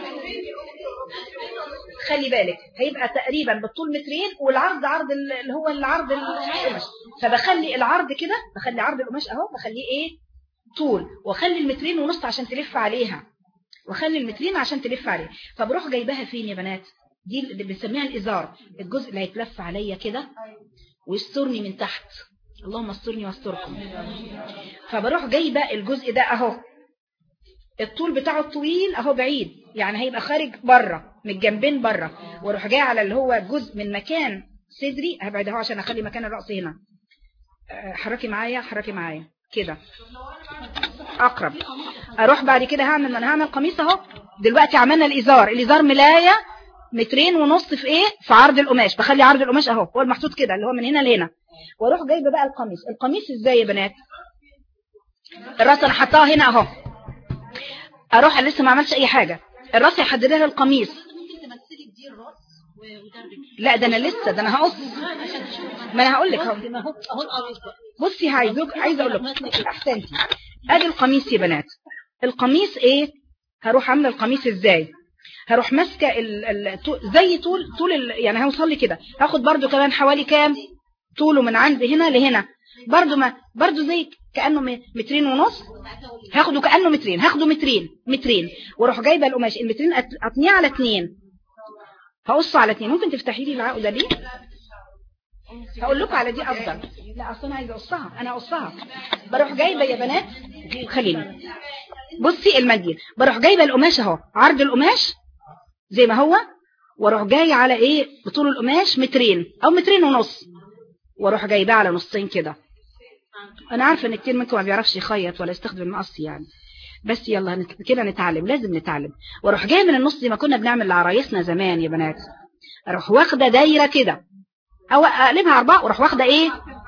خلي بالك هيبقى تقريبا بالطول مترين والعرض عرض اللي هو العرض القماش. فبخلي العرض كده، بخلي عرض القماش اهو بخليه ايه طول، واخلي المترين ونص عشان تلف عليها، واخلي المترين عشان تلف عليها. فبروح جايباها فين يا بنات؟ دي اللي بنسميها الازار، الجزء اللي هيتلف عليا كده ويسترني من تحت. اللهم استرني واستركم. فبروح جايبه الجزء ده اهو، الطول بتاعه الطويل اهو بعيد، يعني هيبقى خارج بره من الجنبين بره، واروح جاي على اللي هو جزء من مكان صدري هبعد اهو عشان اخلي مكان الرأس هنا. حركي معايا حركي معايا كده اقرب. اروح بعد كده هعمل انا هعمل قميص اهو. دلوقتي عملنا الازار، الازار ملايه مترين ونص في ايه، في عرض القماش. بخلي عرض القماش اهو هو المحطوط كده اللي هو من هنا لهنا، واروح جايبه بقى القميص. القميص ازاي يا بنات؟ الراس انا حطاها هنا اهو. اروح لسه ما عملتش اي حاجه، الراس هيحدد لها القميص. لا ده انا لسه، ده انا هقص. ما انا هقول لك اهو. بصي عايزك عايزه اقول لك احسنتي. ادي القميص يا بنات. القميص ايه؟ هروح عامله القميص ازاي؟ هروح ماسكه زي طول طول ال... يعني هوصل لي كده. هاخد برده كمان حوالي كام طوله من عند هنا لهنا، برده ما برده زي كانه مترين ونص. هاخده كانه مترين، هاخده مترين مترين واروح جايبه القماش المترين اطنيه على اتنين. هقص على اتنين. ممكن تفتحي لي العقده دي؟ هقول لكم على دي افضل. لا اصل انا عايزه اقصها، انا اقصها. بروح جايبه يا بنات، خليني بصي المنديل. بروح جايبه القماش اهو، عرض القماش زي ما هو، واروح جاي على ايه بطول القماش مترين او مترين ونص، واروح جايباه على نصين كده. انا عارفه ان كتير منكم ما بيعرفش يخيط ولا يستخدم المقص يعني، بس يلا كده نتعلم، لازم نتعلم. واروح جاي من النص زي ما كنا بنعمل لعرايسنا زمان يا بنات. اروح واخده دايره كده او اقلبها اربعه، واروح واخده ايه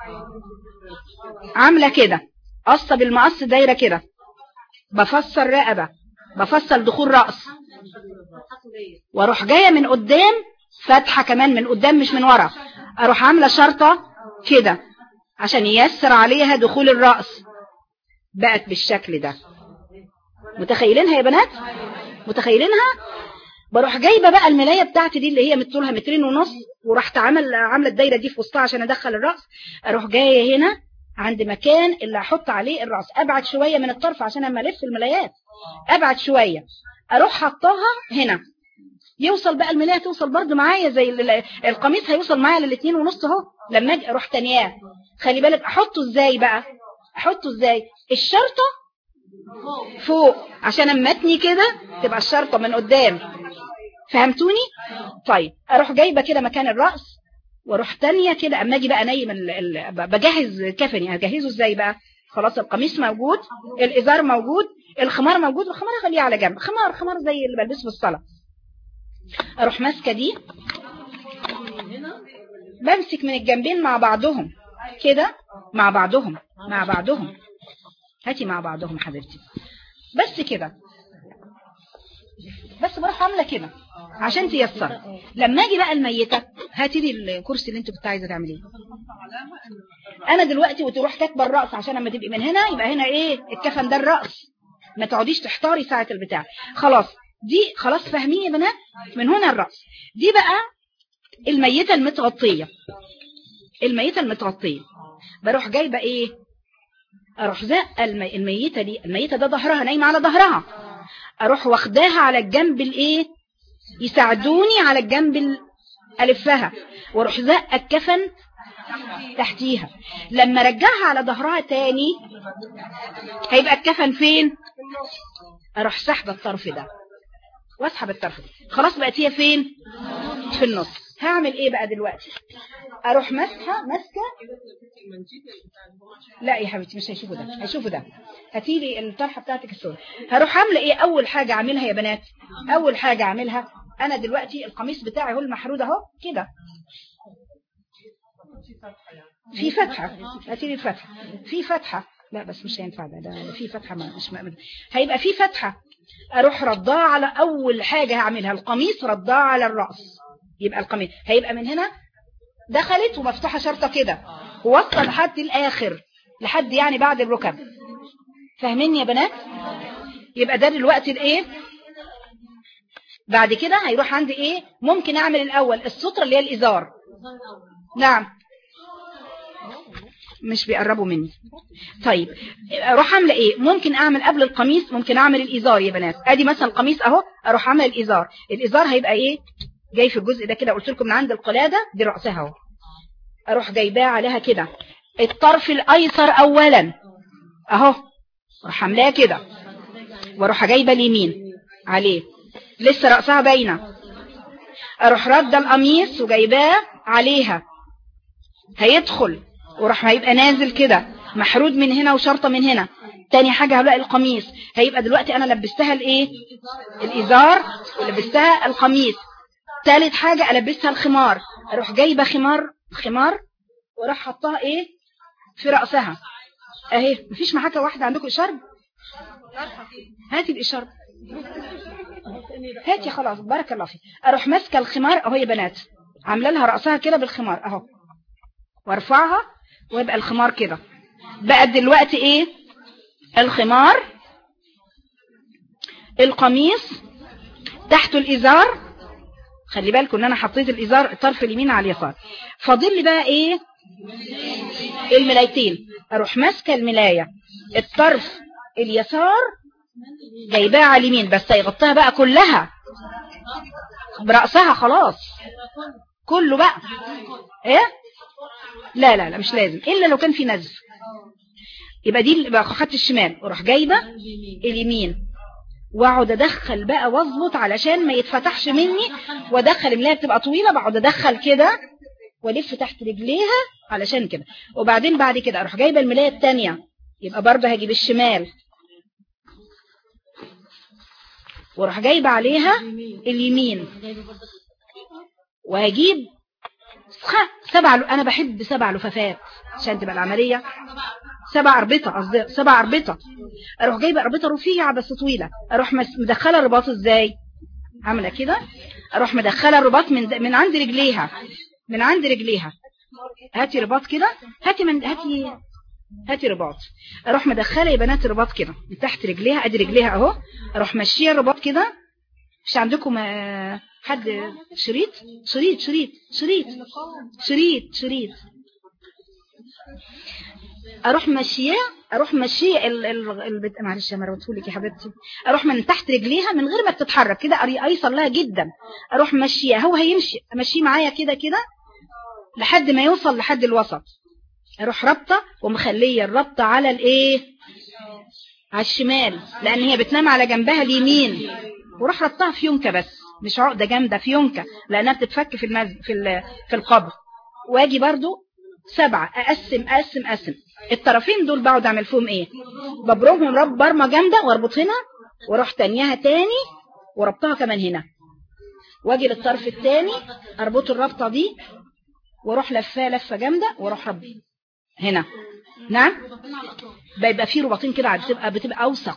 عامله كده قصه بالمقص دايره كده. بفصل رقبه، بفصل دخول راس، واروح جايه من قدام فتحه كمان من قدام مش من ورا. اروح عامله شرطه كده عشان ييسر عليها دخول الراس. بقت بالشكل ده. متخيلينها يا بنات؟ متخيلينها؟ بروح جايبه بقى الملايه بتاعتي دي اللي هي طولها مترين ونص، ورحت عامل عامله الدايره دي في وسطها عشان ادخل الراس. اروح جايه هنا عند مكان اللي هحط عليه الراس، ابعد شويه من الطرف عشان اما الف الملايات ابعد شويه. اروح حطاها هنا، يوصل بقى الملايه توصل برده معايا زي القميص هيوصل معايا للاتنين ونص اهو. لما اجي اروح تانياه، خلي بالك احطه ازاي بقى، احطه ازاي؟ الشرطه فوق عشان اما اتني كده تبقى الشرطه من قدام. فهمتوني؟ طيب اروح جايبه كده مكان الراس، واروح تانية كده. اما اجي بقى نايم ال... ال... بجهز كفني. هجهزه ازاي بقى؟ خلاص القميص موجود، الازار موجود، الخمار موجود. الخمار اخليه على جنب، خمار خمار زي اللي بلبسه في الصلاه. اروح ماسكه دي، بمسك من الجنبين مع بعضهم كده، مع بعضهم مع بعضهم هاتي مع بعضهم حبيبتي، بس كده. بس بروح عامله كده عشان تيسر. لما اجي بقى الميته، هاتي لي الكرسي اللي انت كنت عايزه تعمليه. انا دلوقتي وتروح كاتبه الراس عشان لما تبقي من هنا يبقى هنا ايه الكفن ده الراس، ما تقعديش تحتاري ساعه البتاع. خلاص دي خلاص فاهمين يا بنات؟ من هنا الراس. دي بقى الميته المتغطيه. الميته المتغطيه بروح جايبه ايه، اروح زقه المي... الميته دي. الميته ده ظهرها نايمه على ظهرها، اروح واخداها على الجنب الايه، يساعدوني على الجنب ال... الفها، واروح زقه الكفن تحتيها. لما ارجعها على ظهرها تاني هيبقى الكفن فين؟ اروح سحبه الطرف ده واسحب الطرف ده. خلاص بقت هي فين؟ في النص. هعمل ايه بقى دلوقتي؟ اروح ماسكه ماسكه لا يا حبيبتي مش هيشوفوا ده، هيشوفوا ده. هاتي لي الطرحه بتاعتك السوداء. هروح عامله ايه اول حاجه اعملها يا بنات؟ اول حاجه اعملها انا دلوقتي القميص بتاعي هو المحرود اهو كده، في فتحه. هاتي لي الفتحه، في فتحه. لا بس مش هينفع ده، ده في فتحه مش مأمن. هيبقى في فتحه. اروح رداه على اول حاجه هعملها القميص، رداه على الراس. يبقى القميص هيبقى من هنا دخلت ومفتوحه شرطه كده، ووصل لحد الاخر، لحد يعني بعد الركب. فاهمين يا بنات؟ يبقى ده دلوقتي الايه. بعد كده هيروح عندي ايه، ممكن اعمل الاول الستره اللي هي الازار. نعم مش بيقربوا مني. طيب اروح اعمل ايه، ممكن اعمل قبل القميص، ممكن اعمل الازار يا بنات. ادي مثلا القميص اهو، اروح اعمل الازار. الازار هيبقى ايه، جاي في الجزء ده كده، قلت لكم من عند القلاده دي راسها اهو. اروح جايباه عليها كده الطرف الايسر اولا اهو، اروح عاملاه كده، واروح جايبه اليمين عليه لسه راسها باينه. اروح رده القميص وجايباه عليها هيدخل وراح هيبقى نازل كده محرود من هنا وشرطة من هنا. تاني حاجة هلاقي القميص هيبقى دلوقتي انا لبستها الايه الازار ولبستها القميص. تالت حاجة البسها الخمار، اروح جايبة خمار خمار وراح حطها ايه في رأسها اهي. مفيش محاكة واحدة عندكم اشارب؟ هاتي الاشارب هاتي خلاص بارك الله فيك. اروح ماسكه الخمار اهو يا بنات، عامله لها رأسها كده بالخمار اهو وارفعها ويبقى الخمار كده. بقى دلوقتي ايه الخمار القميص تحته الازار. خلي بالكم ان انا حطيت الازار الطرف اليمين على اليسار. فاضل لي بقى ايه الملايتين. اروح ماسكه الملايه الطرف اليسار جايباها على اليمين بس هيغطيها بقى كلها برأسها خلاص كله بقى ايه. لا لا لا مش لازم الا لو كان في نزف. يبقى دي بقى خدت الشمال واروح جايبه اليمين واقعد ادخل بقى واظبط علشان ما يتفتحش مني، وادخل الملايه بتبقى طويله بقعد ادخل كده والف تحت رجليها علشان كده. وبعدين بعد كده اروح جايبه الملايه الثانيه يبقى برضه هجيب الشمال واروح جايبه عليها اليمين وهجيب سبع. انا بحب سبع لفافات عشان تبقى العمليه سبع اربطه قصدي سبع اربطه. اروح جايبه اربطه رفيعه بس طويله، اروح مدخله الرباط ازاي عامله كده، اروح مدخله الرباط من من عند رجليها من عند رجليها. هاتي رباط كده هاتي من هاتي هاتي رباط. اروح مدخله يا بنات الرباط كده من تحت رجليها ادي رجليها اهو. اروح ماشيه الرباط كده. مش عندكم حد شريط شريط شريط شريط شريط شريط اروح ماشيه اروح ماشيه ال ال معلش يا مروته لك يا حبيبتي. اروح من تحت رجليها من غير ما بتتحرك كده ايسر لها جدا. اروح ماشيه هو هيمشي امشيه معايا كده كده لحد ما يوصل لحد الوسط. اروح ربطه ومخليه الربطه على الايه على الشمال لان هي بتنام على جنبها اليمين، وروح ربطها في يونكه بس مش عقده جامده في يونكه لانها بتتفك في المز... في في القبر. واجي برضو سبعه اقسم اقسم اقسم الطرفين دول بقعد اعمل فيهم ايه ببرمهم رب برمه جامده واربط هنا واروح تانيها تاني وربطها كمان هنا واجي للطرف الثاني اربط الربطه دي واروح لفاه لفه جامده واروح رب هنا. نعم بيبقى فيه رباطين كده بتبقى بتبقى اوثق.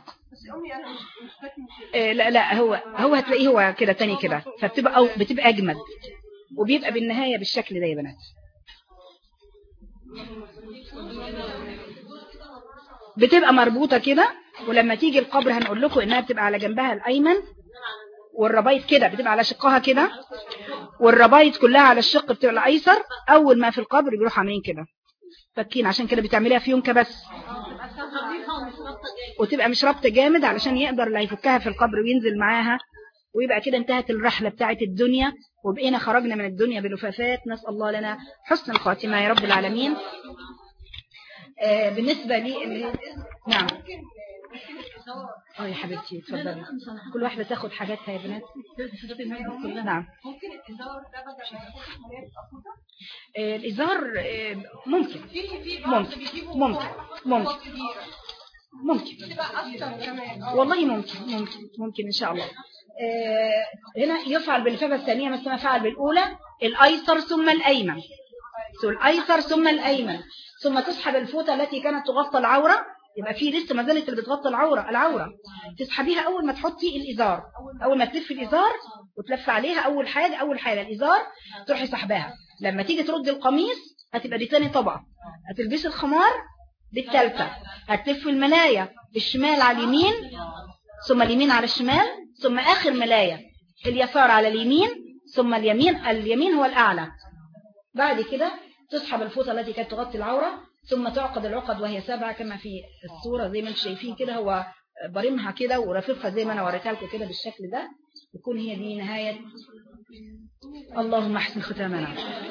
آه لا لا هو هو هتلاقيه هو كده تاني كده فبتبقى أو بتبقى اجمد وبيبقى بالنهايه بالشكل ده يا بنات. بتبقى مربوطه كده ولما تيجي القبر هنقول لكم انها بتبقى على جنبها الايمن والربايط كده بتبقى على شقها كده والربايط كلها على الشق بتبقى الايسر. اول ما في القبر بيروحوا عاملين كده فكين عشان كده بتعمليها في يونكه بس وتبقى مش ربط جامد علشان يقدر اللي هيفكها في القبر وينزل معاها ويبقى كده انتهت الرحلة بتاعت الدنيا وبقينا خرجنا من الدنيا بلفافات. نسأل الله لنا حسن الخاتمة يا رب العالمين. آه بالنسبة لي نعم اه يا حبيبتي اتفضلي كل واحدة تاخد حاجاتها يا بنات. نعم ممكن الازار ده بدل آه الازار آه ممكن ممكن ممكن ممكن ممكن والله ممكن ممكن ممكن ان شاء الله. آه هنا يفعل باللفافة الثانية مثل ما فعل بالأولى الأيسر ثم الأيمن الأيسر ثم الأيمن ثم تسحب الفوطة التي كانت تغطى العورة. يبقى في لسه ما زالت اللي بتغطي العورة العورة تسحبيها أول ما تحطي الإزار. أول ما تلف الإزار وتلف عليها أول حاجة أول حاجة الإزار تروحي سحبها. لما تيجي ترد القميص هتبقى دي تاني طبعا. هتلبسي الخمار بالثالثة هتلف الملاية بالشمال على اليمين ثم اليمين على الشمال ثم آخر ملاية اليسار على اليمين ثم اليمين اليمين هو الأعلى. بعد كده تسحب الفوطة التي كانت تغطي العورة ثم تعقد العقد وهي سبعة كما في الصورة زي ما انتم شايفين كده. هو برمها كده ورففها زي ما انا وريتها لكم كده بالشكل ده تكون هي دي نهاية. اللهم احسن ختامنا.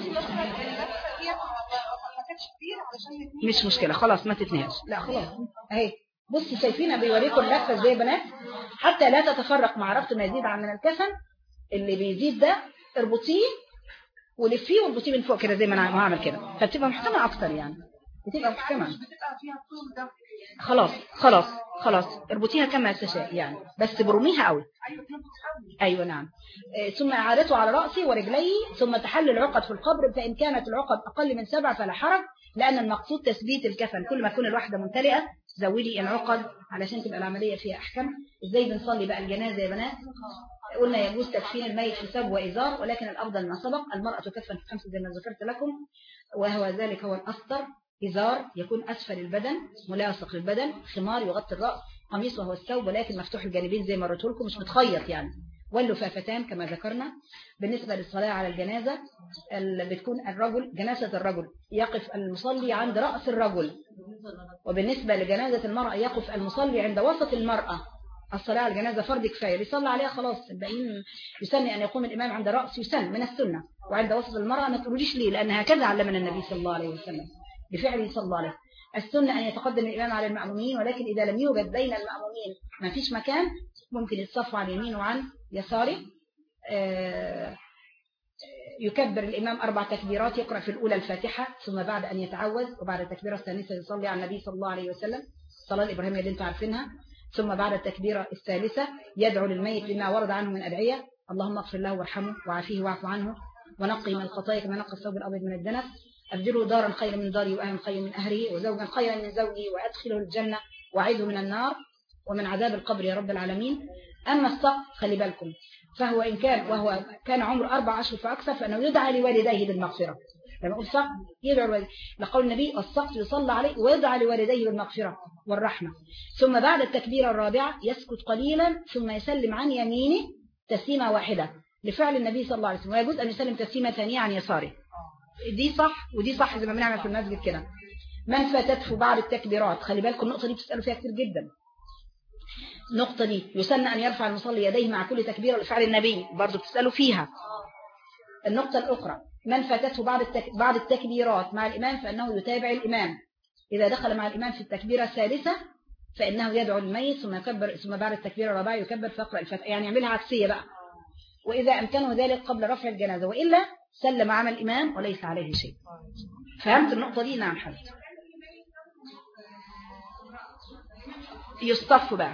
مش مشكلة خلاص ما تتنهاش لا خلاص اهي. بصي شايفين بيوريكم اللفة ازاي يا بنات حتى لا تتفرق مع ربط ما يزيد عن من الكفن. اللي بيزيد ده اربطيه ولفيه واربطيه من فوق كده زي ما انا هعمل كده، فبتبقى محكمه اكتر يعني، بتبقى محكمه. خلاص خلاص خلاص اربطيها كما تشاء يعني، بس بروميها قوي. ايوه نعم. ثم اعادته على راسي ورجلي، ثم تحل العقد في القبر، فان كانت العقد اقل من سبع فلا حرج، لان المقصود تثبيت الكفن. كل ما تكون الواحده ممتلئه زودي العقد علشان تبقى العمليه فيها احكم. ازاي بنصلي بقى الجنازه يا بنات؟ قلنا يجوز تكفين الميت في ثوب وازار، ولكن الافضل ما سبق، المراه تكفن في خمسه زي ما ذكرت لكم، وهو ذلك هو الاستر. إزار يكون أسفل البدن ملاصق للبدن، خمار يغطي الرأس، قميص وهو الثوب ولكن مفتوح الجانبين زي ما قلت لكم، مش متخيط يعني، واللفافتان كما ذكرنا. بالنسبة للصلاة على الجنازة بتكون الرجل، جنازة الرجل يقف المصلي عند رأس الرجل، وبالنسبة لجنازة المرأة يقف المصلي عند وسط المرأة. الصلاة على الجنازة فرض كفاية، يصلى عليها خلاص، الباقيين يسن أن يقوم الإمام عند رأس، يسن من السنة، وعند وسط المرأة ما تقوليش ليه، لأن هكذا علمنا النبي صلى الله عليه وسلم بفعله صلى الله عليه. السنة أن يتقدم الإمام على المأمومين، ولكن إذا لم يوجد بين المأمومين ما فيش مكان، ممكن يتصف عن يمين وعن يساره. يكبر الإمام أربع تكبيرات، يقرأ في الأولى الفاتحة، ثم بعد أن يتعوذ، وبعد التكبيرة الثالثة يصلي على النبي صلى الله عليه وسلم الصلاة الإبراهيمية اللي انتم عارفينها. ثم بعد التكبيرة الثالثة يدعو للميت بما ورد عنه من أدعية: اللهم اغفر له وارحمه وعافيه واعف عنه ونقي من الخطايا كما نقى الثوب الأبيض من الدنس، أبدله دارا خيرا من داري وأهلا خيرا من أهله وزوجا خيرا من زوجي وأدخله الجنة وأعيذه من النار ومن عذاب القبر يا رب العالمين. أما السقط خلي بالكم، فهو إن كان وهو كان عمره أربع أشهر فأكثر فإنه يدعى لوالديه بالمغفرة. لما أقول سقط يدعى لوالديه، لقول النبي السقط يصلى عليه ويدعى لوالديه بالمغفرة والرحمة. ثم بعد التكبيرة الرابعة يسكت قليلا ثم يسلم عن يمينه تسليمة واحدة لفعل النبي صلى الله عليه وسلم، ويجوز أن يسلم تسليمة ثانية عن يساره. دي صح ودي صح زي ما بنعمل في المسجد كده. من فاتته بعد التكبيرات، خلي بالكم النقطة دي بتسألوا فيها كتير جدا. النقطة دي يسن أن يرفع المصلي يديه مع كل تكبيرة لفعل النبي، برضو بتسألوا فيها. النقطة الأخرى من فاتته بعد التك... بعد التكبيرات مع الإمام فإنه يتابع الإمام. إذا دخل مع الإمام في التكبيرة الثالثة فإنه يدعو الميت ثم يكبر، ثم بعد التكبيرة الرابعة يكبر فيقرأ الفاتحة، يعني يعملها عكسية بقى. وإذا أمكنه ذلك قبل رفع الجنازة، وإلا سلم عمل الإمام وليس عليه شيء. فهمت النقطة دي؟ نعم حبيبي. يصطف بقى،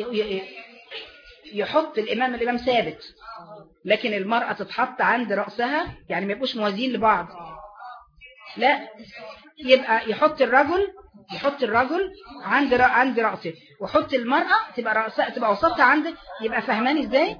يحط الإمام الإمام ثابت، لكن المرأة تتحط عند رأسها، يعني ما يبقوش موازين لبعض، لا، يبقى يحط الرجل يحط الرجل عند عند رأسه، ويحط المرأة تبقى رأسها تبقى وسطها عند، يبقى فهماني ازاي؟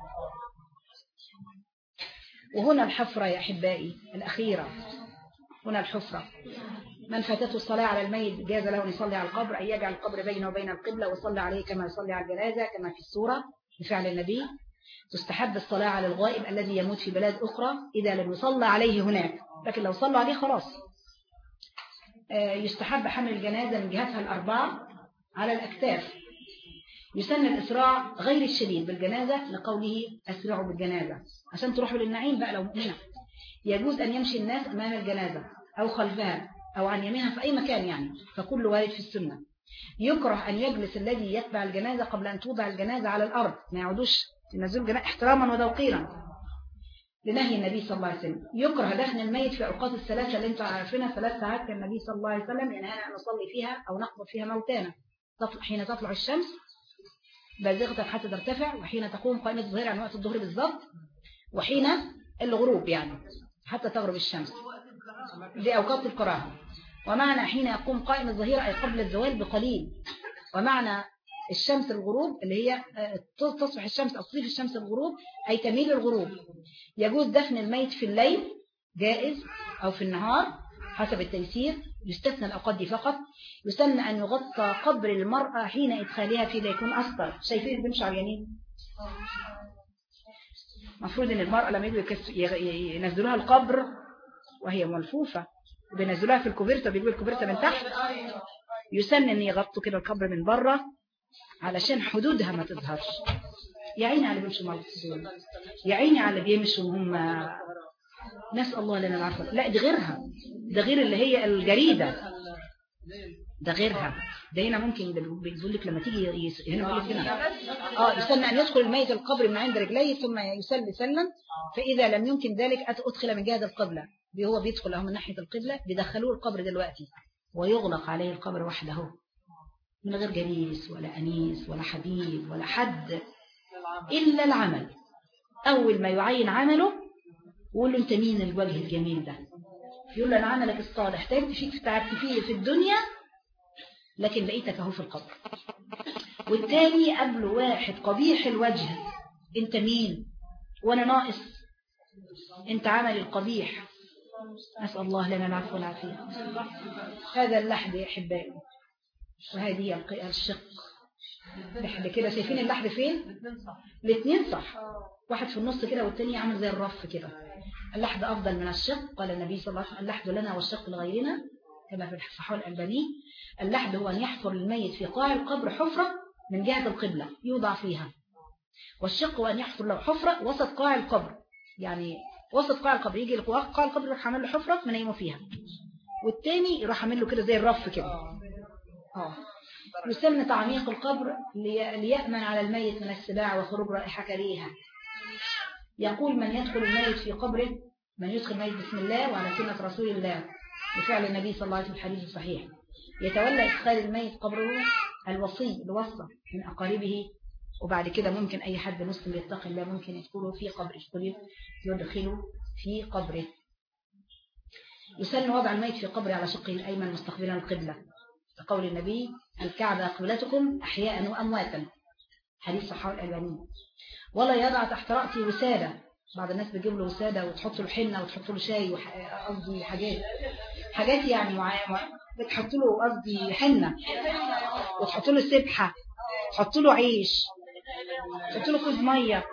وهنا الحفرة يا أحبائي الأخيرة، هنا الحفرة. من فاتته الصلاة على الميت جاز له أن يصلي على القبر، أن يجعل القبر بينه وبين القبلة ويصلي عليه كما يصلي على الجنازة كما في السورة بفعل النبي. تستحب الصلاة على الغائب الذي يموت في بلاد أخرى إذا لم يصلى عليه هناك، لكن لو صلى عليه خلاص. يستحب حمل الجنازة من جهتها الأربعة على الأكتاف. يسن الإسراع غير الشديد بالجنازة لقوله أسرعوا بالجنازة عشان تروحوا للنعيم بقى لو مؤمنة. يجوز أن يمشي الناس أمام الجنازة أو خلفها أو عن يمينها في أي مكان يعني، فكل وارد في السنة. يكره أن يجلس الذي يتبع الجنازة قبل أن توضع الجنازة على الأرض، ما يعودوش ينزلوا الجنازة احتراما وتوقيرا لنهي النبي صلى الله عليه وسلم. يكره دفن الميت في أوقات الثلاثة اللي انتم عارفينها، ثلاث ساعات كان النبي صلى الله عليه وسلم ينهانا أن نصلي فيها أو نقبض فيها موتانا: حين تطلع الشمس بازغة حتى ترتفع، وحين تقوم قائمة الظهير عن وقت الظهر بالضبط، وحين الغروب يعني حتى تغرب الشمس، دي أوقات الكراهة. ومعنى حين يقوم قائم الظهير أي قبل الزوال بقليل، ومعنى الشمس الغروب اللي هي تصبح الشمس أو تصيف الشمس الغروب أي تميل الغروب. يجوز دفن الميت في الليل جائز أو في النهار حسب التيسير، يستثنى الأوقات دي فقط. يسن أن يغطى قبر المرأة حين إدخالها فيه ليكون أسطر. شايفين بيمشي على اليمين؟ مفروض أن المرأة لما يجوا ينزلوها القبر وهي ملفوفة وبينزلوها في الكوبرتة، بيجوا الكوبرتة من تحت، يسن أن يغطوا كده القبر من بره علشان حدودها ما تظهرش. يا عيني على اللي بيمشوا ملفوفين، يا عيني على اللي بيمشوا هم نسأل الله لنا العفو. لا دي غيرها، ده غير اللي هي الجريدة، ده غيرها. ده هنا ممكن بيقول لك لما تيجي يس... هنا بيقول لك هنا اه يستنى ان يدخل الميت القبر من عند رجليه ثم يسلم سلا، فاذا لم يمكن ذلك ادخل من جهه القبله. هو بيدخل اهو من ناحيه القبله، بيدخلوه القبر دلوقتي ويغلق عليه القبر وحده من غير جليس ولا انيس ولا حبيب ولا حد الا العمل. اول ما يعين عمله يقول له انت مين الوجه الجميل ده؟ يقول له انا عملك الصالح، تعبت فيك تعبت فيه في الدنيا لكن لقيتك اهو في القبر. والتالي قبله واحد قبيح الوجه، انت مين وانا ناقص؟ انت عمل القبيح. نسأل الله لنا العفو والعافية. هذا اللحد يا احبائي، وهذه هي الشق. لحد كده شايفين اللحد فين؟ الاثنين صح، واحد في النص كده والتاني عامل زي الرف كده. اللحد افضل من الشق. قال النبي صلى الله عليه وسلم اللحد لنا والشق لغيرنا كما في الصحيح الألباني. اللحد هو أن يحفر الميت في قاع القبر حفرة من جهة القبلة يوضع فيها، والشق هو أن يحفر له حفرة وسط قاع القبر، يعني وسط قاع القبر يجي قاع القبر يروح عامل له حفرة منيمه فيها، والتاني يروح عامل له كده زي الرف كده. اه يسمى تعميق القبر ليأمن على الميت من السباع وخروج رائحة كريهة. يقول من يدخل الميت في قبره، من يدخل الميت بسم الله وعلى سنة رسول الله بفعل النبي صلى الله عليه وسلم في الحديث الصحيح. يتولى إدخال الميت قبره الوصي الوصى من أقاربه، وبعد كده ممكن أي حد مسلم يتقي الله ممكن يدخله في قبره، يدخله في قبره. يسن وضع الميت في قبره على شقه الأيمن مستقبلا القبلة، كقول النبي الكعبة قبلتكم أحياء وأمواتا، حديث صحيح الألباني. ولا يضع تحت رأسه وسادة. بعض الناس بيجيب له وسادة وتحط له حنة وتحط له شاي، قصدي حاجات حاجات يعني معينة، بتحط له قصدي حنة وتحط له سبحة، تحط له عيش، تحط له كوز مية.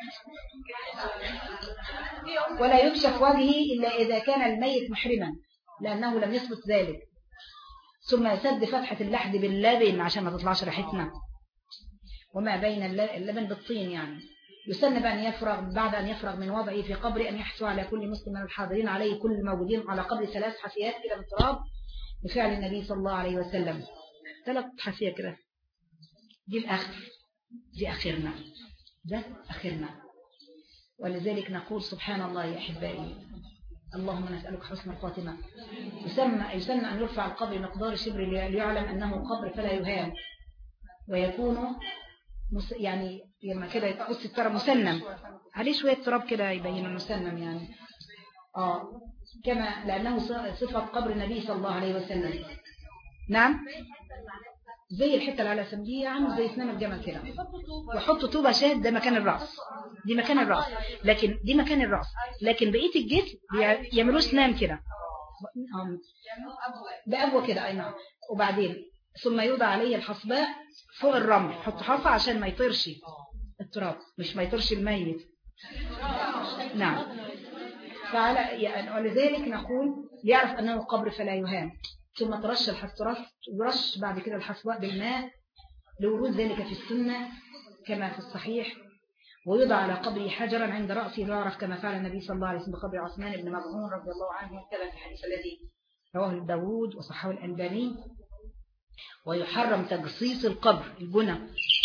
ولا يكشف وجهه إلا إذا كان الميت محرما لأنه لم يثبت ذلك. ثم يسد فتحة اللحد باللبن عشان ما تطلعش ريحتنا، وما بين اللبن بالطين يعني. يسن بأن يفرغ بعد أن يفرغ من وضعه في قبره أن يحثو على كل مسلم من الحاضرين عليه كل الموجودين على قبر ثلاث حثيات كده من تراب بفعل النبي صلى الله عليه وسلم. ثلاث حثيات كده. دي الآخر، دي آخرنا، ده آخرنا. ولذلك نقول سبحان الله يا أحبائي، اللهم نسألك حسن الخاتمة. يسمى يسن أن يرفع القبر مقدار شبر ليعلم أنه قبر فلا يهان، ويكون يعني لما كده يتقص التراب مسنم عليه شوية تراب كده يبين المسنم يعني آه كما لأنه صفة قبر النبي صلى الله عليه وسلم. نعم زي الحتة اللي على سمدية عامل زي سنام الجمل كده، وحطوا طوبة شاد، ده مكان الرأس، دي مكان الرأس، لكن دي مكان الرأس، لكن بقية الجسم يعملوه سنام كده بأبوة كده أي نعم. وبعدين ثم يوضع عليه الحصباء فوق الرمل، حط حصى عشان ما يطيرش التراب، مش ما يطيرش الميت. نعم. فعلى يعني ولذلك نقول يعرف أنه قبر فلا يهان. ثم ترش الحصباء، يرش بعد كده الحصباء بالماء لورود ذلك في السنة كما في الصحيح. ويوضع على قبره حجرا عند رأسه يعرف كما فعل النبي صلى الله عليه وسلم بقبر عثمان بن مظعون رضي الله عنه كما في الحديث الذي رواه داود وصححه الألباني. ويحرم تجصيص القبر، البنى،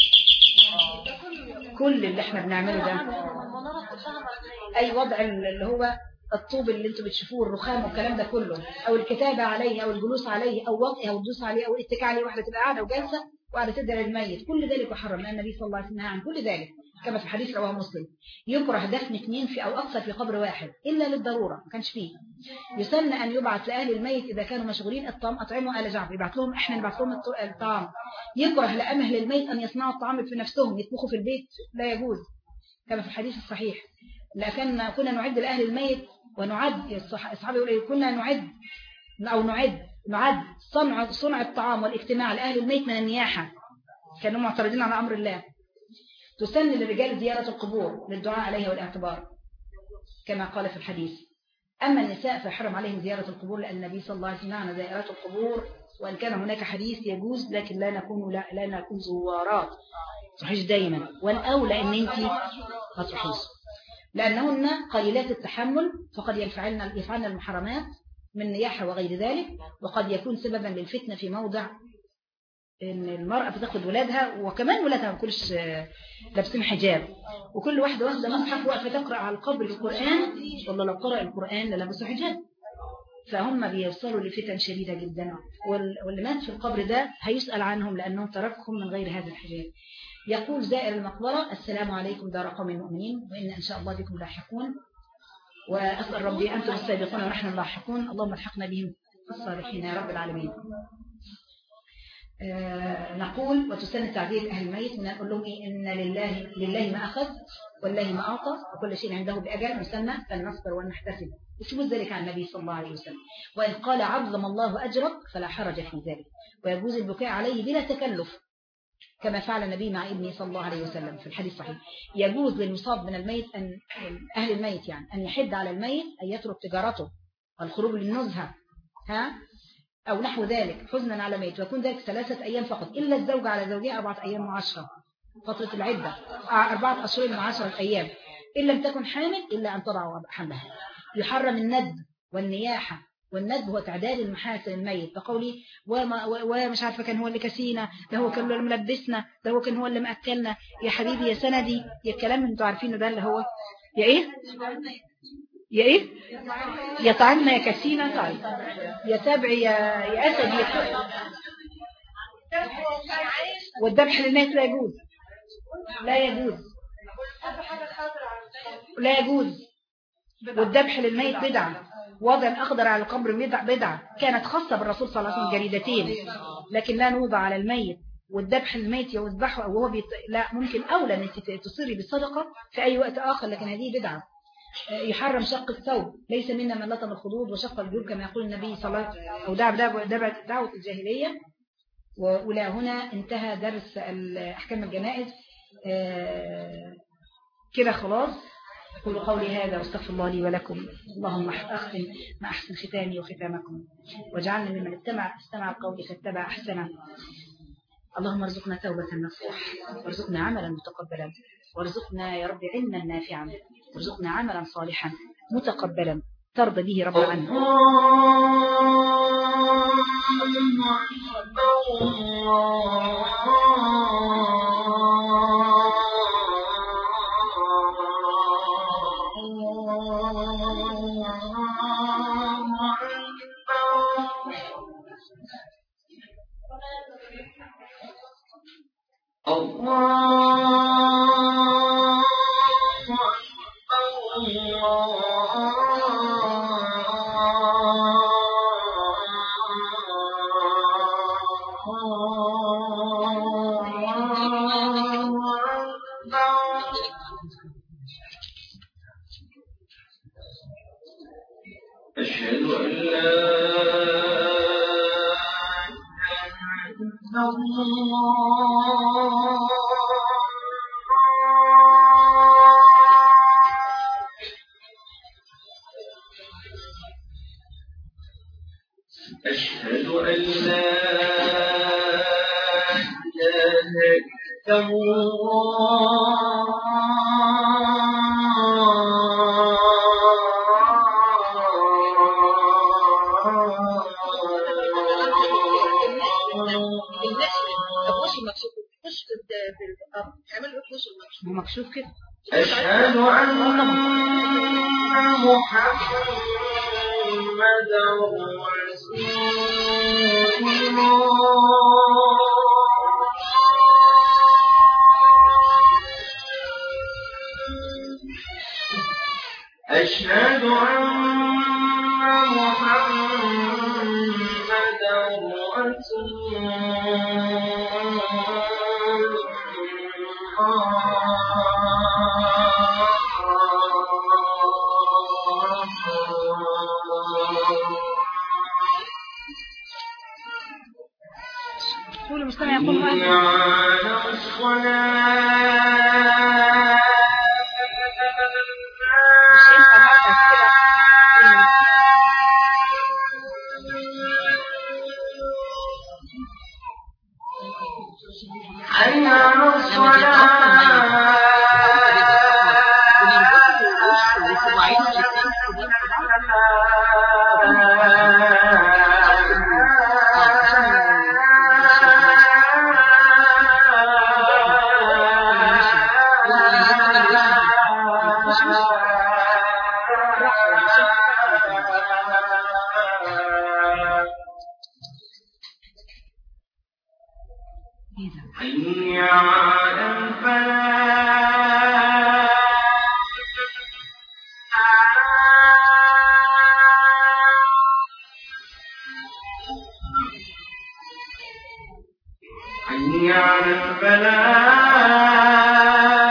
كل اللي احنا بنعمله ده، اي وضع اللي هو الطوب اللي انتوا بتشوفوه الرخام والكلام ده كله، او الكتابة عليه او الجلوس عليه او وضعه او الجلوس عليه او الاتكاء عليه، واحدة تبقى قاعدة وجالسة وقاعدة تدعي للميت، كل ذلك يحرم لأن النبي صلى الله عليه وسلم عن كل ذلك كما في الحديث رواه مسلم. يكره دفن اثنين في او اكثر في قبر واحد الا للضرورة، ما كانش فيه. يسن ان يبعث لاهل الميت اذا كانوا مشغولين الطعام اطعموا آل جعفر، يبعث لهم احنا نبعث لهم الطعام. يكره لأهل الميت ان يصنعوا الطعام في نفسهم، يطبخوا في البيت، لا يجوز كما في الحديث الصحيح. لكن كنا نعد لأهل الميت ونعد الصحابة يقولوا كنا نعد او نعد نعد صنع صنع الطعام والاجتماع لأهل الميت من النياحة، كانوا معترضين على امر الله. تسن للرجال زيارة القبور للدعاء عليها والاعتبار كما قال في الحديث. أما النساء فحرم عليهم زيارة القبور لأن النبي صلى الله عليه وسلم عن زيارة القبور، وإن كان هناك حديث يجوز لكن لا نكون لا, لا نكون زوارات، تروحيش دايما، والأولى أن أنت ما تروحيش لأنهن قليلات التحمل، فقد يفعلن يفعلن المحرمات من نياحة وغير ذلك، وقد يكون سببا للفتنة في موضع ان المرأة بتاخد ولادها، وكمان ولادها ما كلش لابسين حجاب، وكل واحدة واخدة مصحف واقفة تقرأ على القبر القرآن، والله لو قرأ القرآن للبسوا حجاب. فهم بيوصلوا لفتن شديدة جدا، واللي مات في القبر ده هيسأل عنهم لأنهم تركهم من غير هذا الحجاب. يقول زائر المقبرة: السلام عليكم دار قوم المؤمنين، وإن إن شاء الله بكم لاحقون، وأسأل ربي أنتم السابقون ونحن اللاحقون، اللهم الحقنا بهم الصالحين يا رب العالمين. آه نقول: وتسن تعديل أهل الميت، نقول لهم إيه؟ إن لله لله ما أخذ ولله ما أعطى، وكل شيء عنده بأجل مسمى، فلنصبر ونحتسب. يثبت ذلك عن النبي صلى الله عليه وسلم. وإن قال عظم الله أجرك فلا حرج في ذلك، ويجوز البكاء عليه بلا تكلف كما فعل النبي مع ابنه صلى الله عليه وسلم في الحديث الصحيح. يجوز للمصاب من الميت أن أهل الميت يعني أن يحد على الميت أن يترك تجارته والخروج للنزهة ها أو نحو ذلك حزنا على ميت، ويكون ذلك ثلاثة أيام فقط، إلا الزوجة على زوجها أربعة أيام وعشرة، فترة العدة أربعة أشهر وعشرة أيام، إن لم تكن حامل إلا أن تضع حملها. يحرم الندب والنياحة، والندب هو تعداد المحاسن الميت، فقولي وما ومش عارفة كان هو اللي كسينا، ده هو كان هو اللي ملبسنا، ده هو كان هو اللي مأكلنا، يا حبيبي يا سندي، يا الكلام اللي انتوا عارفينه ده اللي هو يا إيه يا إيه يا طعمنا يا كسينا، طيب يا تابع يا يا أسد يا. والذبح للميت لا يجوز، لا يجوز لا يجوز. والذبح للميت بدعة، وضع الأخضر على القبر بدعة كانت خاصة بالرسول صلى الله عليه وسلم جريدتين، لكن لا نوضع على الميت. والذبح للميت يذبحه أو هو بيط... لا ممكن أولى أن تصيري بالصدقة في أي وقت آخر، لكن هذه بدعة. يحرم شق الثوب، ليس منا من لطم الخدود وشق الجيوب كما يقول النبي صلى الله عليه وسلم، أو دعوة دعوة الجاهلية. وإلى هنا انتهى درس أحكام الجنائز كده خلاص. أقول قولي هذا واستغفر الله لي ولكم، اللهم أختم ما أحسن ختامي وختامكم، واجعلنا ممن استمع استمع القول فاتبع أحسنه. اللهم ارزقنا توبة نصوح، وارزقنا عملا متقبلا، وارزقنا يا رب علما نافعا، وارزقنا عملا صالحا متقبلا ترضى به رب عنه. أشهد أن لا إله إلا الله أشهد أن لا إله إلا الله مكشوف كده. أشهد أن محمدا رسول الله أشهد أن محمدا رسول كل مستمع يقول ما الصلاة حي على الفلاح حي على الفلاح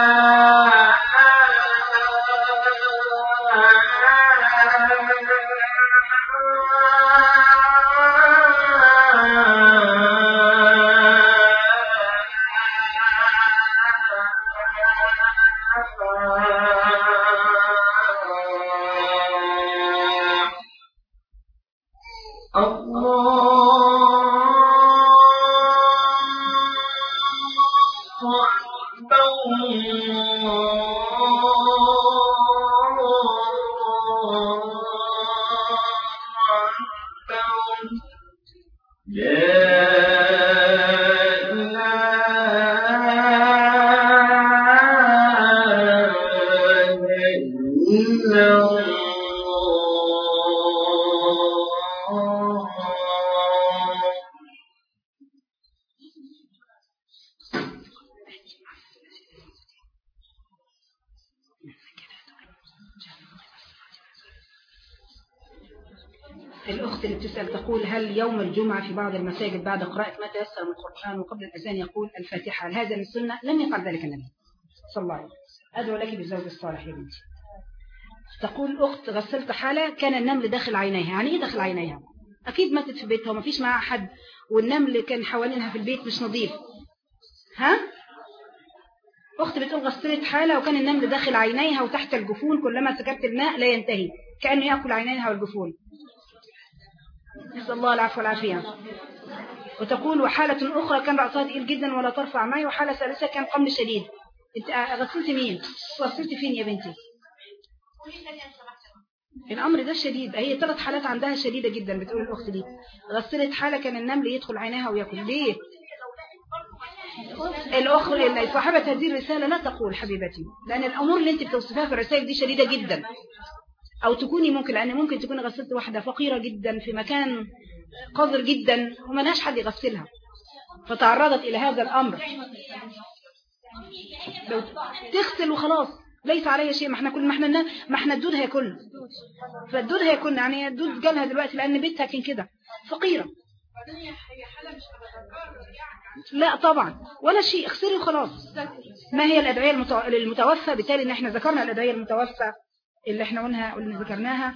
الأخت اللي بتسأل تقول هل يوم الجمعة في بعض المساجد بعد قراءة ما تيسر من القرآن وقبل الأذان يقول الفاتحة، هل هذا من السنة؟ لم يفعل ذلك النبي صلى الله عليه وسلم. أدعو لك بالزوج الصالح يا بنتي. تقول أخت غسلت حالة كان النمل داخل عينيها. يعني إيه داخل عينيها؟ أكيد ماتت في بيتها وما فيش معها حد والنمل كان حوالينها في البيت مش نظيف. ها؟ أخت بتقول غسلت حالة وكان النمل داخل عينيها وتحت الجفون كلما سكبت الماء لا ينتهي كأنه يأكل عينيها والجفون. نسأل الله العفو والعافية. وتقول وحالة أخرى كان رأسها تقيل جدا ولا ترفع معي، وحالة ثالثة كان قمل شديد. انت غسلت مين؟ غسلت فين يا بنتي؟ الأمر ده شديد. هي ثلاث حالات عندها شديدة جدا. بتقول الأخت دي غسلت حالة كان النمل يدخل عينيها ويأكل. ليه؟ الأخ اللي صاحبة هذه الرسالة لا تقول حبيبتي، لأن الأمور اللي انت بتوصفها في الرسائل دي شديدة جدا. أو تكوني ممكن، لأن ممكن تكون غسلت واحدة فقيرة جدا في مكان قذر جدا وما لهاش حد يغسلها فتعرضت إلى هذا الأمر. لو تغسل وخلاص ليس عليها شيء. ما احنا كل ما احنا ما احنا الدود هياكلنا، فالدود هياكلنا. يعني الدود جالها دلوقتي لأن بيتها كان كده فقيرة. لا طبعا ولا شيء، اغسلي وخلاص. ما هي الأدعية المتوفى؟ بالتالي ان احنا ذكرنا الأدعية المتوفى اللي احنا قلنا اللي ذكرناها.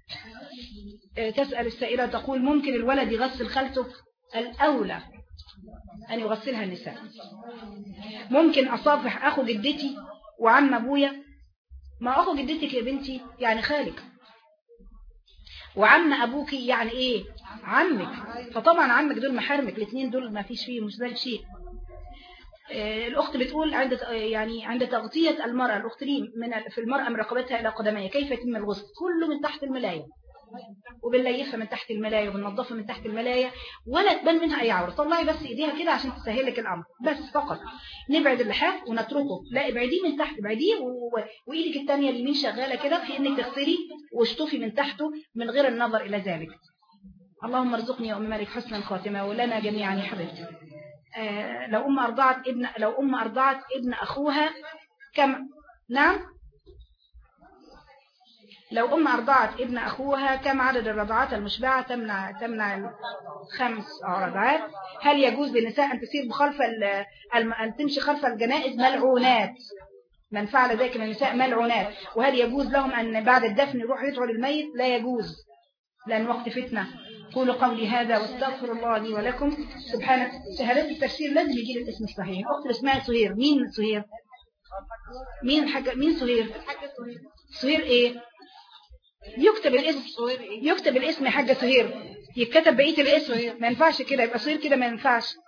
تسأل السائلة تقول ممكن الولد يغسل خالته؟ الأولى أن يغسلها النساء. ممكن أصافح أخو جدتي وعم أبويا؟ ما أخو جدتك يا بنتي يعني خالك، وعم أبوك يعني إيه؟ عمك. فطبعا عمك دول محارمك، الاثنين دول ما فيش فيه مش ذلك شيء. الأخت بتقول عند يعني عند تغطية المرأة الأخترين من في المرأة من رقبتها إلى قدميها كيف يتم الغسل؟ كله من تحت الملاية، وبنليفها من تحت الملاية وبننظفها من تحت الملاية ولا تبان منها أي عورة. طلعي بس إيديها كده عشان تسهل لك الأمر بس فقط. نبعد اللحاف ونتركه، لا ابعديه من تحت، ابعديه و... وإيدك الثانية اليمين شغالة كده في إنك تغسلي واشطفي من تحته من غير النظر إلى ذلك. اللهم ارزقني يا أم مالك حسن الخاتمة ولنا جميعا يا حبيبتي. آه لو أم أرضعت ابن لو أم أرضعت ابن أخوها كم؟ نعم، لو أم أرضعت ابن أخوها كم عدد الرضعات المشبعة تمنع تمنع خمس رضعات؟ هل يجوز للنساء أن تسير بخلف أن تمشي خلف الجنائز؟ ملعونات، من فعل ذلك من النساء ملعونات. وهل يجوز لهم أن بعد الدفن يروحوا يدعوا للميت؟ لا يجوز لأن وقت فتنة. قولوا قولي هذا واستغفر الله لي ولكم. سبحانك. شهادات التفسير لازم يجي لي الاسم الصحيح. أخت اسمها سهير. مين سهير؟ مين الحاجة؟ مين سهير؟ سهير إيه؟ يكتب الاسم، يكتب الاسم يا حاجة سهير، يتكتب بقية الاسم. ما ينفعش كده، يبقى سهير كده ما ينفعش.